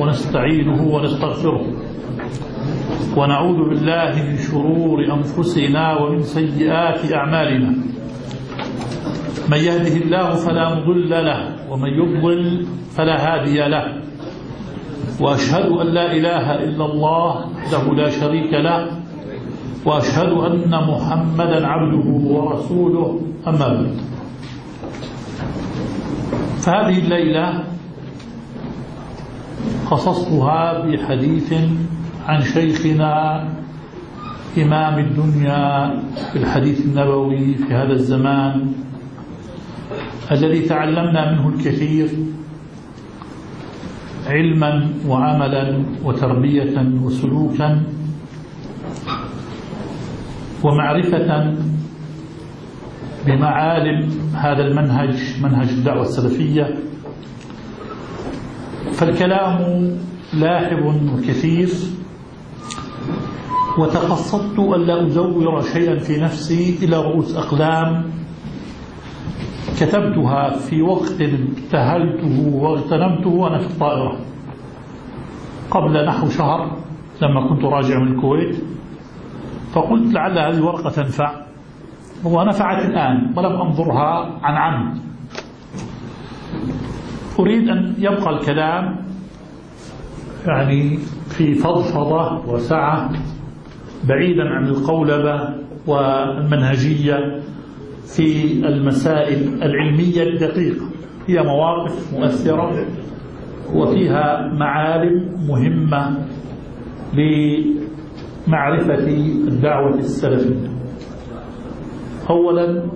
ونستعينه ونستغفره ونعوذ بالله من شرور أنفسنا ومن سيئات أعمالنا. من يهده الله فلا مضل له ومن يضلل فلا هادي له، وأشهد أن لا إله إلا الله وحده لا شريك له، وأشهد أن محمدا عبده ورسوله. أما بعد، فهذه الليلة خصصتها بحديث عن شيخنا إمام الدنيا في الحديث النبوي في هذا الزمان، الذي تعلمنا منه الكثير علما وعملا وتربية وسلوكا ومعرفة بمعالم هذا المنهج، منهج الدعوة السلفية. فالكلام لاحب وكثير، وتقصدت ألا أزور شيئا في نفسي إلى رؤوس أقلام كتبتها في وقت ابتهلته واغتنمته وأنا في الطائرة قبل نحو شهر لما كنت راجع من الكويت، فقلت لعل هذه الورقة تنفع، ونفعت الآن ولم أنظرها عن عمد. أريد أن يبقى الكلام يعني في فضفضة وسعة، بعيدا عن القولبة والمنهجية في المسائل العلمية الدقيقة. هي مواقف مؤثرة وفيها معالم مهمة لمعرفة الدعوة السلفية. أولا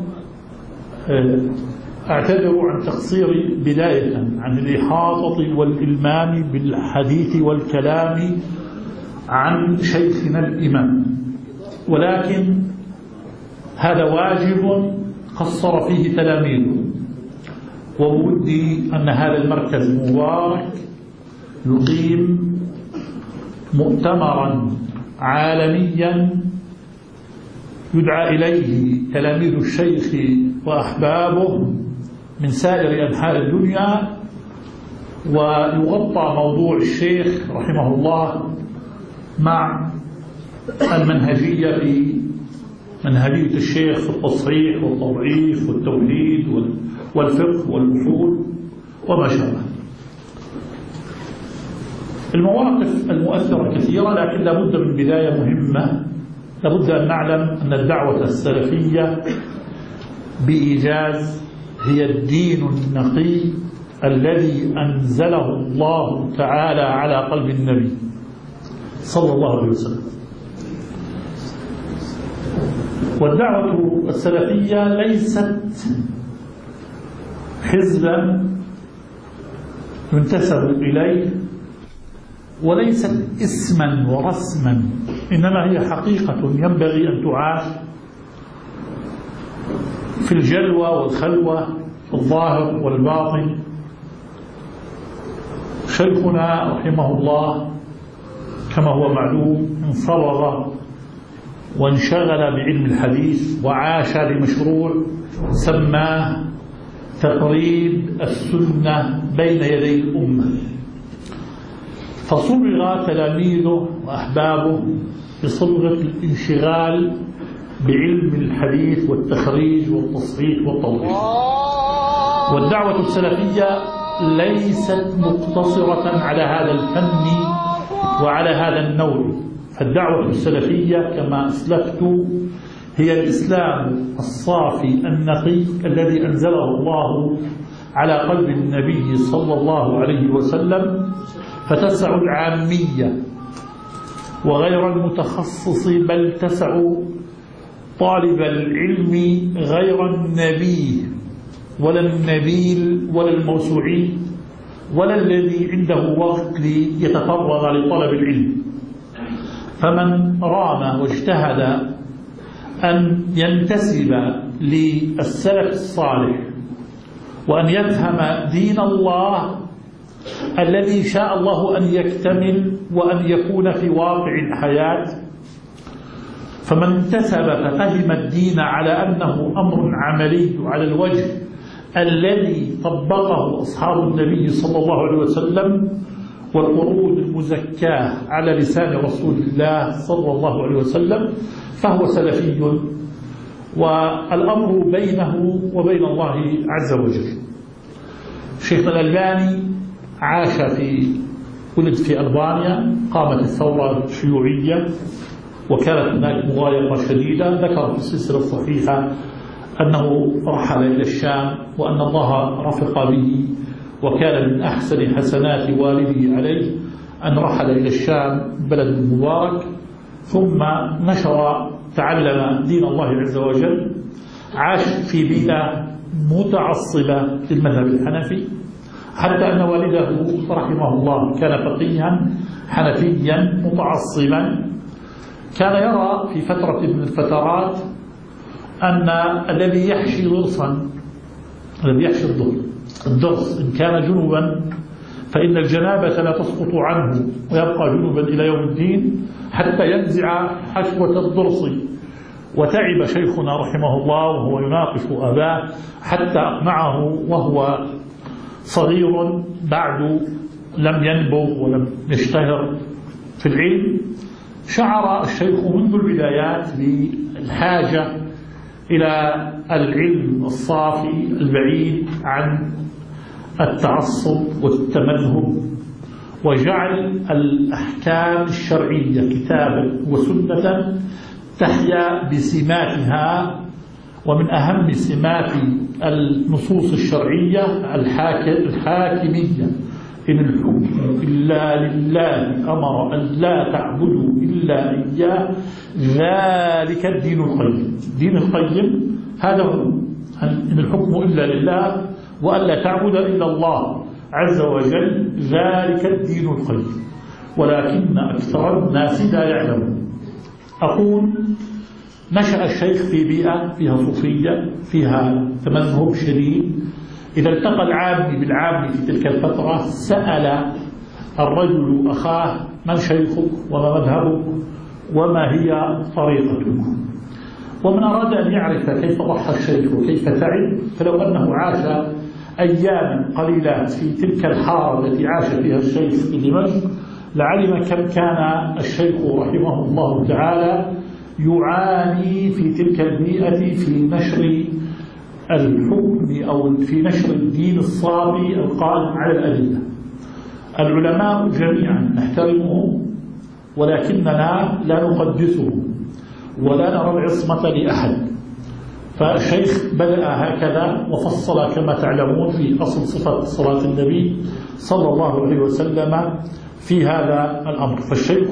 أعتذر عن تقصيري بداية عن الإحاطة والإلمام بالحديث والكلام عن شيخنا الإمام، ولكن هذا واجب قصر فيه تلاميذه، وودي أن هذا المركز المبارك يقيم مؤتمرا عالميا يدعى إليه تلاميذ الشيخ وأحبابه من سائر أنحاء الدنيا، ويغطى موضوع الشيخ رحمه الله مع المنهجية في منهجية الشيخ في التصحيح والتضعيف والتوحيد والفقه والأصول وما شابه. المواقف المؤثرة كثيرة، لكن لابد من بداية مهمة. لابد أن نعلم أن الدعوة السلفية بإيجاز هي الدين النقي الذي أنزله الله تعالى على قلب النبي صلى الله عليه وسلم. والدعوة السلفية ليست حزبا ينتسب إليه، وليست اسما ورسما، إنما هي حقيقة ينبغي أن تعاش في الجلوة والخلوة، في الظاهر والباطن. شيخنا رحمه الله كما هو معلوم انصبغ وانشغل بعلم الحديث، وعاش لمشروع سماه تقريب السنة بين يدي الأمة. فصبغ تلاميذه وأحبابه بصبغة الانشغال بعلم الحديث والتخريج والتصحيح والتوضيح. والدعوة السلفية ليست مقتصرة على هذا الفن وعلى هذا النوع. فالدعوة السلفية كما أسلفت هي الإسلام الصافي النقي الذي أنزله الله على قلب النبي صلى الله عليه وسلم، فتسع العامية وغير المتخصص، بل تسع طالب العلم غير النبي ولا النبيل ولا الموسوعي ولا الذي عنده وقت ليتفرغ لطلب العلم. فمن رام واجتهد أن ينتسب للسلف الصالح وأن يفهم دين الله الذي شاء الله أن يكتمل وأن يكون في واقع الحياة، فمن انتسب ففهم الدين على أنه أمر عملي على الوجه الذي طبقه أصحاب النبي صلى الله عليه وسلم، والقرون المزكاة على لسان رسول الله صلى الله عليه وسلم فهو سلفي، والأمر بينه وبين الله عز وجل. شيخنا الألباني ولد في ألبانيا، قامت الثورة الشيوعية وكانت هناك مضايقة شديدة. ذكر في السلسلة الصحيحة أنه رحل إلى الشام وأن الله رفق به، وكان من أحسن حسنات والده عليه أن رحل إلى الشام بلد مبارك، ثم تعلم دين الله عز وجل. عاش في بيئة متعصبة للمذهب الحنفي، حتى أن والده رحمه الله كان فقيها حنفيا متعصبا. كان يرى في فترة من الفترات أن الذي يحشي الضرس إن كان جنوبا فإن الجنابة لا تسقط عنه ويبقى جنوبا إلى يوم الدين حتى ينزع حشوة الضرس. وتعب شيخنا رحمه الله وهو يناقش أباه حتى أقنعه وهو صغير بعد لم ينبغ ولم يشتهر في العلم. شعر الشيخ منذ البدايات بالحاجة إلى العلم الصافي البعيد عن التعصب والتمذهب، وجعل الأحكام الشرعية كتابا وسنة تحيا بسماتها. ومن أهم سمات النصوص الشرعية الحاكمية، إن الحكم إلا لله أمر أن لا تعبدوا إلا إياه ذلك الدين القيم. دين القيم هذا هو إن الحكم إلا لله وأن لا تعبد إلا الله عز وجل، ذلك الدين القيم، ولكن أكثر الناس لا يعلمون. أقول نشأ الشيخ في بيئة فيها صوفية، فيها تمذهب شديد. إذا التقى العامي بالعامي في تلك الفترة سأل الرجل أخاه: من شيخك وما مذهبك وما هي طريقتك؟ ومن أراد أن يعرف كيف ضحى الشيخ وكيف تعب، فلو أنه عاش أياما قليلات في تلك الحارة التي عاش فيها الشيخ في دمشق لعلم كم كان الشيخ رحمه الله تعالى يعاني في تلك البيئة في نشر الحكم أو في نشر الدين الصافي القائم على الأدلة. العلماء جميعا نحترمهم، ولكننا لا نقدسهم ولا نرى العصمة لأحد. فالشيخ بدأ هكذا وفصل كما تعلمون في أصل صفة صلاة النبي صلى الله عليه وسلم في هذا الأمر. فالشيخ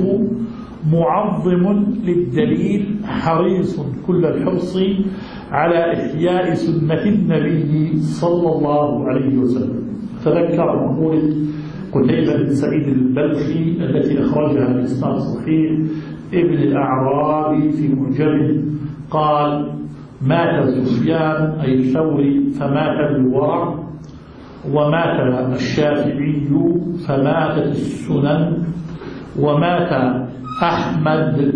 معظم للدليل، حريص كل الحرص على إحياء سنة النبي صلى الله عليه وسلم. تذكر مقولة قتيبة بن سعيد البلخي التي أخرجها بإسناد صحيح ابن الأعرابي في معجمه، قال: مات سفيان أي الثوري فمات الورع، ومات الشافعي فماتت السنن، ومات أحمد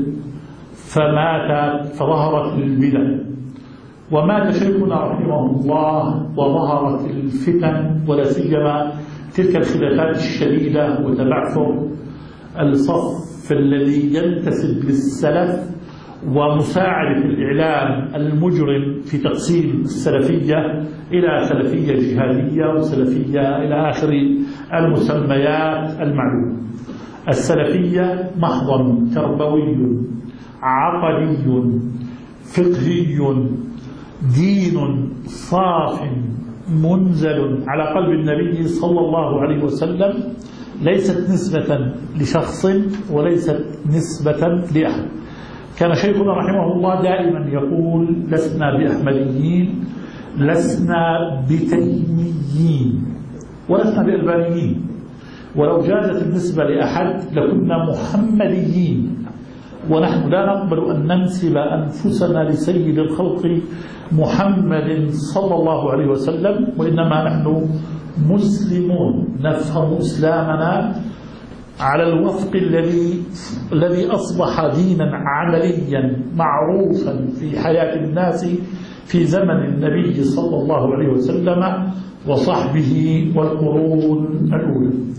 فظهرت البدع، ومات شيخنا رحمه الله وظهرت الفتن، ولا سيما تلك الخلافات الشديدة وتبعثر الصف الذي ينتسب للسلف ومساعدة الإعلام المجرم في تقسيم السلفية إلى سلفية جهادية وسلفية إلى آخر المسميات المعلومة. السلفية محضن تربوي عقدي فقهي، دين صاف منزل على قلب النبي صلى الله عليه وسلم، ليست نسبة لشخص وليست نسبة لأحد. كان شيخنا رحمه الله دائما يقول: لسنا بأحمديين، لسنا بتيميين، ولسنا بألبانيين، ولو جازت النسبة لأحد لكنا محمديين، ونحن لا نقبل أن ننسب أنفسنا لسيد الخلق محمد صلى الله عليه وسلم، وإنما نحن مسلمون نفهم إسلامنا على الوفق الذي أصبح دينا عمليا معروفا في حياة الناس في زمن النبي صلى الله عليه وسلم وصحبه والقرون الأولى.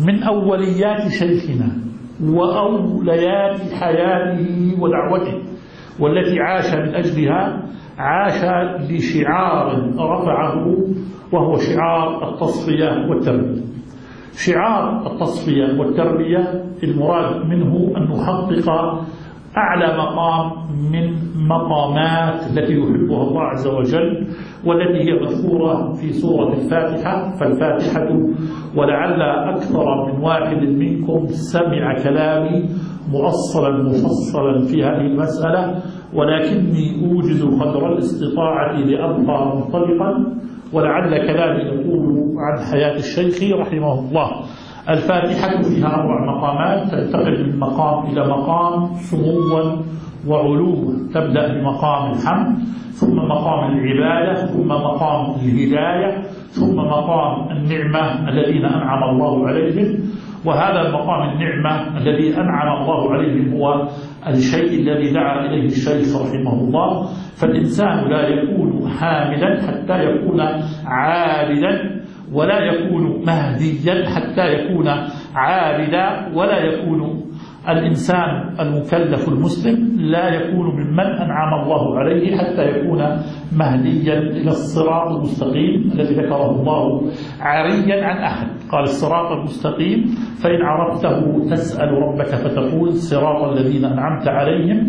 من أوليات شيخنا وأوليات حياته ودعوته، والتي عاش من أجلها، عاش لشعار رفعه، وهو شعار التصفية والتربية. شعار التصفية والتربية المراد منه أن نحقق أعلى مقام من مقامات التي يحبها الله عز وجل، والتي هي مذكورة في سورة الفاتحة. فالفاتحة، ولعل أكثر من واحد منكم سمع كلامي مؤصلا مفصلا في هذه المسألة، ولكني أوجز قدر الاستطاعة لأبقى منطلقا، ولعل كلامي يقول عن حياة الشيخ رحمه الله. الفاتحة فيها 4 مقامات، تنتقل من مقام إلى مقام سموا وعلوا. تبدأ بمقام الحمد، ثم مقام العبادة، ثم مقام الهداية، ثم مقام النعمة الذين أنعم الله عليهم. وهذا المقام النعمة الذي أنعم الله عليهم هو الشيء الذي دعا إليه الشيخ رحمه الله. فالإنسان لا يكون حاملا حتى يكون عابدا، ولا يكون مهديا حتى يكون عابدا، ولا يكون الإنسان المكلف المسلم لا يكون ممن أنعم الله عليه حتى يكون مهديا إلى الصراط المستقيم الذي ذكره الله عاريا عن أحد. قال الصراط المستقيم فإن عرفته تسأل ربك فتقول صراط الذين أنعمت عليهم.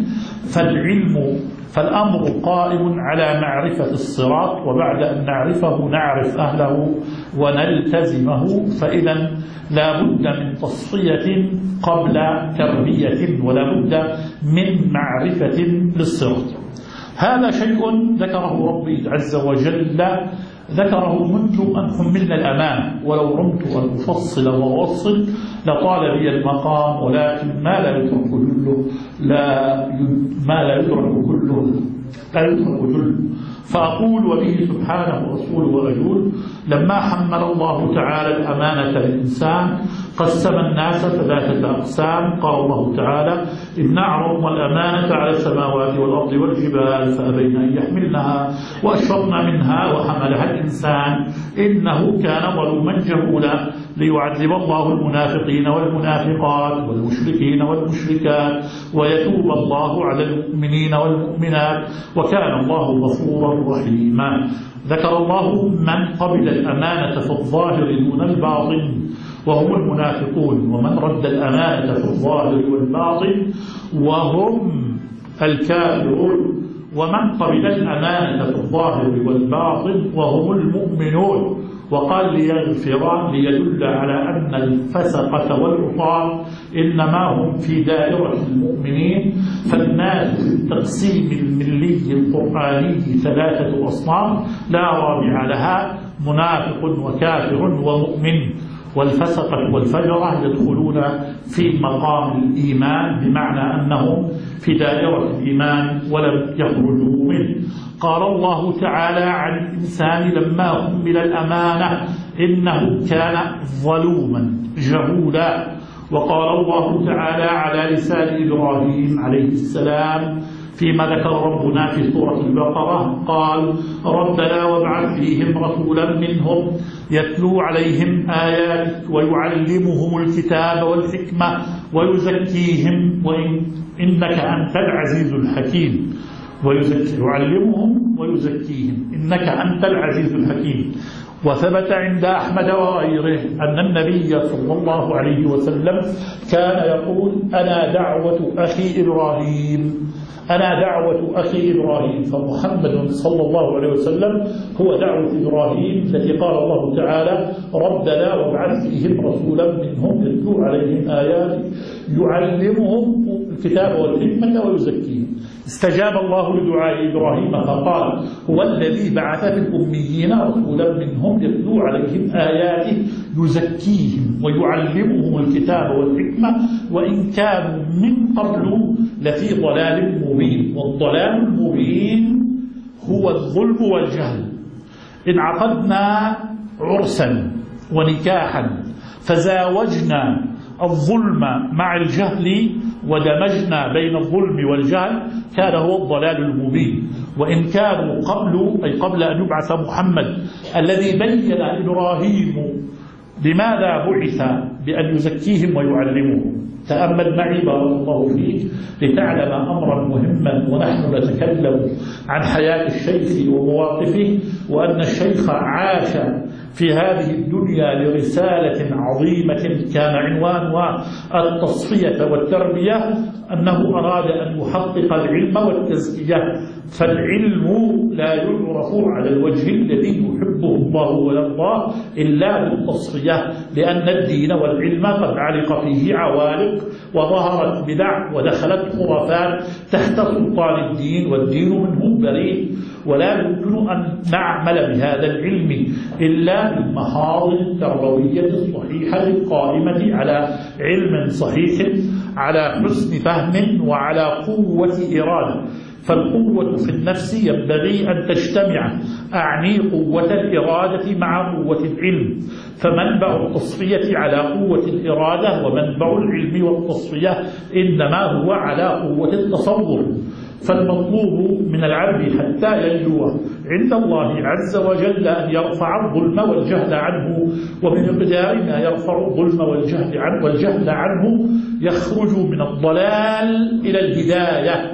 فالأمر قائم على معرفة الصراط، وبعد أن نعرفه نعرف أهله ونلتزمه. فإذا لا بد من تصفية قبل تربية، ولا بد من معرفة للصراط. هذا شيء ذكره ربي عز وجل، ذكره منذ أن حملنا الأمانة. ولو رمت أن أفصل وأوصل لطال بي المقام، ولكن ما لا يترك كله لا يترك كله. فأقول وبه سبحانه ورسوله وأجول: لما حمل الله تعالى الأمانة للإنسان قسم الناس 3 أقسام. قال الله تعالى: إن عرضنا الأمانة على السماوات والأرض والجبال فأبين أن يحملنها وأشفقن منها وحملها الإنسان إنه كان ظلوما جهولا، ليعذب الله المنافقين والمنافقات والمشركين والمشركات ويتوب الله على المؤمنين والمؤمنات وكان الله غفورا رحيما. ذكر الله من قبل الأمانة في الظاهر دون الباطن وهم المنافقون، ومن رد الأمانة في الظاهر والباطن وهم الكافرون، ومن قبل الأمانة في الظاهر والباطن وهم المؤمنون. وقال ليغفر ليدل على أن الفسقة والعصاة إنما هم في دائرة المؤمنين. فالناس في التقسيم الملي القرآني 3 أصناف لا رابع لها: منافق وكافر ومؤمن. والفسقة والفجرة يدخلون في مقام الإيمان، بمعنى أنهم في دائرة الإيمان ولم يخرجوا منه. قال الله تعالى عن الإنسان لما حمل الأمانة إنه كان ظلوما جهولا. وقال الله تعالى على لسان إبراهيم عليه السلام فيما ذكر ربنا في سورة البقرة قال: ربنا وابعث فيهم رسولا منهم يتلو عليهم آياتك ويعلمهم الكتاب والحكمة ويزكيهم إنك أنت العزيز الحكيم. يعلمهم ويزكيهم إنك أنت العزيز الحكيم. وثبت عند أحمد وغيره أن النبي صلى الله عليه وسلم كان يقول: أنا دعوة أخي إبراهيم. فمحمد صلى الله عليه وسلم هو دعوة إبراهيم التي قال الله تعالى: ربنا وابعث فيهم رسولا منهم يتلو عليهم آياتك يعلمهم الكتاب والحكمة ويزكيهم. استجاب الله لدعاء إبراهيم فقال: هو الذي بعث في الأميين رسولا منهم يتلو عليهم آياته يزكيهم ويعلمهم الكتاب والحكمة وإن كانوا من قبل لفي ضلال مبين. والضلال المبين هو الظلم والجهل. إن عقدنا عرسا ونكاحا فزاوجنا الظلم مع الجهل ودمجنا بين الظلم والجهل كان هو الضلال المبين. وإن كانوا قبل، أي قبل أن يبعث محمد الذي بين إبراهيم لماذا بعث بأن يزكيهم ويعلمهم؟ تأمل معي بارك الله فيك لتعلم أمرا مهما، ونحن نتكلم عن حياة الشيخ ومواقفه، وأن الشيخ عاش في هذه الدنيا لرسالة عظيمة كان عنوانها التصفية والتربية، أنه أراد أن يحقق العلم والتزكية. فالعلم لا يعرف على الوجه الذي يحبه الله ويرضاه إلا بالتصفية، لأن الدين والعلم قد علق فيه عوالق، وظهرت بدع ودخلت خرافات تحت سلطان الدين، والدين منه بريء. ولا يمكن أن نعمل بهذا العلم إلا بالمحاضر التربوية الصحيحة القائمة على علم صحيح، على حسن فهم، وعلى قوة إرادة. فالقوة في النفس ينبغي أن تجتمع، أعني قوة الإرادة مع قوة العلم. فمنبع التصفية على قوة الإرادة، ومنبع العلم والتصفية إنما هو على قوة التصور. فالمطلوب من العبد حتى ينجو عند الله عز وجل أن يرفع الظلم والجهل عنه، وبمقدار ما يرفع الظلم والجهل عنه يخرج من الضلال إلى الهداية،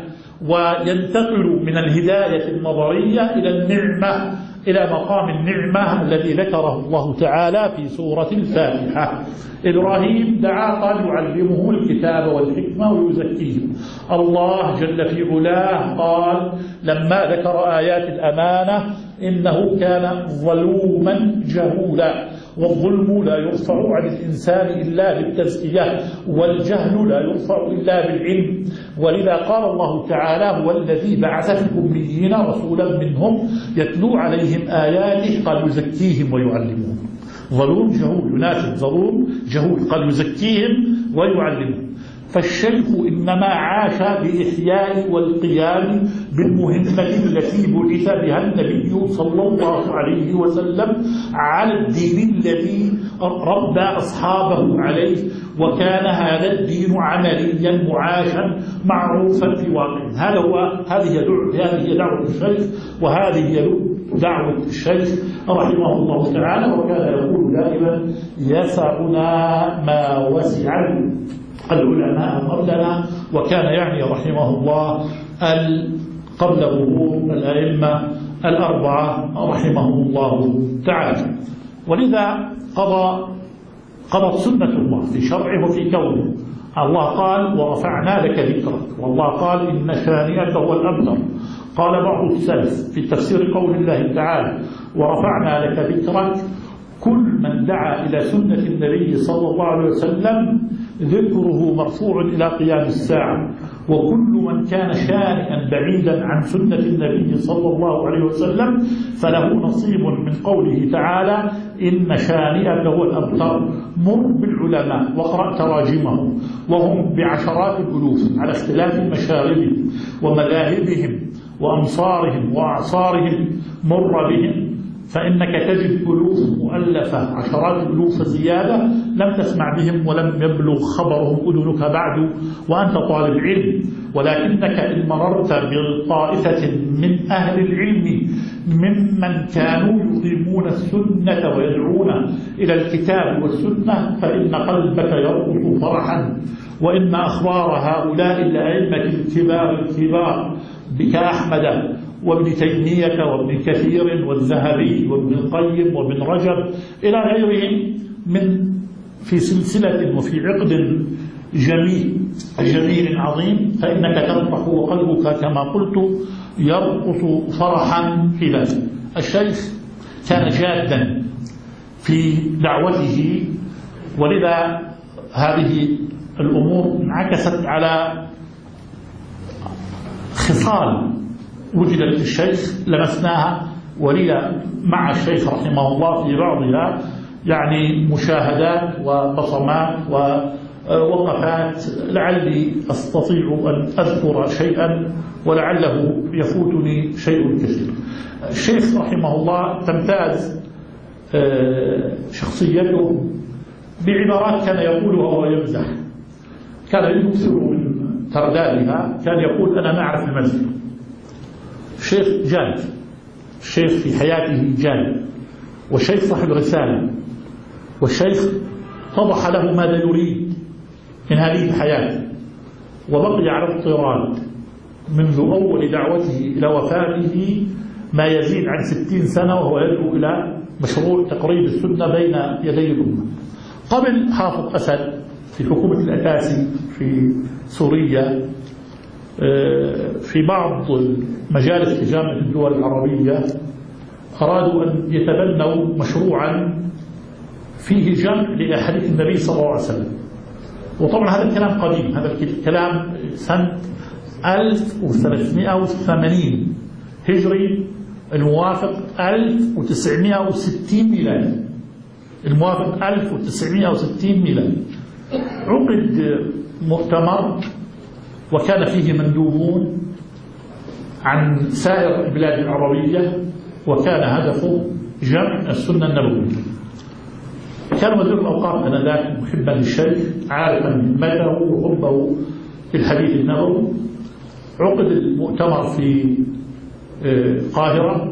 وينتقل من الهداية النظرية إلى النعمة، إلى مقام النعمة الذي ذكره الله تعالى في سورة الفاتحة. إبراهيم دعا قال يعلمه الكتاب والحكمة ويزكيهم. الله جل في علاه قال لما ذكر آيات الأمانة إنه كان ظلوما جهولا، والظلم لا يرفع عن الإنسان إلا بالتزكية، والجهل لا يرفع إلا بالعلم. ولذا قال الله تعالى هو الذي بعث في الأميين رسولا منهم يتلو عليهم آياته قال يزكيهم ويعلمهم. ظلوم جهول يناسب ظلوم جهول، قال يزكيهم ويعلمهم. فالشيخ إنما عاش بإحياء والقيام بالمهمة التي بعث بها النبي صلى الله عليه وسلم على الدين الذي ربى أصحابه عليه، وكان هذا الدين عمليا معاشا معروفا في واقعه. هذه دعوة الشيخ، وهذه هي دعوة الشيخ رحمه الله تعالى. وكان يقول دائما يسعنا ما وسع العلماء قبلنا، وكان يعني رحمه الله قبله الأئمة الأربعة رحمهم الله تعالى. ولذا قضت سنة الله في شرعه وفي كونه. الله قال ورفعنا لك ذكرك، والله قال إن شانئك هو الأبتر. قال بعض السلف في تفسير قول الله تعالى ورفعنا لك ذكرك كل من دعا إلى سنة النبي صلى الله عليه وسلم ذكره مرفوع إلى قيام الساعة، وكل من كان شانئا بعيدا عن سنة النبي صلى الله عليه وسلم فله نصيب من قوله تعالى إن شانئك هو الأبتر. مر بالعلماء واقرأ تراجمهم، وهم بعشرات الألوف على اختلاف مشاربهم ومذاهبهم وأمصارهم وأعصارهم. مر بهم فإنك تجد ألوف مؤلفة، عشرات ألوف زيادة لم تسمع بهم ولم يبلغ خبرهم أذنك بعد وأنت طالب علم. ولكنك إن مررت بطائفة من أهل العلم ممن كانوا يقيمون السنة ويدعون إلى الكتاب والسنة فإن قلبك يرقص فرحا. وإن أخبار هؤلاء الأئمة الكبار كأحمد وابن تيمية وابن كثير والذهبي وابن القيم وابن رجب إلى غيرهم من في سلسلة وفي عقد جميل عظيم، فإنك ترفح وقلبك كما قلت يرقص فرحا في ذلك. الشيخ كان جادا في دعوته، ولذا هذه الأمور انعكست على خصال وجدت في الشيخ لمسناها، ولي مع الشيخ رحمه الله في بعضها يعني مشاهدات وبصمات ووقفات لعلي أستطيع أن أذكر شيئا ولعله يفوتني شيء كثير. الشيخ رحمه الله تمتاز شخصيته بعبارات كان يقولها وهو يمزح، كان يكثر من تردادها، كان يقول أنا ما أعرف المزح. الشيخ جاد، الشيخ في حياته جاد، والشيخ صاحب رسالة، والشيخ اتضح له ماذا يريد من هذه الحياة، وبقي على اضطراد منذ أول دعوته إلى وفاته ما يزيد عن 60 سنة وهو يدعو إلى مشروع تقريب السنة بين يدي الأمة. قبل حافظ أسد في حكومة الأتاسي في سوريا في بعض مجالس في جامعة الدول العربية أرادوا أن يتبنوا مشروعا فيه جمع لأحاديث النبي صلى الله عليه وسلم. وطبعا هذا الكلام قديم، هذا الكلام سنة 1380 هجري الموافق 1960 ميلادي، الموافق 1960 ميلادي. عقد مؤتمر وكان فيه مندوبون عن سائر البلاد العربية، وكان هدفه جمع السنة النبوية. كان وزير الأوقاف آنذاك محبا للشيخ عارفا همته وحبه في الحديث النبوي. عقد المؤتمر في القاهرة،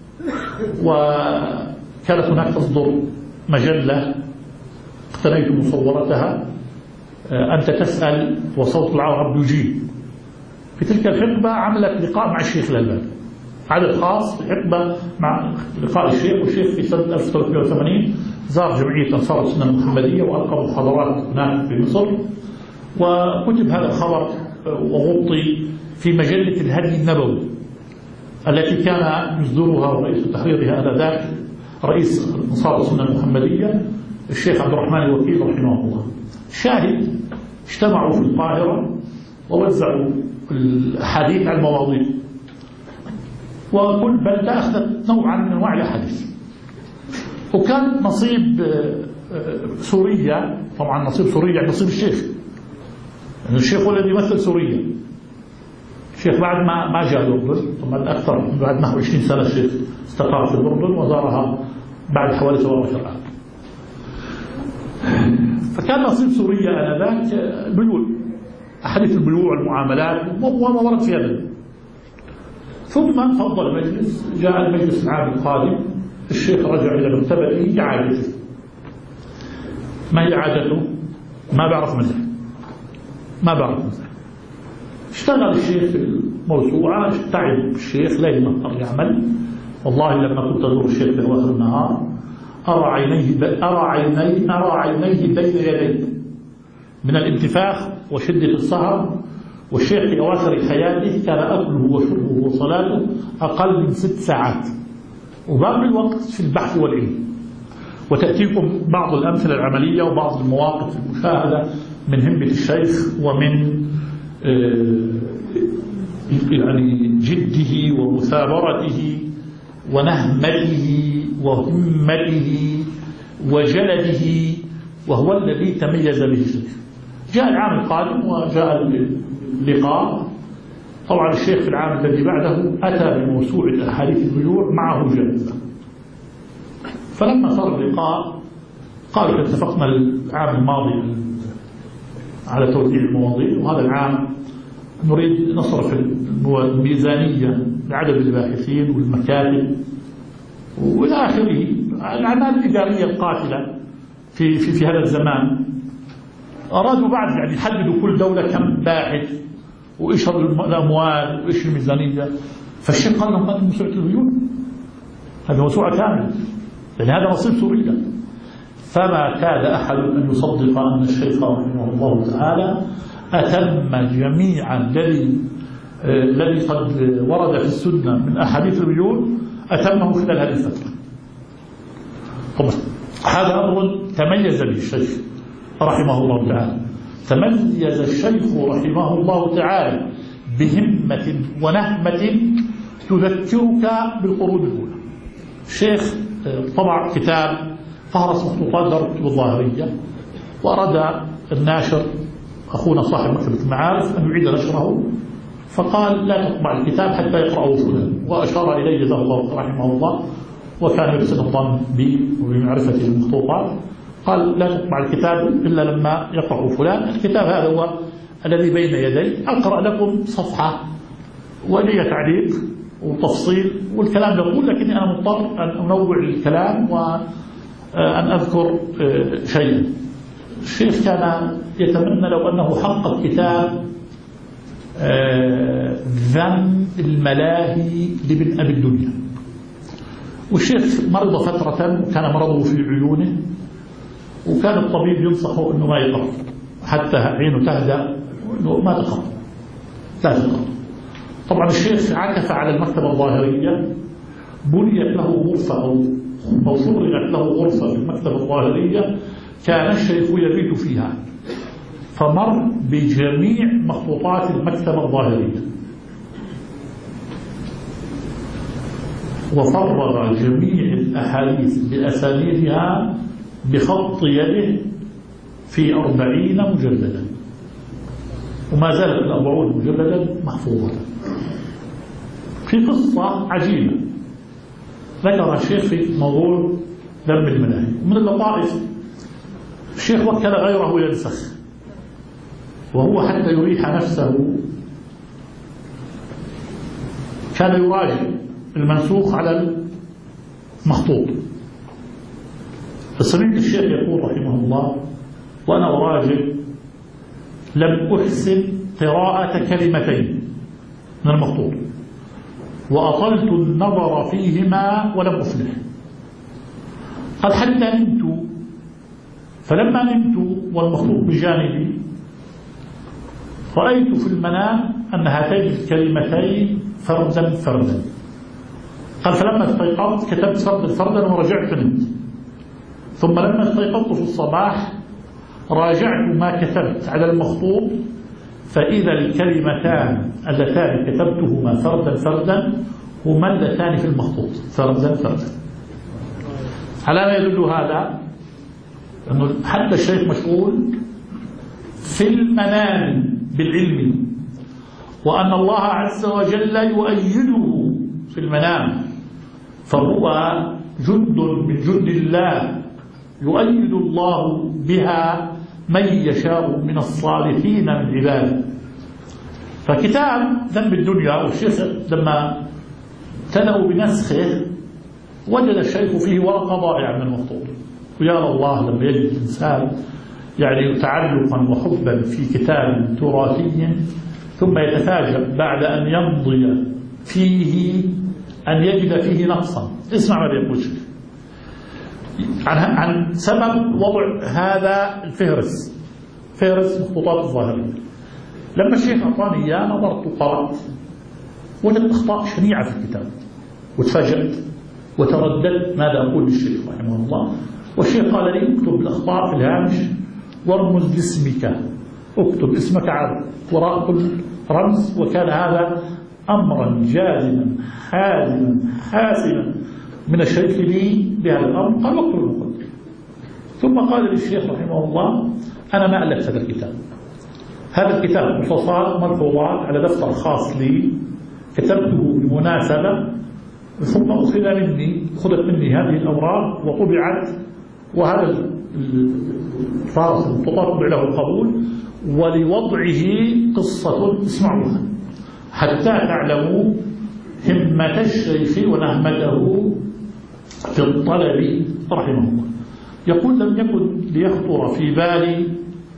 وكانت هناك تصدر مجلة اقتنيت مصورتها، أنت تسأل وصوت العرب يجيب. في تلك الحقبة عملت لقاء مع الشيخ الألباني، عدد خاص في حقبة مع لقاء الشيخ. والشيخ في سنة 1380 زار جمعية أنصار السنة المحمدية وألقى محاضرات هناك في مصر، وكتب هذا الخبر وغطي في مجلة الهدي النبوي التي كان يصدرها ورئيس تحريرها آنذاك رئيس أنصار السنة المحمدية الشيخ عبد الرحمن الوكيل رحمه الله. شاهد اجتمعوا في القاهرة ووزعوا الحديث عن المواضيع، وكل بلدة أخذت نوعا من أنواع الأحاديث. وكان نصيب سوريا، طبعا نصيب سوريا نصيب الشيخ، يعني الشيخ هو الذي يمثل سوريا. الشيخ بعد ما جاء الأردن، ثم أكثر بعد نحو 20 سنة الشيخ استقر في الأردن وزارها بعد حوالي 17 عام. فكان نصيب سوريا آنذاك البيوع، أحاديث البيوع والمعاملات وما ورد في هذا. ثم فضل المجلس، جاء المجلس العام القادم، الشيخ رجع إلى مكتبته إعادته. ما هي إعادته؟ ما بعرف مزح، ما بعرف مزح. اشتغل الشيخ في الموسوعة، تعب الشيخ ليل نهار يعمل. والله لما كنت أزور الشيخ في أواخر النهار أرى عينيه بين يديه من الانتفاخ وشدة السهر. والشيخ في أواخر حياته كان أكله وشربه وصلاته أقل من 6 ساعات، وباقي الوقت في البحث والعلم. وتأتيكم بعض الأمثلة العملية وبعض المواقف المشاهدة من همة الشيخ ومن يعني جده ومثابرته ونهمته وهمته وجلده، وهو الذي تميز به الشيخ. جاء العام القادم وجاء اللقاء. طبعا الشيخ في العام الذي بعده أتى بموسوعة أحاديث البيوع معه جائزة. فلما صار اللقاء قالوا اتفقنا العام الماضي على توزيع المواضيع، وهذا العام نريد نصرف الميزانية لعدد الباحثين والمكاتب وإلى آخره، الأعمال الإدارية القاتلة في هذا الزمان. أرادوا بعد يعني يحددوا كل دولة كم باحث وإيش الأموال وإيش الميزانية. فالشيخ قال لهم هذه موسوعة البيوع، هذه موسوعة كاملة، لأن هذا نصيب سوريا. فما كاد أحد أن يصدق أن الشيخ رحمه الله تعالى أتم جميعا الذي قد ورد في السنة من أحاديث البيوع، أتمه خلال هذه الفترة. هذا أمر تميز به الشيخ رحمه الله تعالى. تميز الشيخ رحمه الله تعالى بهمة ونهمة تذكرك بالقرون الأولى. الشيخ طبع كتاب فهرس مخطوطات دار الكتب الظاهرية، وأراد الناشر أخونا صاحب مكتبة المعارف أن يعيد نشره، فقال لا تطبع الكتاب حتى يقرأه فلان، وأشار إليه جزاه الله رحمه الله، وكان يحسن الظن بي وبمعرفة المخطوطات. قال لا تطبع الكتاب إلا لما يقرأه فلان. الكتاب هذا هو الذي بين يدي، أقرأ لكم صفحة ولي تعليق وتفصيل والكلام يقول، لكني أنا مضطر أن أنوع الكلام أن أذكر شيئا. الشيخ كان يتمنى لو أنه حقق كتاب ذم الملاهي لابن أبي الدنيا. والشيخ مرض فترة كان مرضه في عيونه، وكان الطبيب ينصحه أنه ما يقرأ حتى عينه تهدأ، أنه ما تقرأ لا تقرأ. طبعا الشيخ عكف على المكتبة الظاهرية، بنيت له غرفة أو صورت له غرفة في المكتبة الظاهرية كان الشيخ يبيت فيها، فمر بجميع مخطوطات المكتبة الظاهرية وفرغ جميع الأحاديث بأسانيدها بخط يده في 40 مجلدا، وما زالت ال40 مجلدا محفوظة. في قصة عجيبة ذكرها الشيخ في موضوع ذم الملاهي. من اللطائف الشيخ وكل غيره ينسخ، وهو حتى يريح نفسه كان يراجع المنسوخ على المخطوط. فسمعت الشيخ يقول رحمه الله وأنا أراجع لم أحسن قراءة كلمتين من المخطوط، وأطلت النظر فيهما ولم أفلح. قال حتى نمت، فلما نمت والمخطوط بجانبي رأيت في المنام أن هاتين الكلمتين فردا فردا. قال فلما استيقظت كتبت فردا فردا ورجعت نمت، ثم لما استيقظت في الصباح راجعت ما كتبت على المخطوط، فإذا الكلمتان اللتان كتبتهما فردا فردا هما اللتان في المخطوط فردا فردا. على ما يدل هذا أنه حتى الشيخ مشغول في المنام بالعلم، وأن الله عز وجل يؤيده في المنام، فالرؤى جند من جند الله يؤيد الله بها من يشاء من الصالحين من عباده. فكتاب ذنب الدنيا، والشيخ لما ابتدأوا بنسخه وجد الشيخ فيه ورقة ضائعة من المخطوط. ويا الله لما يجد الإنسان يعني تعلقا وحبا في كتاب تراثي ثم يتفاجأ بعد أن يمضي فيه أن يجد فيه نقصا. اسمع ماذا يقول الشيخ عن سبب وضع هذا الفهرس، فهرس مخطوطات الظاهرية. لما الشيخ أعطاني إياه نظرت وقرأت وجدت أخطاء شنيعة في الكتاب، وتفاجأت وترددت ماذا أقول للشيخ رحمه الله. والشيخ قال لي اكتب الأخطاء في الهامش وارمز باسمك، اكتب اسمك على وراء كل رمز. وكان هذا أمرا جازما حازما حاسما من الشيخ لي بهذا الأمر. قال اكتب المقدمة. ثم قال للشيخ رحمه الله أنا ما ألفت هذا الكتاب، هذا الكتاب مختصرات ملحوظات على دفتر خاص لي كتبته بمناسبة، ثم أخذت مني هذه الأوراق وطبعت، وهذا الفارس المخطوطات طبع له القبول، ولوضعه قصة اسمعوها حتى تعلموا همة الشيخ ونهمته في الطلب رحمه الله. يقول لم يكن ليخطر في بالي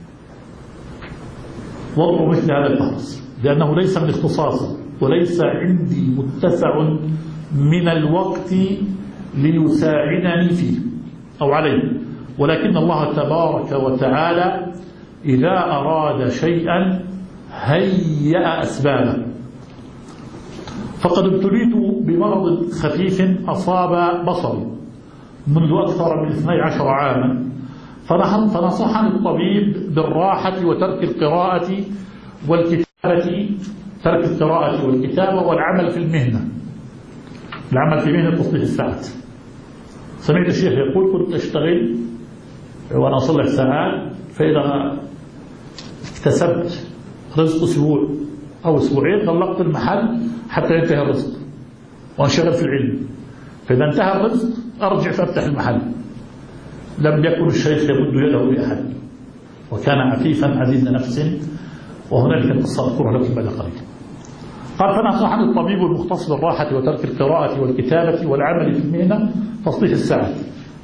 وضع مثل هذا الفارس، لأنه ليس من اختصاصي وليس عندي متسع من الوقت ليساعدني فيه أو عليه، ولكن الله تبارك وتعالى إذا أراد شيئا هيأ أسبابه. فقد ابتليت بمرض خفيف أصاب بصري منذ أكثر من 12 عاما، فنصحني الطبيب بالراحة وترك القراءة والكتابة، ترك القراءة والكتابة والعمل في المهنة، العمل في مهنة تصليح الساعات. سمعت الشيخ يقول كنت أشتغل وأنا أصلح ساعات، فإذا اكتسبت رزق أسبوع أو أسبوعين غلقت المحل حتى ينتهي الرزق وانشغل في العلم، فإذا انتهى الرزق أرجع فأفتح المحل. لم يكن الشيخ يمد يده لأحد، وكان عفيفا عزيز نفس، وهنالك قصة أذكرها لكم بعد قليل. قال فنصحني الطبيب المختص بالراحة وترك القراءة والكتابة والعمل في المهنة تصليح الساعات،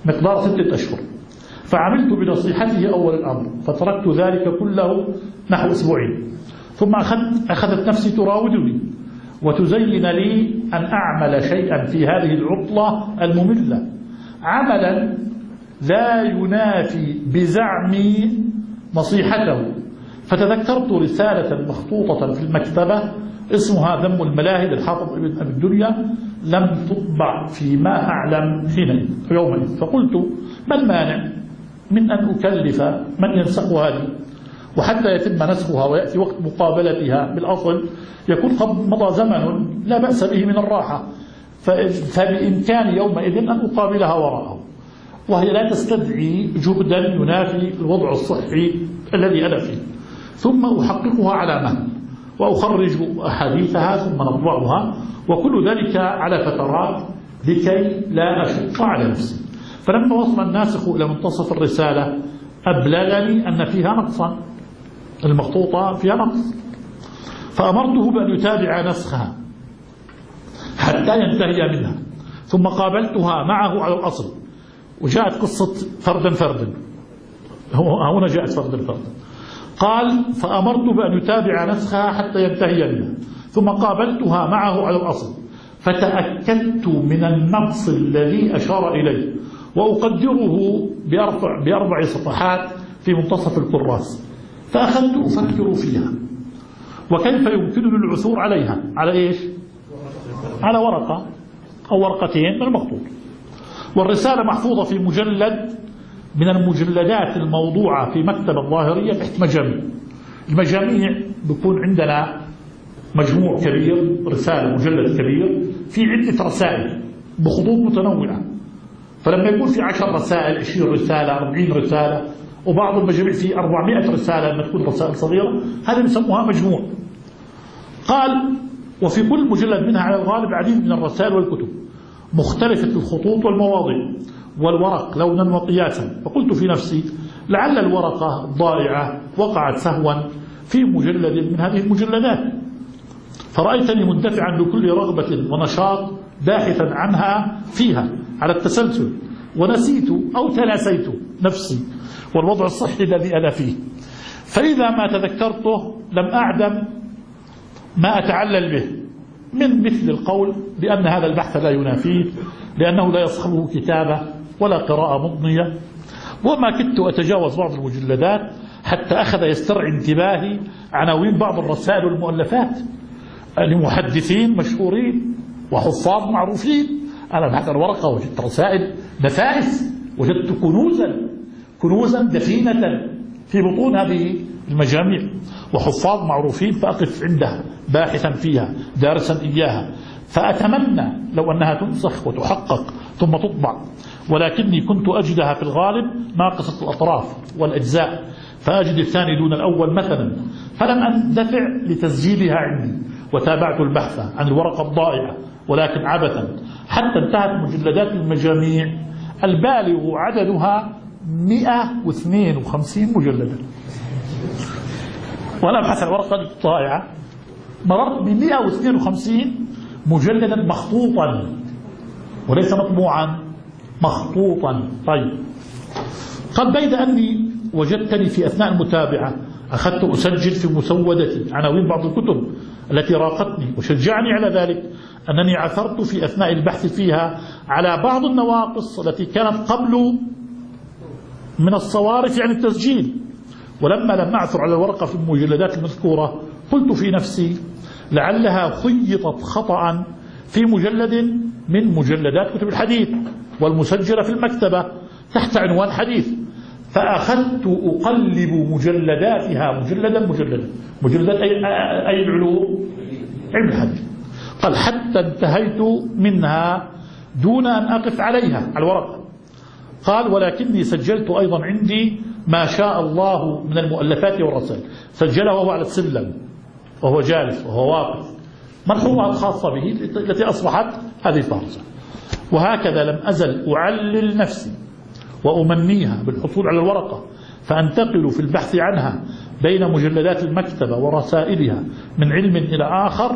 مقدار 6 أشهر، فعملت بنصيحته أول الأمر، فتركت ذلك كله نحو أسبوعين، ثم أخذت نفسي تراودني وتزين لي أن أعمل شيئا في هذه العطلة المملة، عملا لا ينافي بزعمي نصيحته. فتذكرت رسالة مخطوطة في المكتبة اسمها ذم الملاهي للحافظ ابن أبي الدنيا، لم تطبع فيما أعلم حينئذ يومئذ، فقلت ما المانع من أن أكلف من ينسخها لي، وحتى يتم نسخها ويأتي وقت مقابلتها بالأصل يكون قد مضى زمن لا بأس به من الراحة، فبإمكاني يومئذ أن أقابلها وراءه، وهي لا تستدعي جهدا ينافي الوضع الصحي الذي أنا فيه، ثم أحققها على مهل وأخرج أحاديثها ثم نطبعها، وكل ذلك على فترات لكي لا أشق على نفسي. فلما وصل الناسخ إلى منتصف الرسالة أبلغني أن فيها نقصا، المخطوطة فيها نقص، فأمرته بأن يتابع نسخها حتى ينتهي منها، ثم قابلتها معه على الأصل، وجاءت قصة فردا هنا جاءت فردا. قال فأمرت بأن يتابع نسخها حتى ينتهي منها، ثم قابلتها معه على الأصل، فتأكدت من النقص الذي أشار إليه، وأقدره ب4 صفحات في منتصف الكراس، فأخذت أفكر فيها وكيف يمكنني العثور عليها، على إيش؟ على ورقة أو ورقتين من المخطوط، والرسالة محفوظة في مجلد من المجلدات الموضوعة في مكتبة الظاهرية تحت مجاميع. المجاميع بيكون عندنا مجموع كبير، رسالة مجلد كبير في عدة رسائل بخطوط متنوعة، فلما يكون في 10 رسائل 20 رسالة 40 رسالة، وبعض المجاميع في 400 رسالة لما تكون رسائل صغيرة، هذا بيسموها مجموع. قال وفي كل مجلد منها على الغالب العديد من الرسائل والكتب مختلفة الخطوط والمواضع والورق لونا وقياسا، فقلت في نفسي لعل الورقة الضائعة وقعت سهوا في مجلد من هذه المجلدات، فرأيتني مندفعا لكل رغبة ونشاط باحثا عنها فيها على التسلسل، ونسيت أو تناسيت نفسي والوضع الصحي الذي أنا فيه، فإذا ما تذكرته لم أعدم ما أتعلل به من مثل القول بأن هذا البحث لا ينافيه، لأنه لا يصحبه كتابة ولا قراءة مضنية. وما كدت أتجاوز بعض المجلدات حتى أخذ يسترعي انتباهي عناوين بعض الرسائل والمؤلفات لمحدثين مشهورين وحفاظ معروفين. أنا بحث الورقة وجدت رسائل نفائس، وجدت كنوزا دفينة في بطون هذه المجاميع، وحفاظ معروفين فأقف عندها باحثا فيها دارسا إياها، فأتمنى لو أنها تنسخ وتحقق ثم تطبع، ولكني كنت أجدها في الغالب ناقصة الأطراف والأجزاء، فأجد الثاني دون الأول مثلا، فلم أندفع لتسجيلها عندي، وتابعت البحث عن الورقة الضائعة ولكن عبثا، حتى انتهت مجلدات المجاميع البالغ عددها 152 مجلدا، وأنا أبحث عن الورقة الضائعة مررت ب 152 مجلدا مخطوطا وليس مطبوعا، مخطوطا. طيب قد بيد أني وجدتني في أثناء المتابعة أخذت أسجل في مسودتي عناوين بعض الكتب التي راقتني، وشجعني على ذلك أنني عثرت في أثناء البحث فيها على بعض النواقص التي كانت قبل من الصوارف عن التسجيل، ولما لم أعثر على الورقة في المجلدات المذكورة قلت في نفسي لعلها خيطت خطأ في مجلد من مجلدات كتب الحديث والمسجلة في المكتبة تحت عنوان حديث، فأخذت أقلب مجلداتها مجلدات أي العلوم، علم الحديث. قال حتى انتهيت منها دون أن أقف عليها على الورقة. قال ولكني سجلت أيضا عندي ما شاء الله من المؤلفات والرسائل، سجله وهو على السلم وهو جالس وهو واقف، ملحوظات خاصة به التي أصبحت هذه فارسة. وهكذا لم أزل أعلل نفسي وأمنيها بالحصول على الورقة، فأنتقل في البحث عنها بين مجلدات المكتبة ورسائلها من علم إلى آخر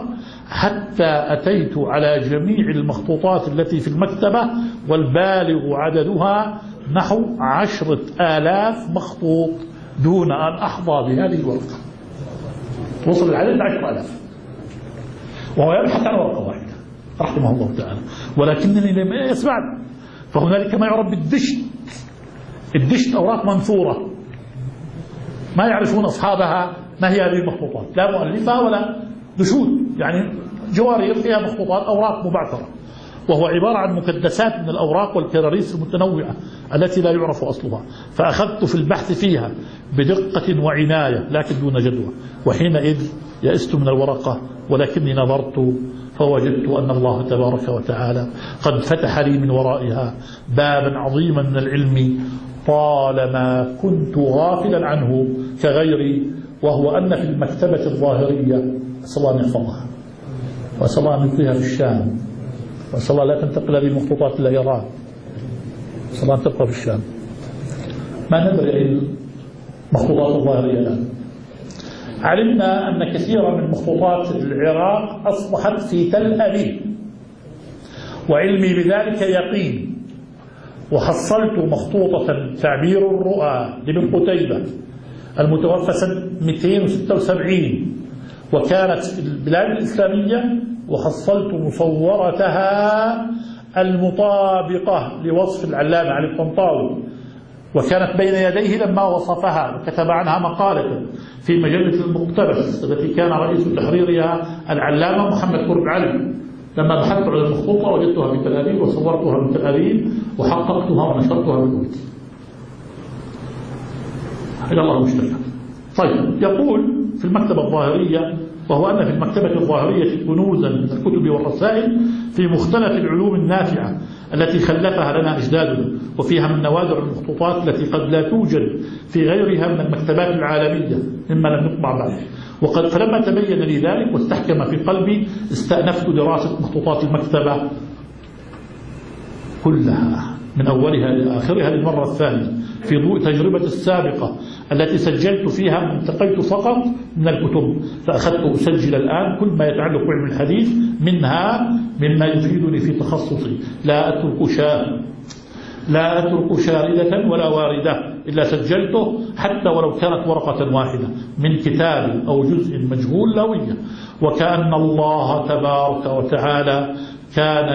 حتى أتيت على جميع المخطوطات التي في المكتبة، والبالغ عددها نحو 10,000 مخطوط دون أن أحظى بهذه الورقة. وصل العدد 10,000، وهو يبحث عن ورقة واحدة رحمه الله تعالى، ولكنني لم أسمع. فهنالك ما يعرف بالدشت. الدشت أوراق منثورة ما يعرفون أصحابها ما هي هذه المخطوطات، لا مؤلفها ولا دشود، يعني جوارير فيها مخطوطات، أوراق مبعثرة، وهو عبارة عن مكدسات من الأوراق والكراريس المتنوعة التي لا يعرف أصلها. فأخذت في البحث فيها بدقة وعناية لكن دون جدوى، وحينئذ يئست من الورقة، ولكني نظرت فوجدت أن الله تبارك وتعالى قد فتح لي من ورائها بابا عظيما من العلم طالما كنت غافلا عنه كغيري، وهو أن في المكتبة الظاهرية، أسأل الله أن يحفظها وأسأل الله أن يبقيها في الشام، وأسأل الله لا تنتقل هذه المخطوطات إلى إيران، أسأل الله أن تبقى في الشام. ما ندري أي المخطوطات الظاهرية الآن. علمنا أن كثيرا من مخطوطات العراق أصبحت في تل أبيب، وعلمي بذلك يقين. وحصلت مخطوطة تعبير الرؤى لابن قتيبة المتوفى سنة 276 وكانت في البلاد الإسلامية، وحصلت مصورتها المطابقة لوصف العلامة علي الطنطاوي، وكانت بين يديه لما وصفها، وكتب عنها مقالة في مجلة المقتبس التي كان رئيس تحريرها العلامة محمد كرب علي. لما بحثت على المخطوطة وجدتها في تل أبيب وصورتها من تل أبيب وحققتها ونشرتها بالكويت. إلى الله المشتكى. طيب، يقول في المكتبة الظاهرية، وهو أن في المكتبة الظاهرية كنوزا من الكتب والرسائل في مختلف العلوم النافعة التي خلفها لنا أجدادنا، وفيها من نوادر المخطوطات التي قد لا توجد في غيرها من المكتبات العالمية مما لم يطبع بعد. فلما تبين لي ذلك واستحكم في قلبي استأنفت دراسة مخطوطات المكتبة كلها من أولها إلى آخرها للمرة الثانية في ضوء تجربة السابقة التي سجلت فيها ما انتقيت فقط من الكتب، فأخذت أسجل الآن كل ما يتعلق بعلم الحديث منها مما يفيدني في تخصصي. لا أترك شاردة ولا واردة إلا سجلته، حتى ولو كانت ورقة واحدة من كتاب أو جزء مجهول لوية. وكأن الله تبارك وتعالى كان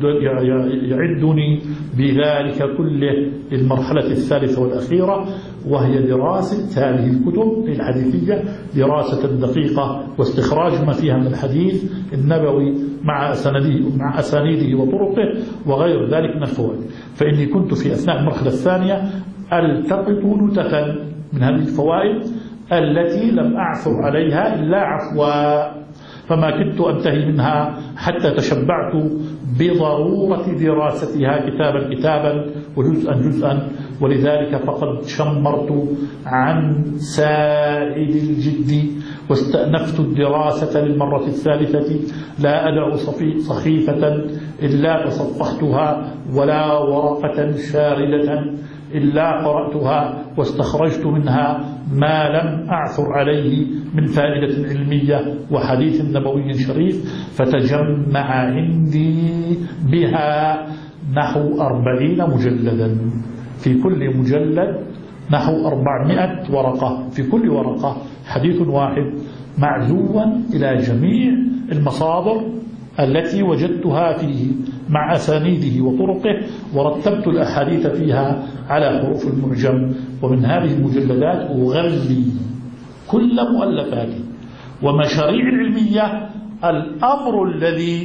يعدني بذلك كله للمرحلة الثالثة والأخيرة، وهي دراسة هذه الكتب الحديثية دراسة دقيقة، واستخراج ما فيها من الحديث النبوي مع أسانيده وطرقه وغير ذلك من الفوائد. فإني كنت في أثناء المرحلة الثانية ألتقط نتفا من هذه الفوائد التي لم أعثر عليها إلا عفوا، فما كدت أنتهي منها حتى تشبعت بضرورة دراستها كتابا وجزءا. ولذلك فقد شمرت عن سائد الجد واستأنفت الدراسة للمرة الثالثة، لا أدع صحيفة إلا تصفحتها ولا ورقة شاردة إلا قرأتها واستخرجت منها ما لم أعثر عليه من فائدة علمية وحديث نبوي شريف، فتجمع عندي بها نحو 40 مجلدا، في كل مجلد نحو 400 ورقة، في كل ورقة حديث واحد معزوا إلى جميع المصادر التي وجدتها فيه مع أسانيده وطرقه، ورتبت الأحاديث فيها على حروف المعجم. ومن هذه المجلدات أغذي كل مؤلفاتي ومشاريع العلمية. الأمر الذي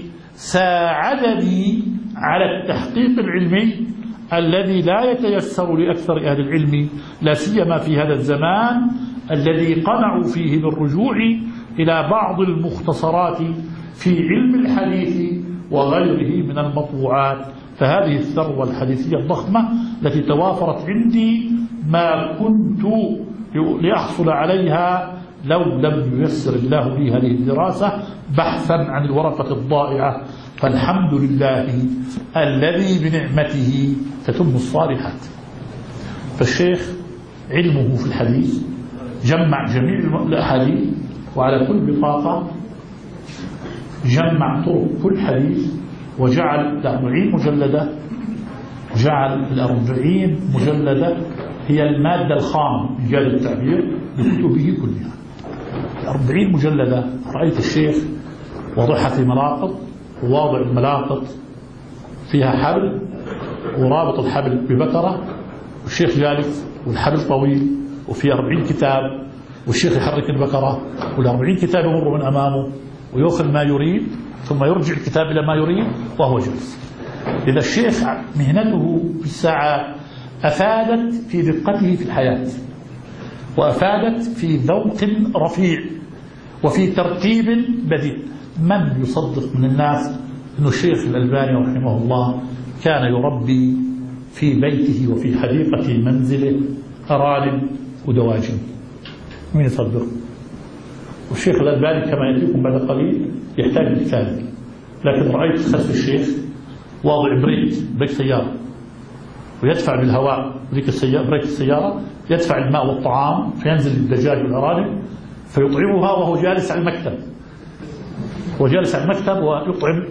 ساعدني على التحقيق العلمي الذي لا يتيسر لأكثر أهل العلم، لا سيما في هذا الزمان الذي قنعوا فيه بالرجوع إلى بعض المختصرات في علم الحديث وغيره من المطبوعات. فهذه الثروة الحديثية الضخمة التي توافرت عندي ما كنت لأحصل عليها لو لم ييسر الله لي هذه الدراسة بحثا عن الورقة الضائعة. فالحمد لله الذي بنعمته تتم الصالحات. فالشيخ علمه في الحديث جمع جميع الأحاديث، وعلى كل بطاقة جمع طرق كل حديث وجعل ال40 مجلدة، جعل ال40 مجلدة هي المادة الخام من جهة التعبير لكتبه كلها. 40 مجلدة. رأيت الشيخ وضعها في ملاقط، وواضع الملاقط فيها حبل ورابط الحبل ببكرة، والشيخ جالس والحبل طويل وفي 40 كتاب، والشيخ يحرك البكرة وال40 كتاب يمر من أمامه ويأخذ ما يريد ثم يرجع الكتاب إلى ما يريد وهو جالس. إذا الشيخ مهنته في الساعة أفادت في دقته في الحياة، وأفادت في ذوق رفيع وفي ترتيب بديع. من يصدق من الناس أن الشيخ الألباني رحمه الله كان يربي في بيته وفي حديقة منزله أرانب ودواجن؟ من يصدق؟ والشيخ الألباني كما يأتيكم بعد قليل يحتاج للثالث. لكن رأيت خلف الشيخ واضع بريك سيارة، ويدفع بالهواء بريك السيارة يدفع الماء والطعام، فينزل الدجاج والأرانب فيطعمها وهو جالس على المكتب، وجالس على المكتب ويطعم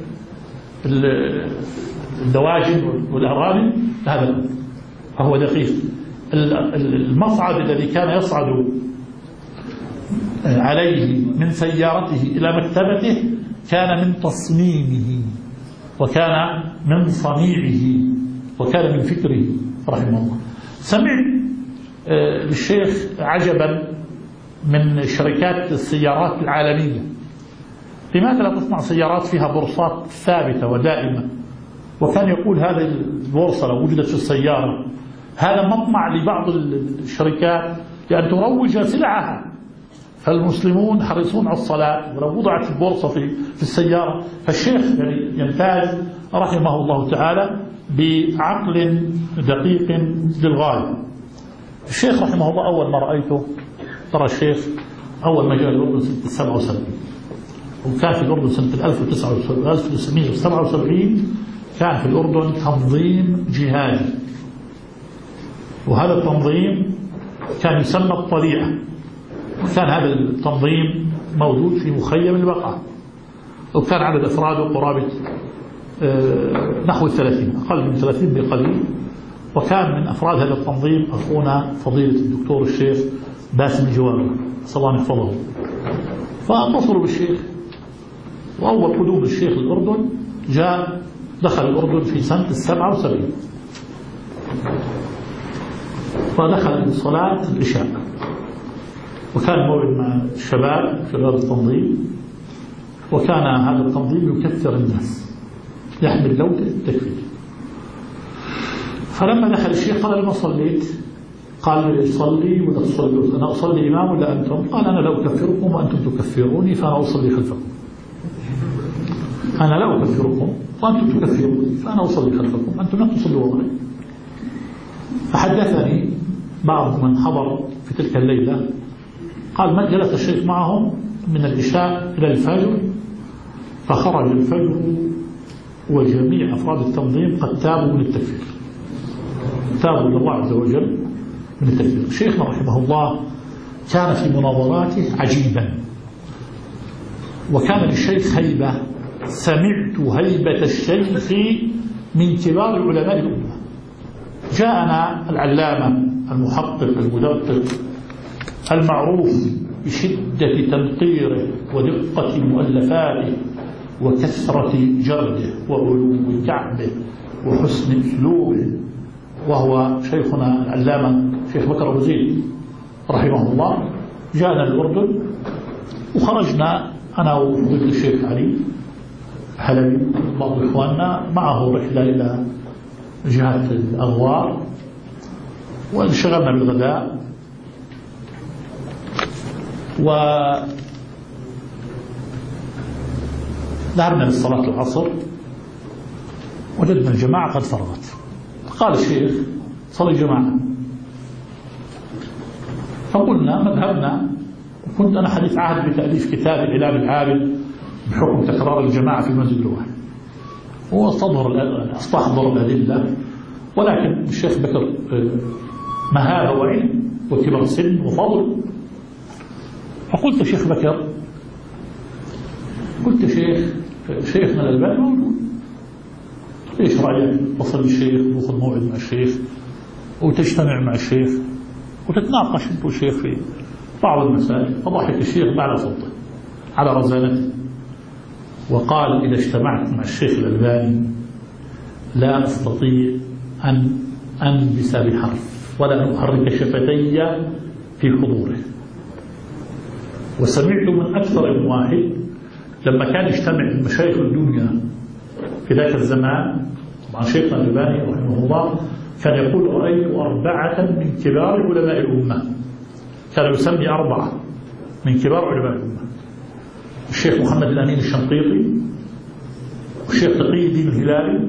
الدواجن والأرانب. هذا فهو دقيق. المصعد الذي كان يصعد عليه من سيارته إلى مكتبته كان من تصميمه وكان من صنيعه وكان من فكره رحمه الله. سمعت للشيخ عجبا من شركات السيارات العالمية. لماذا لا تصنع سيارات فيها بورصات ثابتة ودائمة؟ وكان يقول هذه البورصة لو وجدت في السيارة هذا مطمع لبعض الشركات لأن تروج سلعها، فالمسلمون حريصون على الصلاة، ولو وضعت البورصة في السيارة. فالشيخ يعني يمتاز رحمه الله تعالى بعقل دقيق للغاية. الشيخ رحمه الله أول ما رأيته، ترى الشيخ أول ما جاء الأردن سنة 77، وكان في الأردن سنة 1977 كان في الأردن تنظيم جهادي، وهذا التنظيم كان يسمى الطليعة، وكان هذا التنظيم موجود في مخيم البقعة، وكان عدد أفراده قرابة نحو 30، أقل من 30 بقليل. وكان من أفراد هذا التنظيم أخونا فضيلة الدكتور الشيخ باسم الجواري صلى الله يحفظه. فاتصلوا بالشيخ، وأول قدوم الشيخ الأردن دخل الأردن في سنة 77، فدخل صلاة العشاء، وكان موعد مع شباب التنظيم، وكان هذا التنظيم يكثر الناس، يحمل لوث التكفير. فلما دخل الشيخ قال: لما صليت؟ قال: لي صلي ولا تصلي؟ أنا أصلي إمام ولا أنتم؟ قال: أنا لا أكفركم وأنتم تكفروني فأنا أصلي خلفكم. أنا لا أكفركم وأنتم تكفروني فأنا أصلي خلفكم، أنتم لا تصلوا وراي. فحدثني بعض من حضر في تلك الليلة، قال: ما جلس الشيخ معهم من العشاء إلى الفجر، فخرج الفجر وجميع أفراد التنظيم قد تابوا من التكفير، تابوا إلى الله عز وجل من التكفير. شيخنا رحمه الله كان في مناظراته عجيبا، وكان للشيخ هيبة. سمعت هيبة الشيخ من كبار علماء الأمة. جاءنا العلامة المحقق المدقق المعروف بشدة تنقيره ودقة مؤلفاته وكثرة جرده وعلو كعبه وحسن أسلوبه، وهو شيخنا العلامة شيخ بكر أبو زيد رحمه الله. جاءنا الأردن وخرجنا أنا وفضيلة الشيخ علي حلبي بعض إخواننا معه رحلة إلى جهة الأغوار، وانشغلنا بالغداء، وذهبنا للصلاة العصر، وجدنا الجماعة قد فرغت. قال الشيخ: صلي جماعة. فقلنا مذهبنا، كنت أنا حديث عهد بتأليف كتاب الإعلام العابد بحكم تكرار الجماعة في المسجد الواحد، واستحضر الأدلة، ولكن الشيخ بكر مهابة وعلم وكبر سن وفضل. فقلت: شيخ بكر، قلت: شيخ شيخنا الألباني موجود، إيش رأيك تصل الشيخ وتأخذ موعد مع الشيخ وتجتمع مع الشيخ وتتناقش أنت والشيخ في بعض المسائل. فضحك الشيخ بعد صوته على رزانته وقال: إذا اجتمعت مع الشيخ الألباني لا أستطيع أن أنبس بحرف ولا أن أحرك شفتي في حضوره. وسمعت من أكثر من واحد لما كان يجتمع المشايخ الدنيا في ذاك الزمان، طبعا شيخنا الألباني رحمه الله كان يقول: رأيت 4 من كبار علماء الأمة. كان يسمي 4 من كبار علماء الأمة: الشيخ محمد الأمين الشنقيطي، والشيخ تقي الدين الهلالي،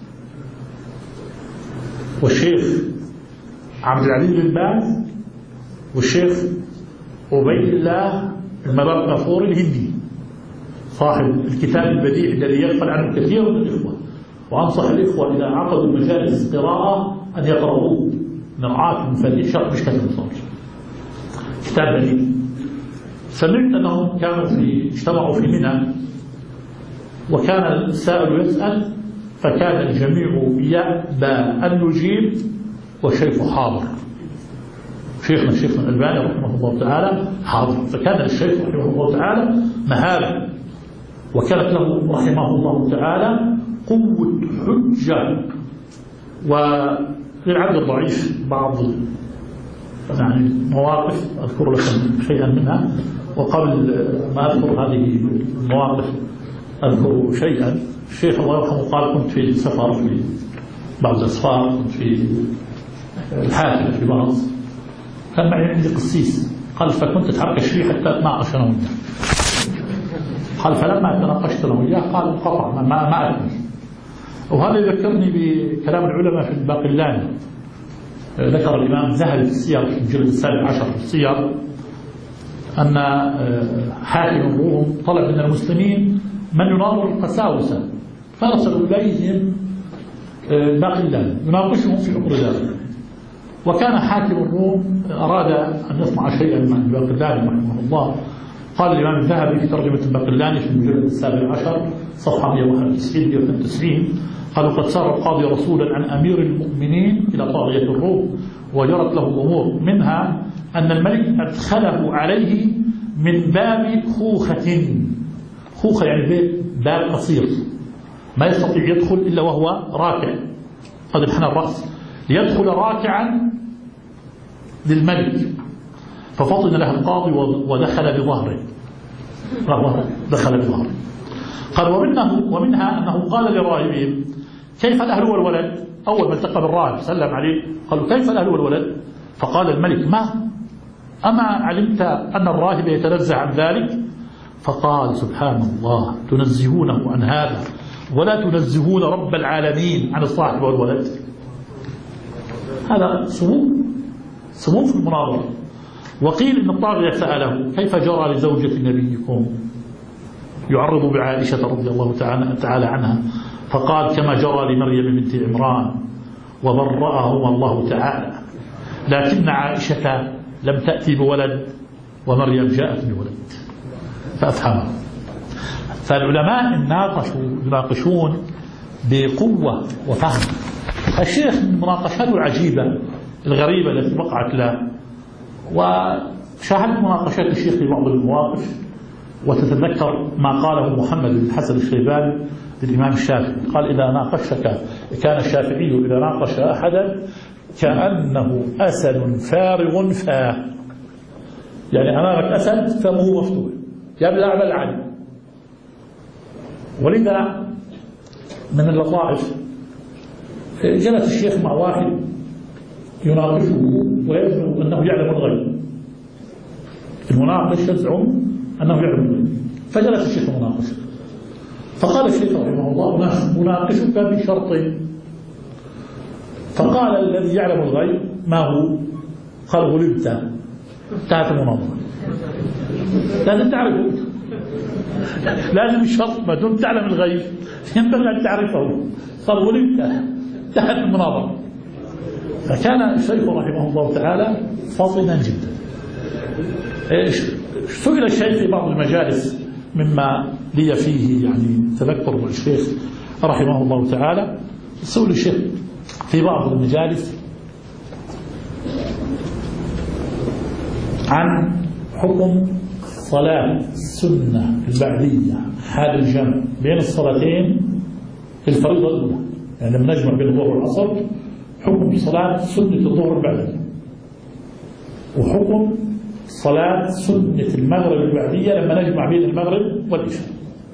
والشيخ عبد العزيز بن باز، والشيخ عبيد الله المبارك الهندي صاحب الكتاب البديع الذي يغفل عنه كثير من الإخوة. وأنصح الإخوة إذا عقدوا مجالس قراءة أن يقرؤوه مرعاة المفاتيح شرح مشكاة الأنصار، كتاب بديع. سمعت أنهم كانوا اجتمعوا في منى، وكان السائل يسأل فكان الجميع يأبى أن يجيب والشيخ حاضر. شيخنا الألباني رحمه الله تعالى حاضر، فكان الشيخ رحمه الله تعالى مهابة، وكانت له رحمه الله تعالى قوة حجة. وللعبد الضعيف بعض يعني مواقف أذكر لكم شيئا منها، وقبل ما أذكر هذه المواقف أذكر شيئا. الشيخ الله يرحمه قال: كنت في سفر في بعض الأسفار، كنت في الحافلة في بارز، كان معي عندي قسيس، قال: فكنت أتحركش فيه حتى أتناقش أنا وياه. قال: فلما تناقشت أنا وياه قال: انقطع ما أكمل. وهذا يذكرني بكلام العلماء في الباقلاني. ذكر الإمام الذهبي في السير في الجلد 17 في السير أن حاكم الروم طلب من المسلمين من يناظر القساوسة، فأرسلوا إليهم الباقلاني يناقشهم في أمر ذلك. وكان حاكم الروم أراد أن يصنع شيئا مع الباقلاني رحمه الله. قال الإمام الذهبي في ترجمة الباقلاني في المجلد 17 صفحة 191 قالوا: قد سار القاضي رسولا عن أمير المؤمنين إلى طاغية الروم وجرت له أمور، منها أن الملك أدخله عليه من باب خوخة يعني باب قصير ما يستطيع يدخل إلا وهو راكع، قد انحنى الرأس، ليدخل راكعا للملك. ففطن له القاضي ودخل بظهره. قال: ومنها أنه قال لراهبين: كيف الأهل والولد؟ أول ما التقى بالراهب سلم عليه قالوا: كيف الأهل والولد؟ فقال الملك: أما علمت أن الراهب يتنزه عن ذلك؟ فقال: سبحان الله، تنزهونه عن هذا ولا تنزهون رب العالمين عن الصاحب والولد. هذا سموم في المناظرة. وقيل إن الطاغية سأله: كيف جرى لزوجة نبيكم؟ يعرض بعائشة رضي الله تعالى عنها، فقال: كما جرى لمريم بنت عمران وبرأهما الله تعالى، لكن عائشة لم تأتي بولد ومريم جاءت بولد. فأفهمه. فالعلماء يناقشون بقوة وفهم. الشيخ من مناقشاته العجيبة الغريبة التي وقعت له، وشاهدت مناقشات الشيخ في بعض المواقف، وتتذكر ما قاله محمد بن الحسن الشيباني للإمام الشافعي، قال: إذا ناقشك كان الشافعي إذا ناقش أحدا كأنه أسد فارغ فاه، يعني أمامك أسد فمه مفتوح يبلع بلعا. ولذا من اللطائف جلس الشيخ مع واحد يناقشه ويزعم أنه يعلم الغيب، المناقش يزعم أنه يعلم الغيب، فجلس الشيخ مناقشه، فقال الشيخ رحمه الله: مناقشك بشرطين. فقال الذي يعلم الغيب: ما هو؟ قال: غلبت، انتهت المناظرة. لازم تعرفه، لازم الشرط ما دمت تعلم الغيب ينبغي أن تعرفه. قال: غلبت، انتهت المناظرة. فكان الشيخ رحمه الله تعالى فاطنا جدا. سئل الشيخ في بعض المجالس مما لي فيه يعني تذكر مع الشيخ رحمه الله تعالى. سئل الشيخ في بعض المجالس عن حكم صلاة السنة البعدية حال الجمع بين الصلاتين في الفريضة الأولى، يعني لما نجمع بين الظهر والعصر حكم صلاة سنة الظهر البعدية، وحكم صلاة سنة المغرب البعدية لما نجمع بين المغرب والعشاء.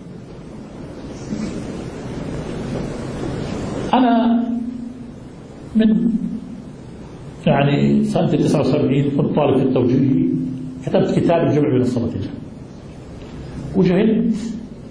أنا من يعني سنة 79 كنت طالب في التوجيه، كتبت كتاب الجمع بين الصلاتين، وجهلت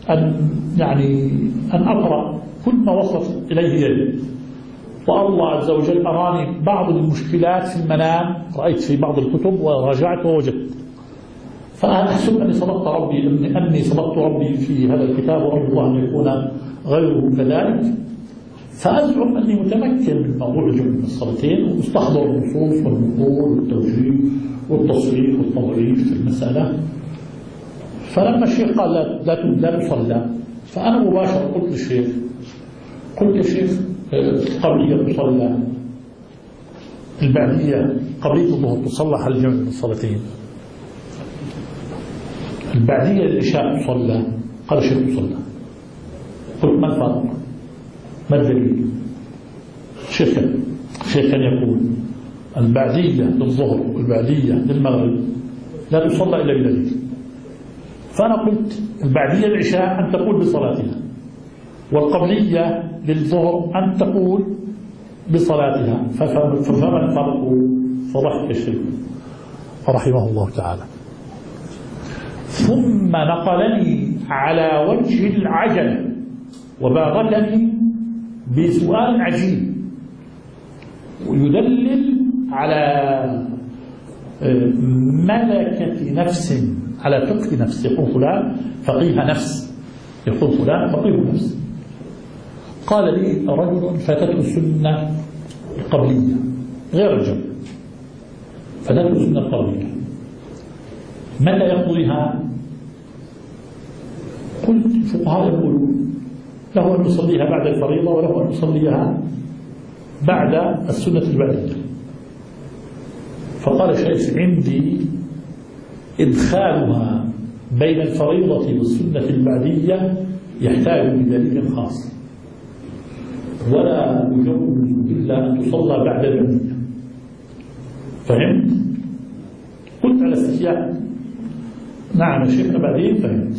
أن أقرأ كل ما وصلت إليه يدي، والله عز وجل أراني بعض المشكلات في المنام، رأيت في بعض الكتب وراجعت ووجدت، فأحسب أني صدقت ربي، أني صدقت ربي في هذا الكتاب، وأرجو الله أن يكون غيره كذلك. فأزعم أني متمكن من موضوع الجمع بين الصلاتين ومستحضر النصوص والنقول والتوجيه والتصريح والتضعيف في المسألة. فلما الشيخ قال لا تصلى، فأنا مباشرة قلت للشيخ، قلت يا شيخ قبلية تصلى، البعدية قبلية الظهر تصلى على الجمع بين الصلاتين، البعدية العشاء تصلى. قال الشيخ تصلى. قلت ما الفرق؟ ما الدليل؟ الشيخ كان يقول البعدية للظهر والبعدية للمغرب لا تصلى إلا بدليل. فأنا قلت البعدية العشاء أن تقول بصلاتها، والقبلية للظهر أن تقول بصلاتها، فما الفرق؟ فضحك الشيخ رحمه الله تعالى، ثم نقلني على وجه العجلة وباغتني بسؤال عجيب ويدلل على ملكة نفس، على فقه نفس. يقول فلان فقيه نفس، يقول فلان فقيه نفس. قال لي رجل فاتته السنة القبلية غير الجمع، فاتته السنة القبلية، متى يقضيها؟ قلت الفقهاء يقولون له أن يصليها بعد الفريضة وله أن يصليها بعد السنة البعدية. فقال الشيخ عندي إدخالها بين الفريضة والسنة البعدية يحتاج بدليل خاص، ولا يجوز إلا أن تصلى بعد البعدية. فهمت؟ قلت على استحياء نعم يا شيخنا. بعدين فهمت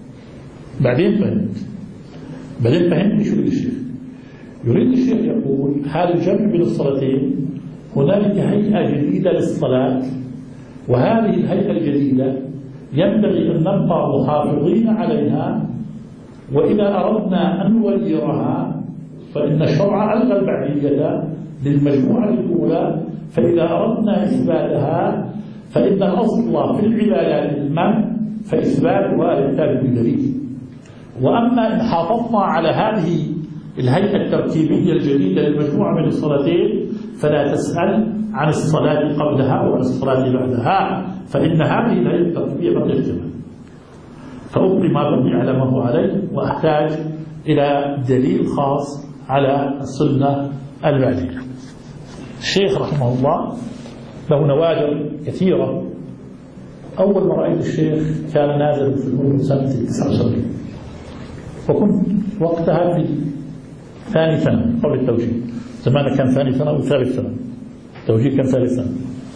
شو يريد الشيخ. يريد الشيخ يقول حال الجمع بين الصلاتين هنالك هيئة جديدة للصلاة، وهذه الهيئة الجديدة ينبغي أن نبقى محافظين عليها، وإذا أردنا أن نغيرها فإن الشرع ألغى البعدية للمجموعة الأولى، فإذا أردنا إثباتها فإن الأصل في العبادات المنع، فإثباتها يحتاج بدليل. وأما إن حافظنا على هذه الهيئة التركيبية الجديدة للمجموعة من الصلاتين فلا تسأل عن الصلاة قبلها وعن الصلاة بعدها، فإن هذه الهيئة التركيبية قد تجتمع. فأبقي ما بقي على ما هو عليه، وأحتاج إلى دليل خاص على السنة البعدية. الشيخ رحمه الله له نوادر كثيرة. أول ما رأيت الشيخ كان نازل في الأردن سنة 79، وكنت وقتها في ثاني سنة قبل التوجيه. زمان كان ثاني سنة وثالث سنة، التوجيه كان ثالث سنة.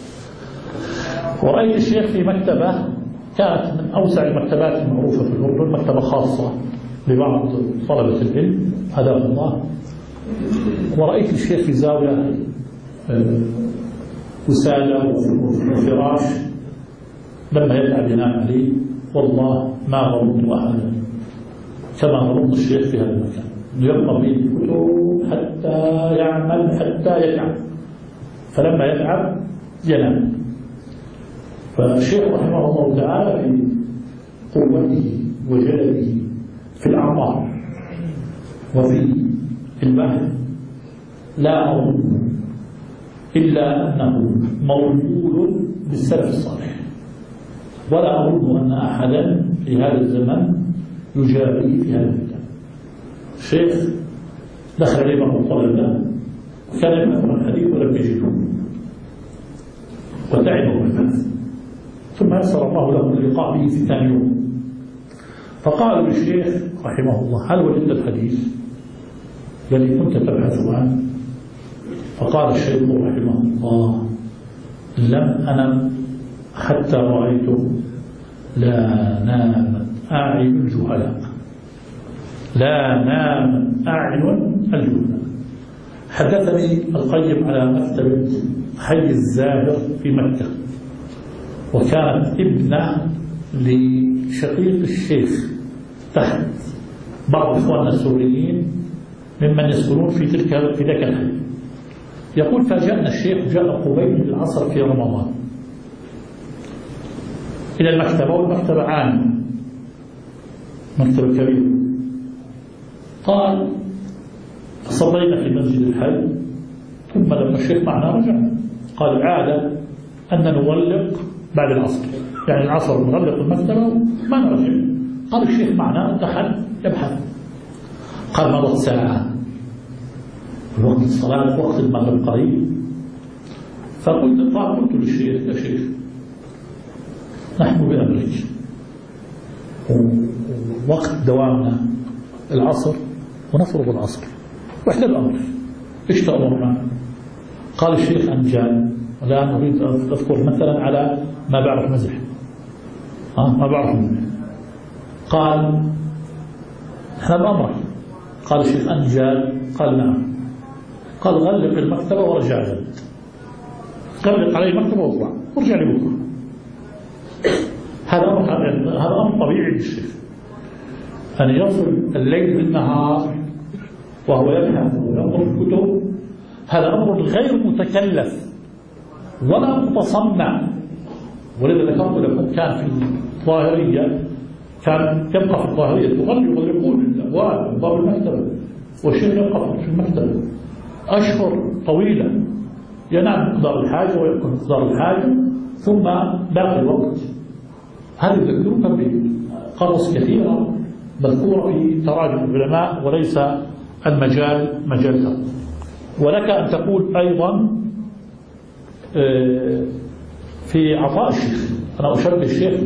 ورأيت الشيخ في مكتبة كانت من أوسع المكتبات المعروفة في الأردن، مكتبة خاصة لبعض طلبة العلم هداه الله. ورأيت الشيخ في زاوية وسالة وفراش لما يتعب ينام عليه. والله ما ظلمت أحدا كما ظلمت الشيخ في هذا المكان، يبقى به الكتب حتى يعمل حتى يتعب، فلما يتعب ينام. فالشيخ رحمه الله تعالى في قوته وجلده في الأعمار وفي البحث لا أظن إلا أنه موجود بالسلف الصالح، ولا أظن أن أحدا في هذا الزمن يجابه في هذا المكان. الشيخ دخل عليه بعض الطلبة وكان يبحث عن الحديث ولم يجده وتعبه بالبحث، ثم يسر الله له اللقاء به في ثاني يوم، فقالوا للشيخ رحمه الله: هل وجدت الحديث الذي كنت تبحث عنه؟ فقال الشيخ رحمه الله: لم أنم حتى رأيته لا نامت أعين الجهلاء، لا نامت أعين الجهلاء. حدثني القيم على مكتبة حي الزاهر في مكة، وكانت ابنة لشقيق الشيخ تحت بعض إخواننا السوريين ممن يسكنون في ذاك الحي. يقول: فجاءنا الشيخ جاء قبيل العصر في رمضان إلى المكتبة، والمكتبة عامة، مكتبة كبيرة. قال: صلينا في مسجد الحي، ثم لما الشيخ معنا رجعنا. قال: العادة أن نغلق بعد العصر، يعني العصر نغلق المكتبة وما نرجع. قال: الشيخ معنا دخل يبحث. قال: مضت ساعة، وقت الصلاة وقت المغرب قريب. فقلت للشيخ: يا شيخ، نحن بأمرك، ووقت دوامنا العصر ونفرض العصر، وإحدى الأمر، إيش تأمرنا؟ قال الشيخ: أنجان، والآن أريد أن أذكر مثلا على ما بعرف مزح، ما بعرف مزح. قال: إحنا بأمرك. قال الشيخ: أنجان؟ قال: نعم. قال: غلق المكتبة ورجع لي، غلق علي المكتبة واطلع ورجع لي بكرة. هذا أمر طبيعي للشيخ، أن يصل الليل بالنهار وهو يبحث وينظر في الكتب. هذا أمر غير متكلف ولا متصنع. ولذا ذكرت لكم كان في الظاهرية، كان يبقى في الظاهرية يغلقون الأبواب وباب المكتبة، والشيخ يبقى في المكتبة أشهر طويلة، ينام مقدار الحاجة ويأكل مقدار الحاجة، ثم باقي الوقت. هذا يذكركم بقصص كثيرة مذكورة في تراجم العلماء، وليس المجال مجالها. ولك أن تقول أيضا في عطاء الشيخ، أنا أشبه الشيخ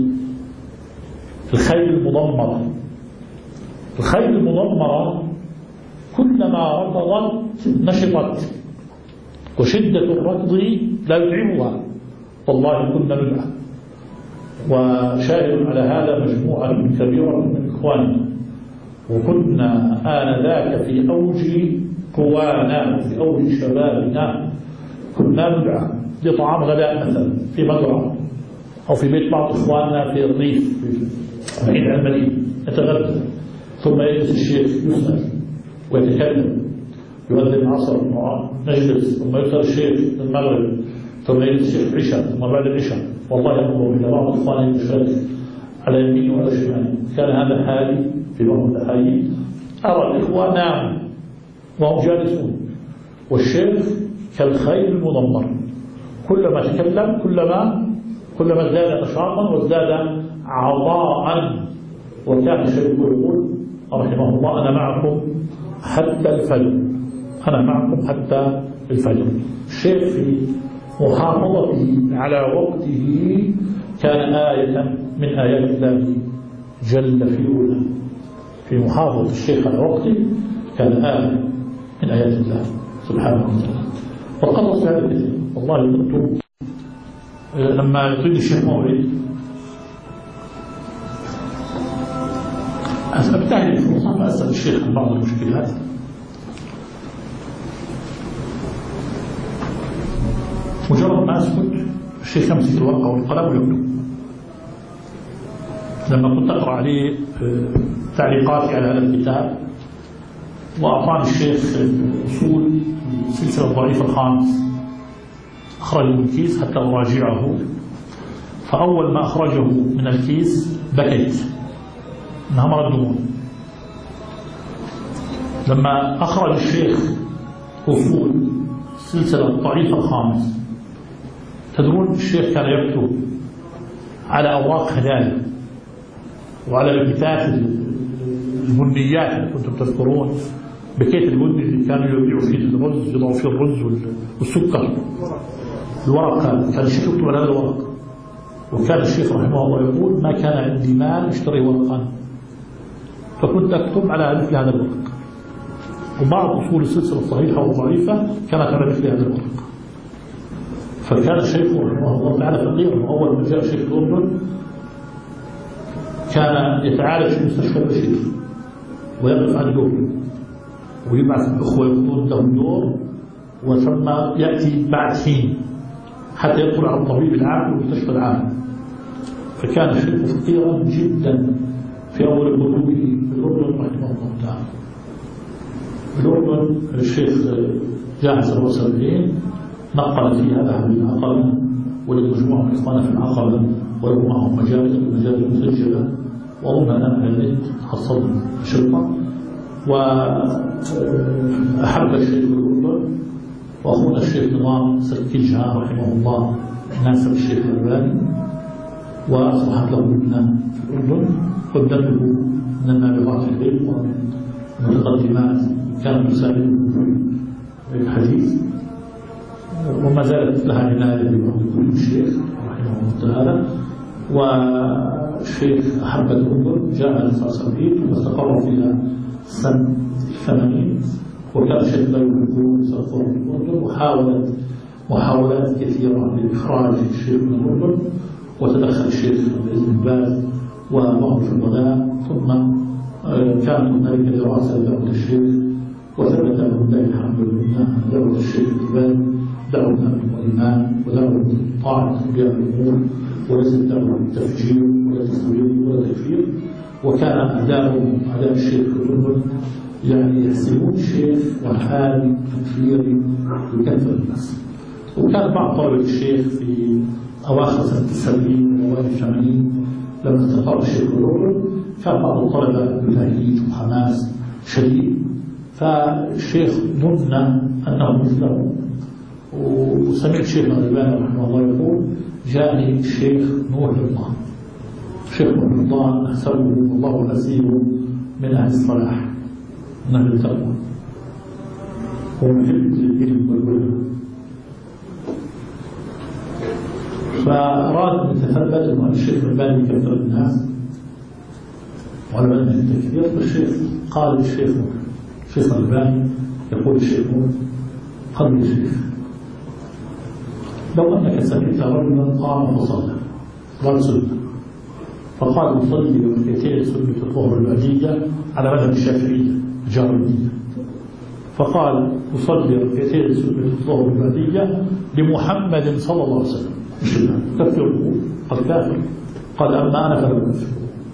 بالخيل المضمرة. الخيل المضمرة كلما ركضت نشطت، وشدة الركض لا يتعبها. والله كنا ندعى، وشاهد على هذا مجموعة كبيرة من إخواننا، وكنا آنذاك في أوج قوانا وفي أوج شبابنا، كنا ندعى لطعام غداء مثلا في مزرعة أو في بيت بعض إخواننا في الريف بعيد عن المدينة، يتغدى، ثم يجلس الشيخ يسأل ويتكلم، يؤذن العصر نجلس، ثم يسأل الشيخ المغرب، ثم يجلس الشيخ العشاء، ثم بعد العشاء. والله ينظر إلى بعض إخواني المشايخ على يمينه وعلى شماله. كان هذا حالي في بعض الأحايين، أرى الإخوة ناموا وهم جالسون، والشيخ كالخيل المضمر، كلما تكلم كلما ازداد نشاطا وازداد عطاء. وكان الشيخ يقول رحمه الله: أنا معكم حتى الفجر، أنا معكم حتى الفجر. الشيخ في محافظته على وقته كان آية من آيات الله جل في علاه. في محافظة الشيخ على وقته كان آية من آيات الله سبحانه وتعالى. وقصص هذا كثير. والله كنت لما يطيل الشيخ موعد أبتعد الفرصة فأسأل الشيخ عن بعض المشكلات. مجرد ما أسكت الشيخ يمسك الورقة والقلم ويكتب. لما كنت أقرأ عليه تعليقاتي على هذا الكتاب، وأعطاني الشيخ أصول السلسلة الضعيفة الخامس، أخرجه من الكيس حتى أراجعه. فأول ما أخرجه من الكيس بكيت، انهمر الدموع. لما أخرج الشيخ أصول السلسلة الضعيفة الخامس، تدرون الشيخ كان يكتب على أوراق هدايا، وعلى البكات البنيات اللي كنتم تذكرون، بكيت البني اللي كانوا يبيعوا فيه الرز، يضعوا فيه الرز والسكر. الورق كان الشيخ يكتب على هذا الورق، وكان الشيخ رحمه الله يقول: ما كان عندي مال اشتري ورقا، فكنت أكتب على مثل هذا الورق. وبعض أصول السلسلة الصحيحة والضعيفة كانت على مثل هذا الورق. فكان الشيخ رحمه الله تعالى فقيرا. أول ما جاء شيخ الأردن كان يتعالج في مستشفى البشير ويقف عن دور، ويبعث الأخوة يقولون له دور، وثم يأتي بعد حين حتى يدخل على الطبيب العام والمستشفى العام. فكان الشيخ فقيرا جدا في أول قلوبه في الأردن رحمه الله تعالى. الأردن الشيخ جاء 77 نقل فيها أهل العقبة ولمجموعة من إخواننا في العقبة، وله معهم مجالس مسجلة، وأظن أنا على النت حصلت شرطة. وأحب الشيخ الأردن، وأخونا الشيخ نظام سكيجها رحمه الله ناسب الشيخ الألباني، وأصبحت له ابنة في الأردن، وابنته من النابغات العلم ومن المتقدمات كانت تساعده في الحديث، وما زالت لها عناية بموضوع الشيخ رحمه الله تعالى. والشيخ أحب الأردن جاء 79 واستقر فيها سنة 80، وكان الشيخ لا يحبون سفر الأردن، وحاولت محاولات كثيرة لإخراج الشيخ من الأردن، وتدخل الشيخ بن باز ومعه في الغداء، ثم كانت هنالك دراسة لدعوة الشيخ، وثبت له الحمد لله أن دعوة الشيخ بن باز دعوة من الإيمان ودعوة طاعة أولياء الأمور، وليست دعوة تفجير ولا تصوير ولا تكفير. وكان أعداء الشيخ في الأردن يعني يحسبون الشيخ وحال تكفير يكفر الناس. وكان بعض طلبة الشيخ في أواخر سنة 70 وأوائل 80 لما استقر الشيخ في الأردن، كان بعض الطلبة بتهييج وحماس شديد، فالشيخ ظن أنه مثله. وسمعت الشيخ الألباني رحمه الله يقول: جاءني الشيخ نور الله. الشيخ نور الله أحسبه الله أسيره من أهل الصلاح، من أهل التقوى، ومحب للعلم والعلم. فأراد أن يتثبت أن الشيخ الألباني يكفر الناس وعلى بدء التكفير. فالشيخ قال للشيخ الألباني، يقول الشيخ: قال للشيخ: لو أنك سمعت رجلا قام فصلى قال سنة، فقال: يصلي ركعتين سنة الظهر البعدية على مذهب الشافعية الجاردية، فقال: يصلي ركعتين سنة الظهر البعدية لمحمد صلى الله عليه وسلم، كفره. قال: كافر. قال: أما أنا فلا أكفر.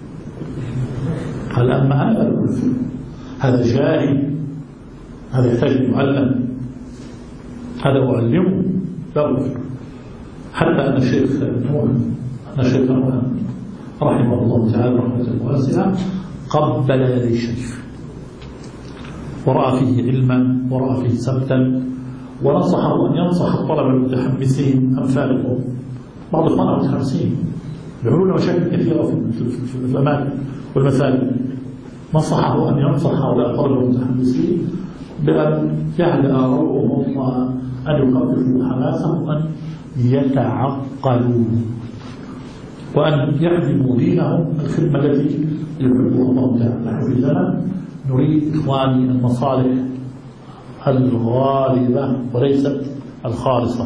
قال: أما أنا فلا أكفر. هذا جاهل، هذا يحتاج معلم، هذا أعلمه لا أكفر. حتى أن الشيخ نوح رحمه الله تعالى رحمة واسعة قبل يدي الشيخ، ورأى فيه علما ورأى فيه سبتا، ونصحه أن ينصح الطلبة المتحمسين أمثالهم. بعض الطلبة المتحمسين يعملون مشاكل كثيرة في الأماكن والمساجد، نصحه أن ينصح هؤلاء الطلبة المتحمسين بأن يهدأ روحهم وأن يخففوا حماسهم وأن يتعقلوا وأن يخدموا دينهم الخدمة التي يحبها الله تعالى. نحن في زمن نريد إخواني المصالح الغالبة وليست الخالصة،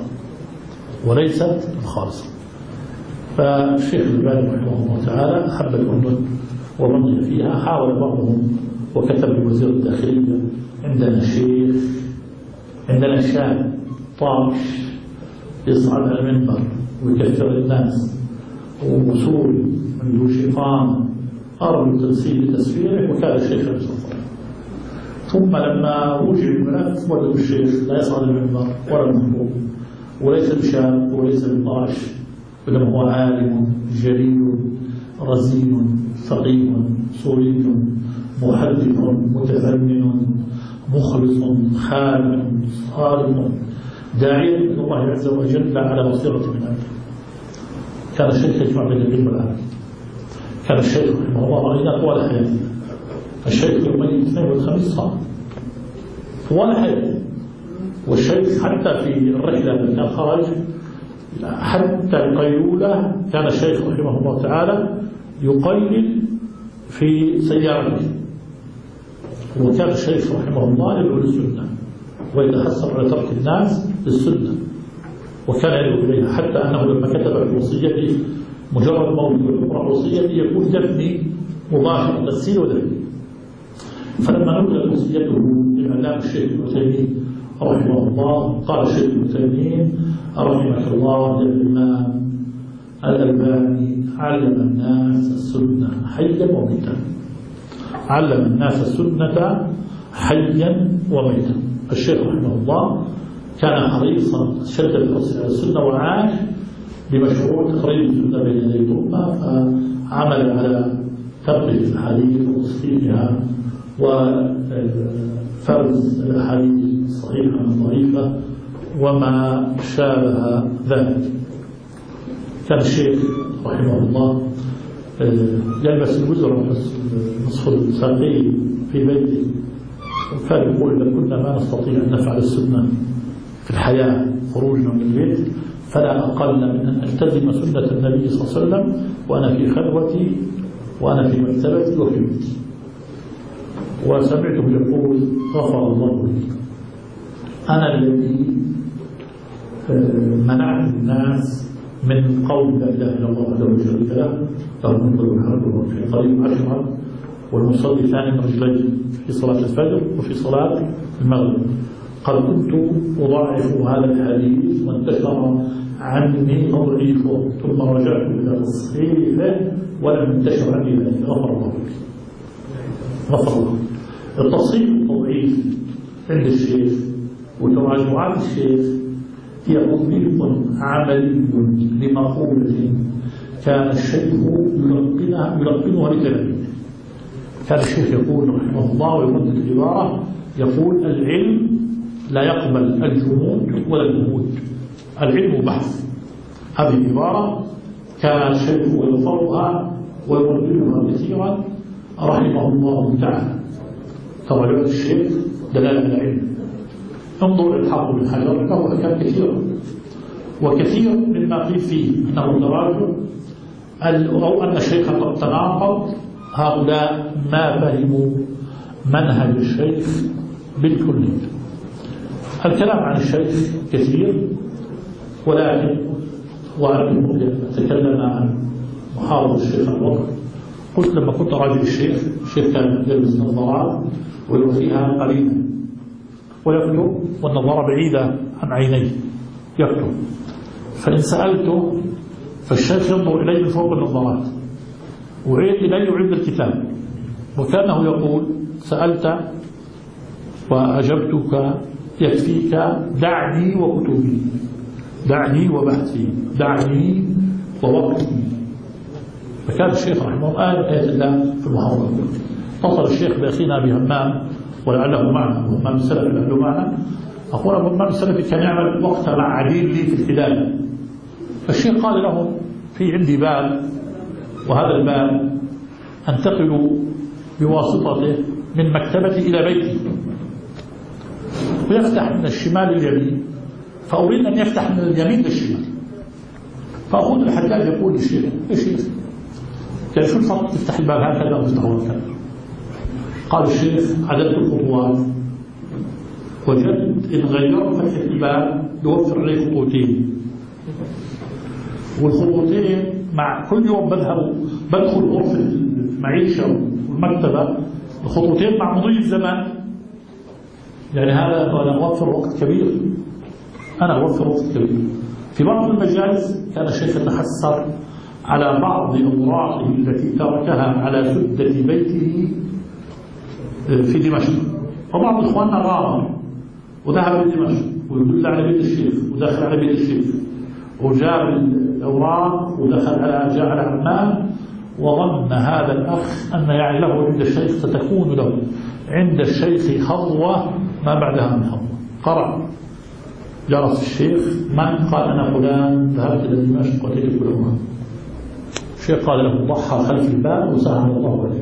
فالشيخ الألباني رحمه الله تعالى أحب الأردن ورضي فيها. حاول بعضهم وكتب لوزير الداخلية: عندنا شيخ، عندنا شاب طاش يصعد على المنبر ويكفر الناس، ووصول عنده شيطان أرجو تنسيب تسفيره، وكان الشيخ يصفر. ثم لما وجد الملف وجدوا الشيخ لا يصعد المنبر ولا المحبوب، وليس بشاب وليس بطاش، بل هو عالم جليل رزين فقيه صوري محدث متفنن مخلص خالد صادق داعيا إلى الله عز وجل على بصيرة من أمره. كان الشيخ يجمع بين العلم والعمل، كان الشيخ رحمه الله رأينا طوال حياته. الشيخ يوم الاثنين والخميس صام طوال حياته. والشيخ حتى في الرحلة لما خرج حتى القيلولة كان الشيخ رحمه الله تعالى يقيل في سيارته. وكان الشيخ رحمه الله يدعو للسنة ويتحسر على ترك الناس للسنة، وكان يدعو إليها حتى أنه لما كتب في وصيته مجرد موت يقرأ وصيته يكون دفني مباشر تغسيل ودفني. فلما نزلت وصيته للعلامة الشيخ ابن تيمية رحمه الله قال الشيخ ابن تيمية رحمك الله الإمام الألباني علم الناس السنة حيا وميتا. علم الناس السنة حيا وميتا. الشيخ رحمه الله كان حريصا شد الحرص على السنة وعاش بمشروع تقريب السنة بين يدي الأمة، فعمل على تربية الأحاديث وتصحيحها وفرز الأحاديث الصحيحة من الضعيفة وما شابه ذلك. كان الشيخ رحمه الله يلبس الوزر نصف الساقين في بيته، وكان يقول إذا كنا ما نستطيع أن نفعل السنة في الحياة خروجنا من البيت فلا أقل من أن ألتزم سنة النبي صلى الله عليه وسلم وأنا في خلوتي وأنا في مكتبتي وفي بيتي. وسمعته يقول غفر الله لي، أنا الذي منعت الناس من قول لا إله إلا الله وحده لا شريك له له الملك والحمد وهو في قريب عشرا والمصلي ثاني رجلين في صلاة الفجر وفي صلاة المغرب. قد كنت أضاعف هذا الحديث وانتشر عني تضعيفه ثم رجعت إلى تصحيحه ولم ينتشر عني ذلك. غفر الله لي. غفر الله. التصحيح والتضعيف عند الشيخ وتراجعات الشيخ هي تطبيق عملي لمقولة كان الشيخ يلقنها لتلاميذه. كان الشيخ يقول رحمه الله ويردد العبارة يقول العلم لا يقبل الجمود ولا الجمود، العلم بحث. هذه العبارة كان الشيخ يظهرها ويرددها كثيرا رحمه الله تعالى. تراجعات الشيخ دلالة على العلم. انظر الحافظ بن حجر له أحكام كثيرة، وكثير مما قيل فيه أنه تراجع أو أن الشيخ قد تناقض. هؤلاء ما فهموا منهج الشيخ بالكلية. الكلام عن الشيخ كثير، ولكن وأنا أتكلم عن محاضرة الشيخ الوقت. قلت لما كنت راجل الشيخ كان يلبس نظارات ويوفيها قليلا ويكتب والنظارة بعيدة عن عينيه يكتب، فإن سألته فالشيخ ينظر إليه من فوق النظارات وعيد إليه وعند الكتاب، وكانه يقول سألت وأجبتك يكفيك دعني وكتبي، دعني وبحثي، دعني ووقتي. فكان الشيخ رحمه الله آية الله في المحاضرة. اتصل الشيخ بأخينا أبي همام ولعله معنا، همام السلفي لعله معنا. أقول أبو همام السلفي كان يعمل وقتها مع عديل لي في الحلال. الشيخ قال له في عندي باب، وهذا الباب أنتقل بواسطته من مكتبتي إلى بيتي، ويفتح من الشمال لليمين، فأريد أن يفتح من اليمين للشمال. فأخوذ الحجاج يقول للشيخ يا شيخ قال شو الفرق تفتح الباب هكذا وتفتحه هكذا؟ قال الشيخ عددت الخطوات وجدت إن غيرت فتحة الباب يوفر عليه خطوتين، والخطوتين مع كل يوم بدخل غرفة المعيشة والمكتبة الخطوتين مع مضي الزمان، يعني هذا أنا أوفر وقت كبير. في بعض المجالس كان الشيخ يتحسر على بعض أوراقه التي تركها على سدة بيته في دمشق، وبعض إخواننا غامر وذهب لدمشق ويدل على بيت الشيخ ودخل على بيت الشيخ وجاب الأوراق ودخل جاء على عمان، وظن هذا الأخ أن يعني له عند الشيخ ستكون له عند الشيخ خطوة ما بعدها من خطوة. قرأ جرس الشيخ من قال أنا فلان ذهبت إلى دمشق وتجد الأوراق. الشيخ قال له ضحى خلف الباب وسهل الله عليك.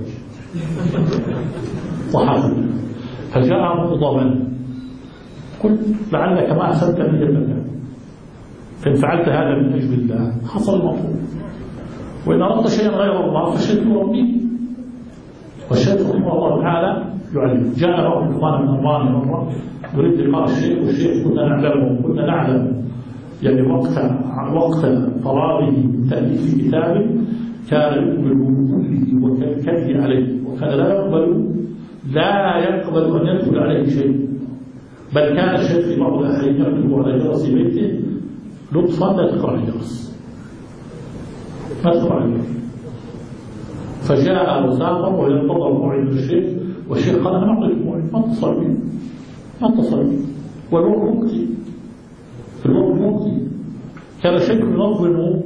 ضحى خلف الباب. فجاء مغضبا قلت لعلك ما أحسنت نيتك، فإن فعلت هذا من أجل الله حصل المطلوب، وإن أردت شيئا غير الله فالشيخ يربيه، والشيخ رحمه الله تعالى يعلم. جاء بعض الإخوان من أمواني مرة يريد لقاء الشيخ، والشيخ كنا نعلم يعني وقت فراغه من تأليف كتابه كان يقبل بكله وكالكله عليه، وكان لا يقبل أن يدخل عليه شيء، بل كان الشيخ في بعض الأحيان يكتب على جرس بيته لطفا لا تقرأ الجرس، ما تقرأ الجرس. فجاء وسافر وينتظر موعد الشيخ، والشيخ قال أنا ما أعطيك موعد، ما اتصل بي والوقت مكتي، الوقت مكتي. كان الشيخ ينظم